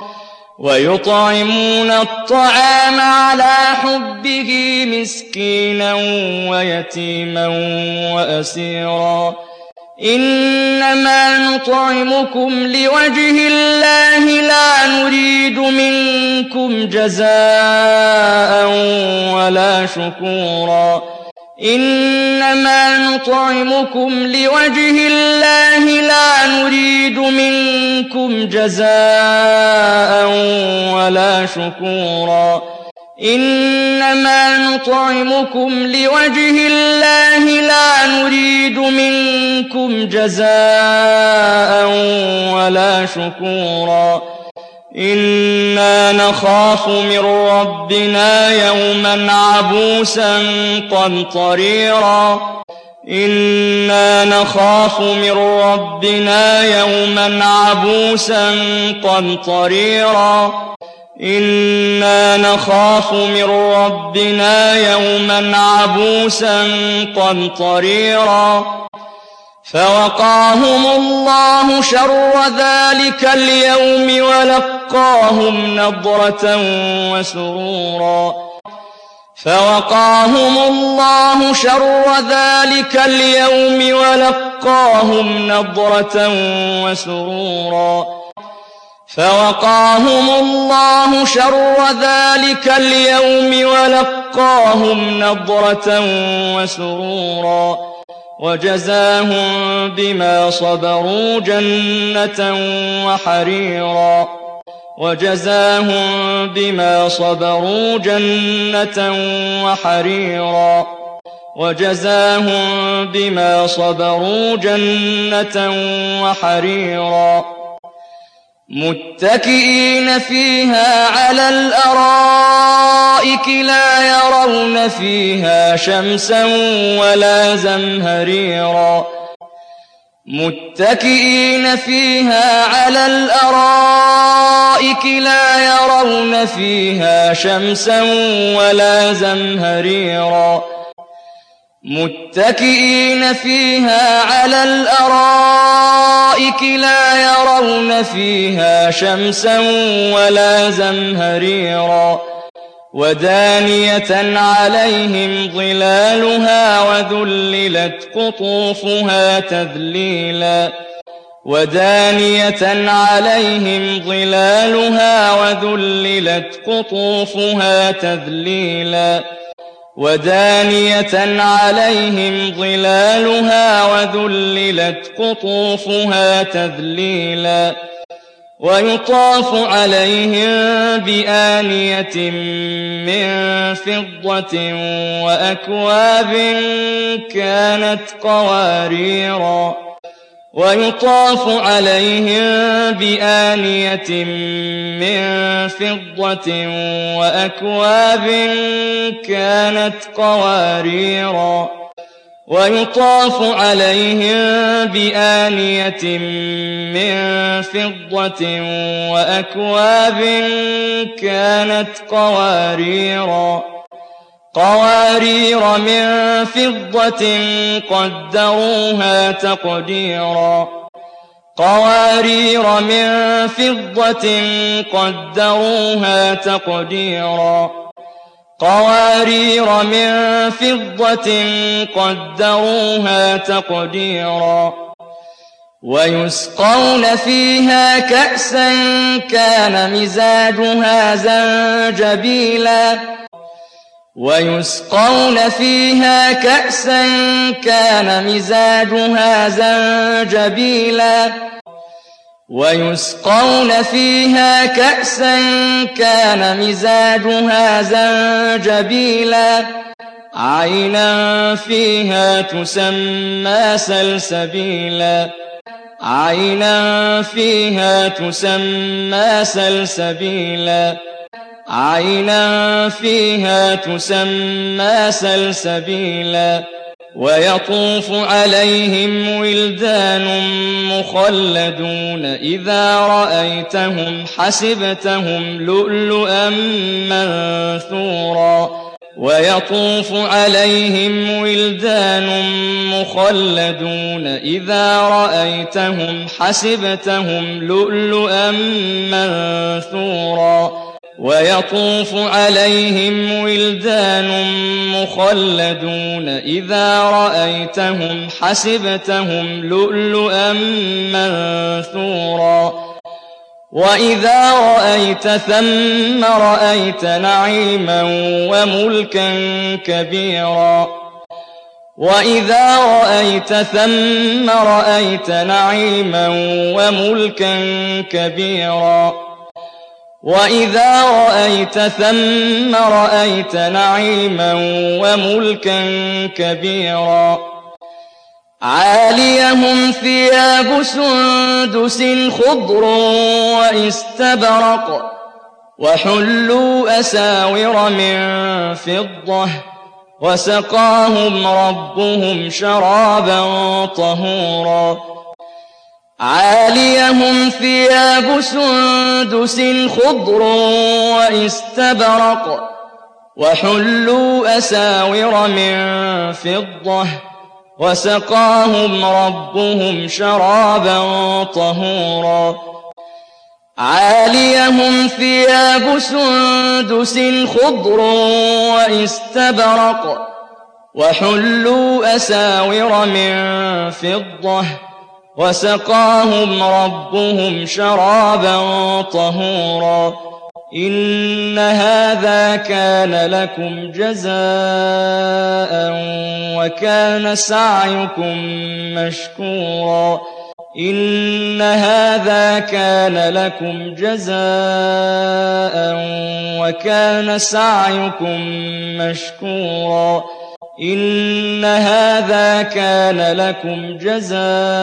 ويطعمون الطعام على حبه مسكينا ويتيما وأسيرا إنما نطعمكم لوجه الله لا نريد منكم جزاء ولا شكورا إنما نطعمكم لوجه الله لا نريد منكم جزاء ولا شكورا إنما نطعمكم لوجه الله لا نريد منكم جزاء ولا شكورا إنا نخاف من ربنا يوما عبوسا قمطريرا إنا نخاف من ربنا يوما عبوسا قمطريرا إنا نخاف من ربنا يوما عبوسا قمطريرا فوقاهم الله شر ذلك اليوم ولقاهم نضرة وسرورا فوقاهم الله شر ذلك اليوم ولقاهم نضرة وسرورا فوقاهم الله شر ذلك اليوم ولقاهم نضرة وسرورا وجزاهم بما صبروا جنة وحريرا وجزاهم بما صبروا جنة وحريرا وجزاهم بما صبروا جنة وحريرا متكئين فيها على الأرائك لا يرون فيها شمسا ولا زمهريرا متكئين فيها على الأرائك لا يرون فيها شمسا ولا زمهريرا متكئين فيها على الأرائك لا يرون فيها شمسا ولا زمهريرا ودانية عليهم ظلالها وذللت قطوفها تذليلا ودانية عليهم ظلالها وذللت قطوفها تذليلا ودانية عليهم ظلالها وذللت قطوفها تذليلا ويطاف عليهم بآنية من فضة وأكواب كانت قواريرا ويطاف عليهم بآنية من فضة وأكواب كانت قواريرا ويطاف عليهم بآنية من فضة وأكواب كانت قواريرا قوارير من فضة قدروها تقديرا قوارير من فضة قدروها تقديرا قوارير من فضة قدروها تقديرا ويسقون فيها كأسا كان مزاجها زنجبيلا ويسقون فيها كأسا كان مزاجها زنجبيلا ويسقون فيها كأسا كان مزاجها زنجبيلا عينا فيها تسمى سلسبيلا عينا فيها تسمى سلسبيلا عينا فيها تسمى سلسبيلا ويطوف عليهم ولدان مخلدون إذا رأيتهم حسبتهم لؤلؤا منثورا ويطوف عليهم ولدان مخلدون إذا رأيتهم حسبتهم لؤلؤا منثورا ويطوف عليهم ولدان مخلدون إذا رأيتهم حسبتهم لؤلؤا منثورا وإذا رأيت ثم رأيت نعيما وملكا كبيرا وإذا رأيت ثم رأيت نعيما وملكا كبيرا وإذا رأيت ثم رأيت نعيما وملكا كبيرا عاليهم ثياب سندس خضر واستبرق وحلوا أساور من فضة وسقاهم ربهم شرابا طهورا عاليهم ثياب سندس خضر واستبرق وحلوا أساور من فضة وسقاهم ربهم شرابا طهورا عاليهم ثياب سندس خضر واستبرق وحلوا أساور من فضة وسقاهم ربهم شرابا طهورا إن هذا كان لكم جزاء وكان سعيكم مشكورا إن هذا كان لكم جزاء وكان سعيكم مشكورا إن هذا كان لكم جزاء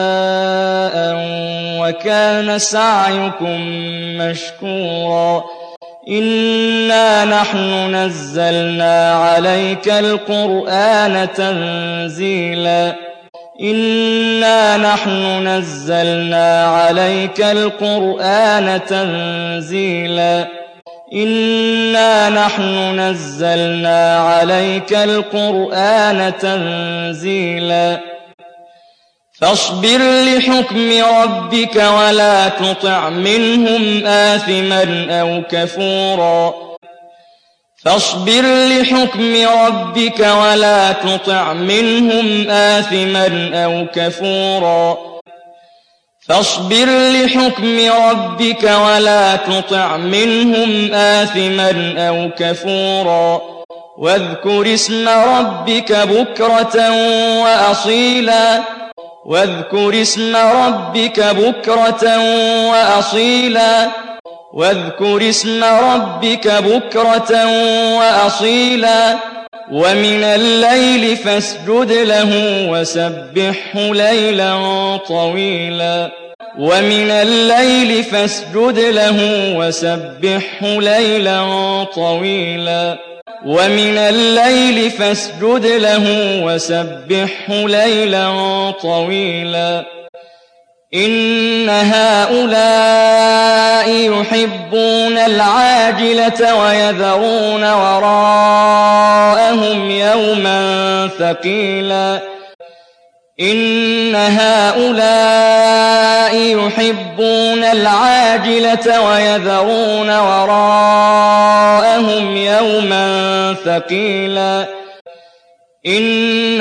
وكان سعيكم مشكورا إنا نحن نزلنا عليك القرآن تنزيلا إنا نحن نزلنا عليك القرآن تنزيلا إنا نحن نزلنا عليك القرآن تنزيلا فاصبر لحكم ربك ولا تطع منهم آثما أو كفورا فاصبر لحكم ربك ولا تطع منهم آثما أو كفورا فاصبر لحكم ربك ولا تطع منهم آثما أو كفورا واذكر اسم ربك بكرة وأصيلا واذكر اسم ربك بكرة وأصيلا واذكر اسم ربك بكرة وأصيلا ومن الليل فاسجد له وسبحه ليلا طويلا ومن الليل فاسجد له وسبحه ليلا طويلا ومن الليل فاسجد له وسبحه ليلا طويلا إن هؤلاء يحبون العاجلة ويذرون وراءهم يوما ثقيلا إن هؤلاء يحبون العاجلة ويذرون وراءهم يوما ثقيلا إن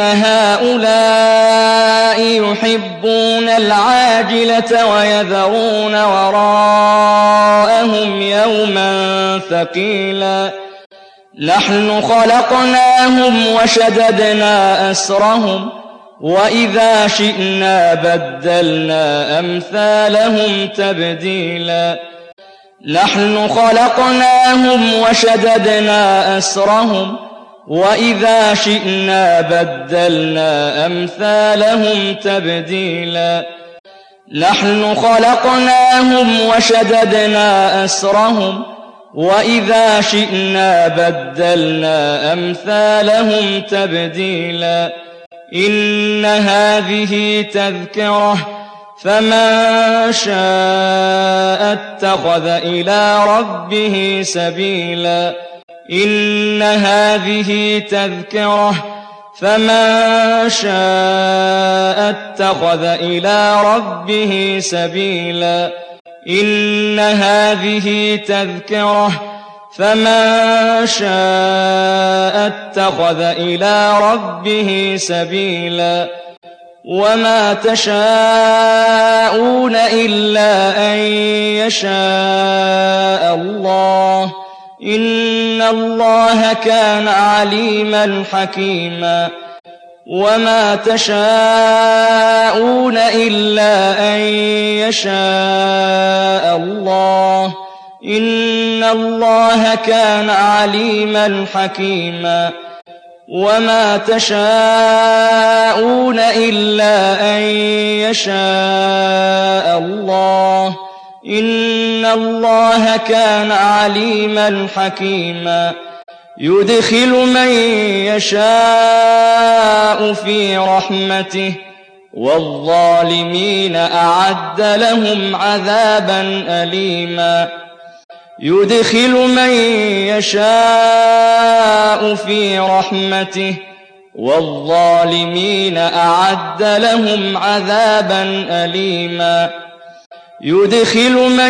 هؤلاء يحبون العاجلة ويذرون وراءهم يوما ثقيلا نحن خلقناهم وشددنا أسرهم وإذا شئنا بدلنا أمثالهم تبديلا نحن خلقناهم وشددنا أسرهم وإذا شئنا بدلنا أمثالهم تبديلا نحن خلقناهم وشددنا أسرهم وإذا شئنا بدلنا أمثالهم تبديلا إن هذه تذكرة فمن شاء اتخذ إلى ربه سبيلا إن هذه تذكرة فمن شاء اتخذ إلى ربه سبيلا إن هذه تذكرة فمن شاء اتخذ إلى ربه سبيلا وما تشاءون إلا أن يشاء الله إن الله كان عليما حكيما وما تشاءون إلا أن يشاء الله إن الله كان عليما حكيما وما تشاءون إلا أن يشاء الله إن الله كان عليما حكيما يدخل من يشاء في رحمته والظالمين أعد لهم عذابا أليما يدخل من يشاء في رحمته والظالمين أعد لهم عذابا أليما يدخل من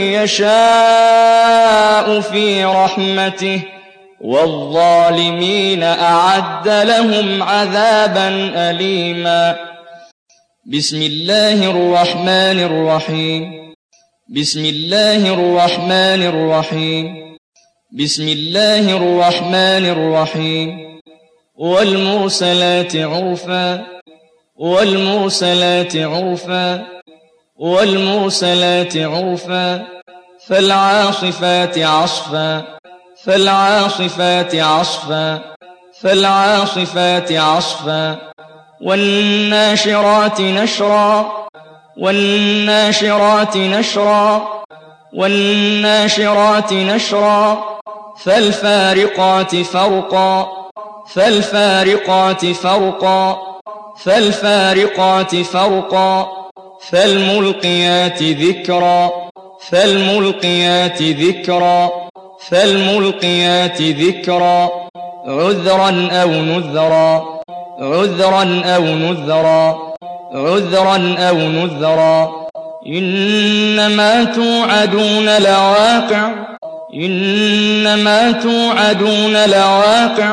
يشاء في رحمته والظالمين أعد لهم عذابا أليما بسم الله الرحمن الرحيم بسم الله الرحمن الرحيم بسم الله الرحمن الرحيم والمرسلات عرفا والمرسلات عرفا والمرسلات عرفا فالعاصفات عصفا فالعاصفات عصفا فالعاصفات عصفا والناشرات نشرا والناشرات نشرا والناشرات نشرا فالفارقات فرقا فالفارقات فرقا فالفارقات فرقا فالملقيات ذكرا فالملقيات ذكرا فالملقيات ذكرا عذرا أو نذرا عذرا أو نذرا عذرا أو نذرا إنما توعدون لواقع إنما توعدون لواقع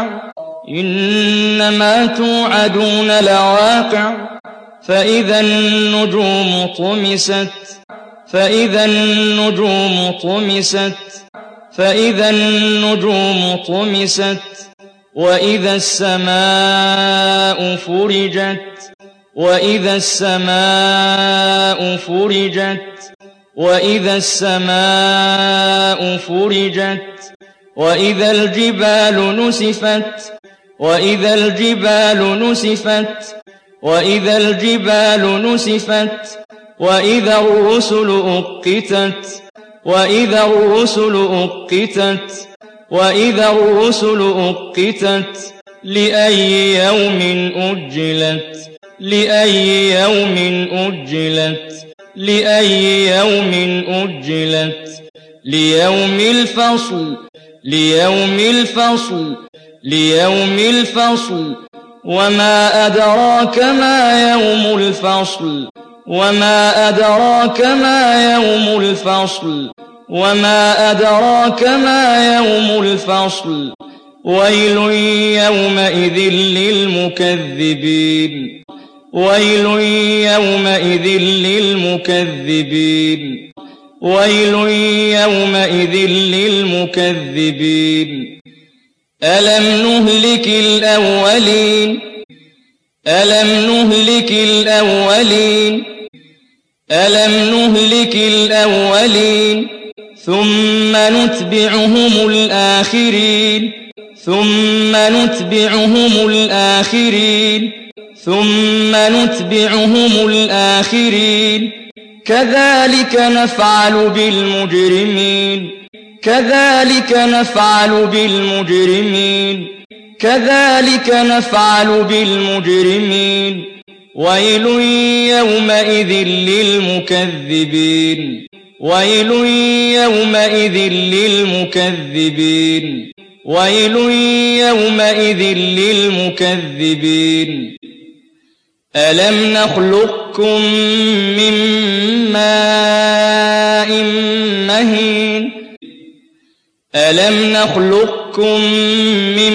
إنما توعدون لواقع فإذا النجوم طمست فإذا النجوم طمست فإذا النجوم طمست وإذا السماء فرجت وإذا السماء فرجت وإذا السماء فرجت وإذا الجبال نسفت وإذا الجبال نسفت وإذا الجبال نسفت وإذا الرسل أقتت وإذا الرسل أقتت وإذا الرسل أقتت لأي يوم أجلت لأي يوم أجلت لأي يوم أجلت ليوم الفصل ليوم الفصل ليوم الفصل وما أدراك ما يوم الفصل وما أدراك ما يوم الفصل وما أدراك ما يوم الفصل ويل يومئذ للمكذبين ويل يومئذ للمكذبين ويل يومئذ للمكذبين ألم نهلك الأولين ألم نهلك الأولين ألم نهلك الأولين ثم نتبعهم الآخرين ثم نتبعهم الآخرين ثم نتبعهم الآخرين كذلك نفعل بالمجرمين كذلك نفعل بالمجرمين كذلك نفعل بالمجرمين ويل يومئذ للمكذبين ويل يومئذ للمكذبين ويل يومئذ للمكذبين ألم نخلقكم من ماء مهين ألم نخلقكم من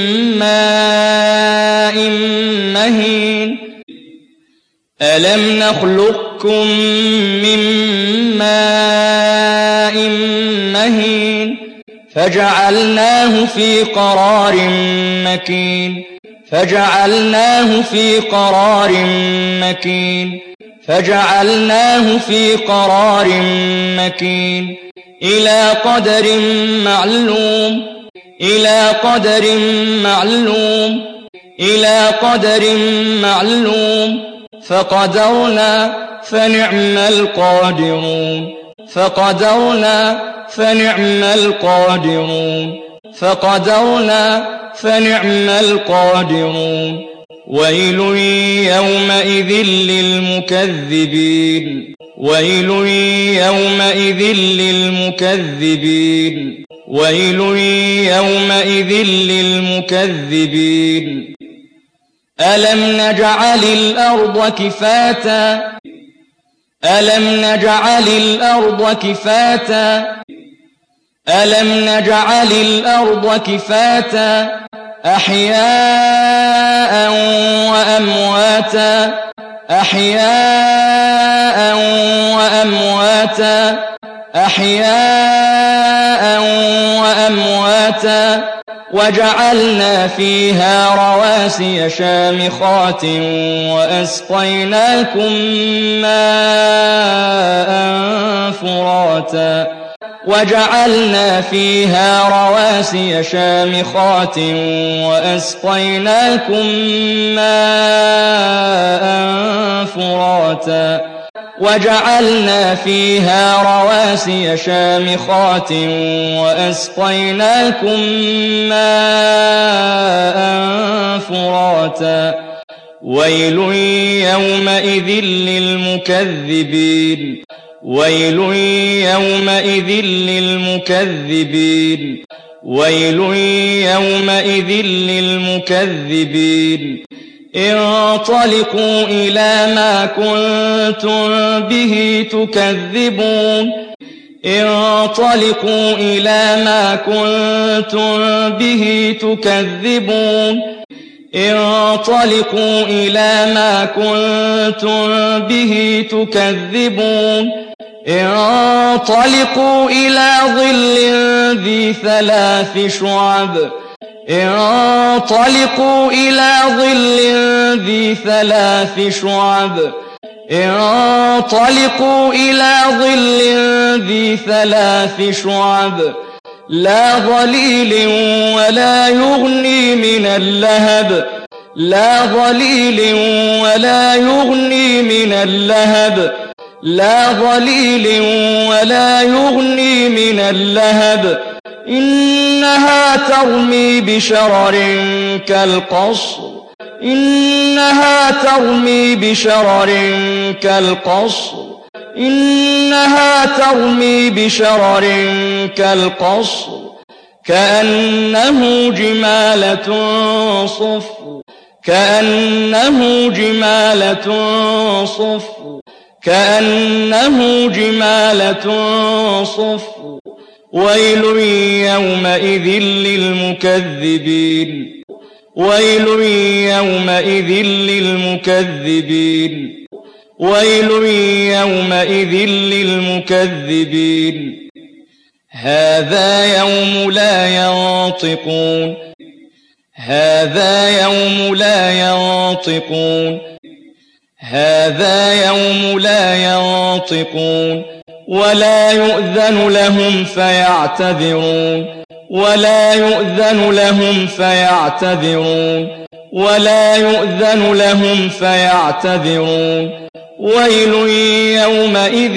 ماء مهين ألم نخلقكم من ماء مهين فجعلناه في قرار مكين فجعلناه في قرار مكين فجعلناه في قرار مكين إلى قدر معلوم إلى قدر معلوم إلى قدر معلوم فقدرنا فنعم القادرون فقدرنا فنعم القادرون فقدرنا فنعم القادرون ويل يومئذ للمكذبين ويل يومئذ للمكذبين ويل يومئذ للمكذبين ألم نجعل الأرض كفاتا ألم نجعل الأرض كفاتا ألم نجعل الأرض كفاتا أحياء وأمواتا أحياء وأمواتا أحياء وأمواتا وجعلنا فيها رواسي شامخات وأسقيناكم ماء فراتا وجعلنا فيها رواسي شامخات وأسقيناكم ماء فراتا وجعلنا فيها رواسي شامخات وأسقيناكم ماء فراتا ويل يومئذ للمكذبين ويل يومئذ للمكذبين ويل يومئذ للمكذبين انطلقوا إلى ما كنتم به تكذبون انطلقوا إلى ما كنتم به تكذبون انطلقوا إلى ما كنتم به تكذبون انطلقوا إلى ظل ذي ثلاث شعب انطلقوا إلى ظل ذي ثلاث شعب انطلقوا إلى ظل ذي ثلاث شعب لا ظليل ولا يغني من اللهب لا ظليل ولا يغني من اللهب لا ظليل ولا يغني من اللهب إنها ترمي بشرر كالقصر إنها ترمي بشرر كالقصر إنها ترمي بشرر كالقصر كأنه جمالة صفر كأنه جمالة صفر كأنه جمالة صفر ويل يومئذ للمكذبين ويل يومئذ للمكذبين ويل يومئذ للمكذبين هذا يوم لا ينطقون هذا يوم لا ينطقون هذا يوم لا ينطقون ولا يؤذن لهم فيعتذرون ولا يؤذن لهم فيعتذرون ولا يؤذن لهم فيعتذرون ويل يومئذ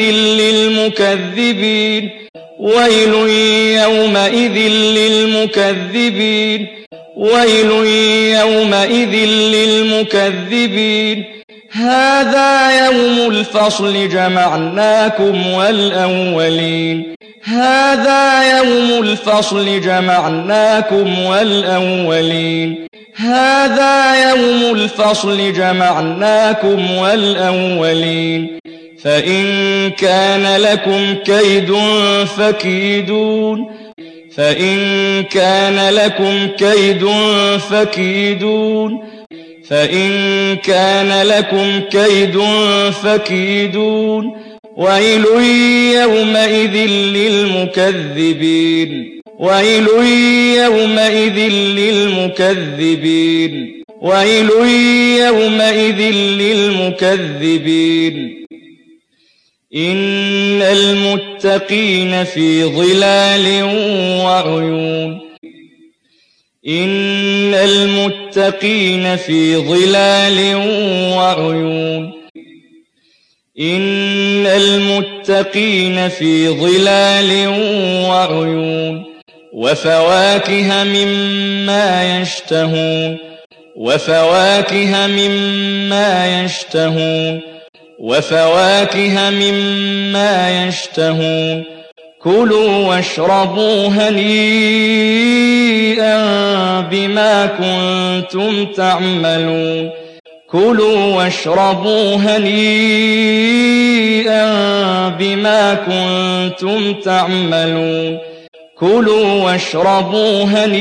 للمكذبين ويل يومئذ للمكذبين ويل يومئذ للمكذبين هذا يوم الفصل جمعناكم والأولين هذا يوم الفصل جمعناكم والأولين هذا يوم الفصل جمعناكم والأولين فإن كان لكم كيد فكيدون فإن كان لكم كيد فكيدون فإن كان لكم كيد فكيدون ويل يومئذ للمكذبين ويل يومئذ للمكذبين ويل يومئذ للمكذبين إن المتقين في ظلال وعيون إن المتقين في ظلال وعيون إن المتقين في ظلال وعيون وفواكه مما يشتهون وفواكه مما يشتهون وفواكه مما يشتهون كلوا واشربوا هنيئا بما كنتم تعملون كلوا واشربوا هنيئا بما كنتم تعملون كلوا واشربوا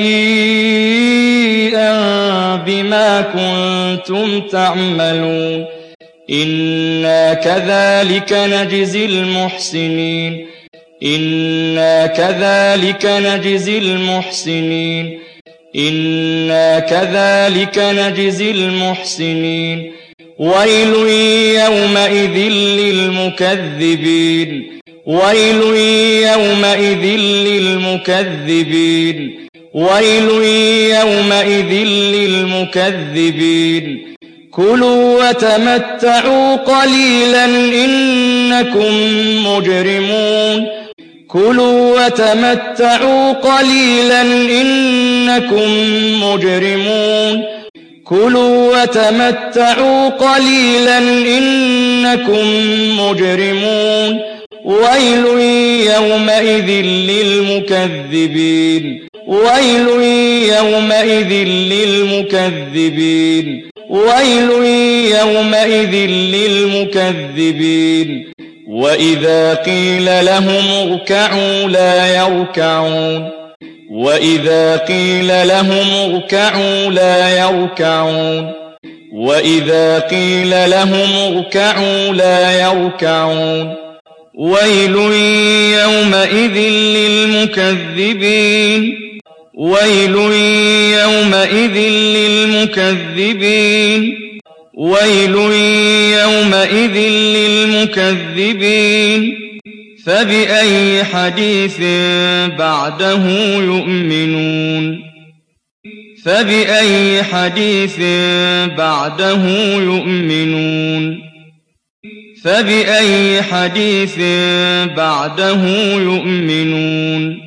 هنيئا بما كنتم تعملون إنا كذلك نجزي المحسنين إنا كذلك نجزي المحسنين إنا كذلك نجزي المحسنين ويل يومئذ للمكذبين ويل يومئذ للمكذبين ويل يومئذ للمكذبين كلوا وتمتعوا قليلا إنكم مجرمون كلوا وتمتعوا قليلا إنكم مجرمون كلوا وتمتعوا قليلا إنكم مجرمون ويل يومئذ للمكذبين ويل يومئذ للمكذبين ويل يومئذ للمكذبين وإذا قيل لهم اركعوا لا يركعون وإذا قيل لهم اركعوا لا يركعون وإذا قيل لهم اركعوا لا يركعون ويل يومئذ للمكذبين ويل يومئذ للمكذبين ويل يومئذ للمكذبين فبأي حديث بعده يؤمنون فبأي حديث بعده يؤمنون فبأي حديث بعده يؤمنون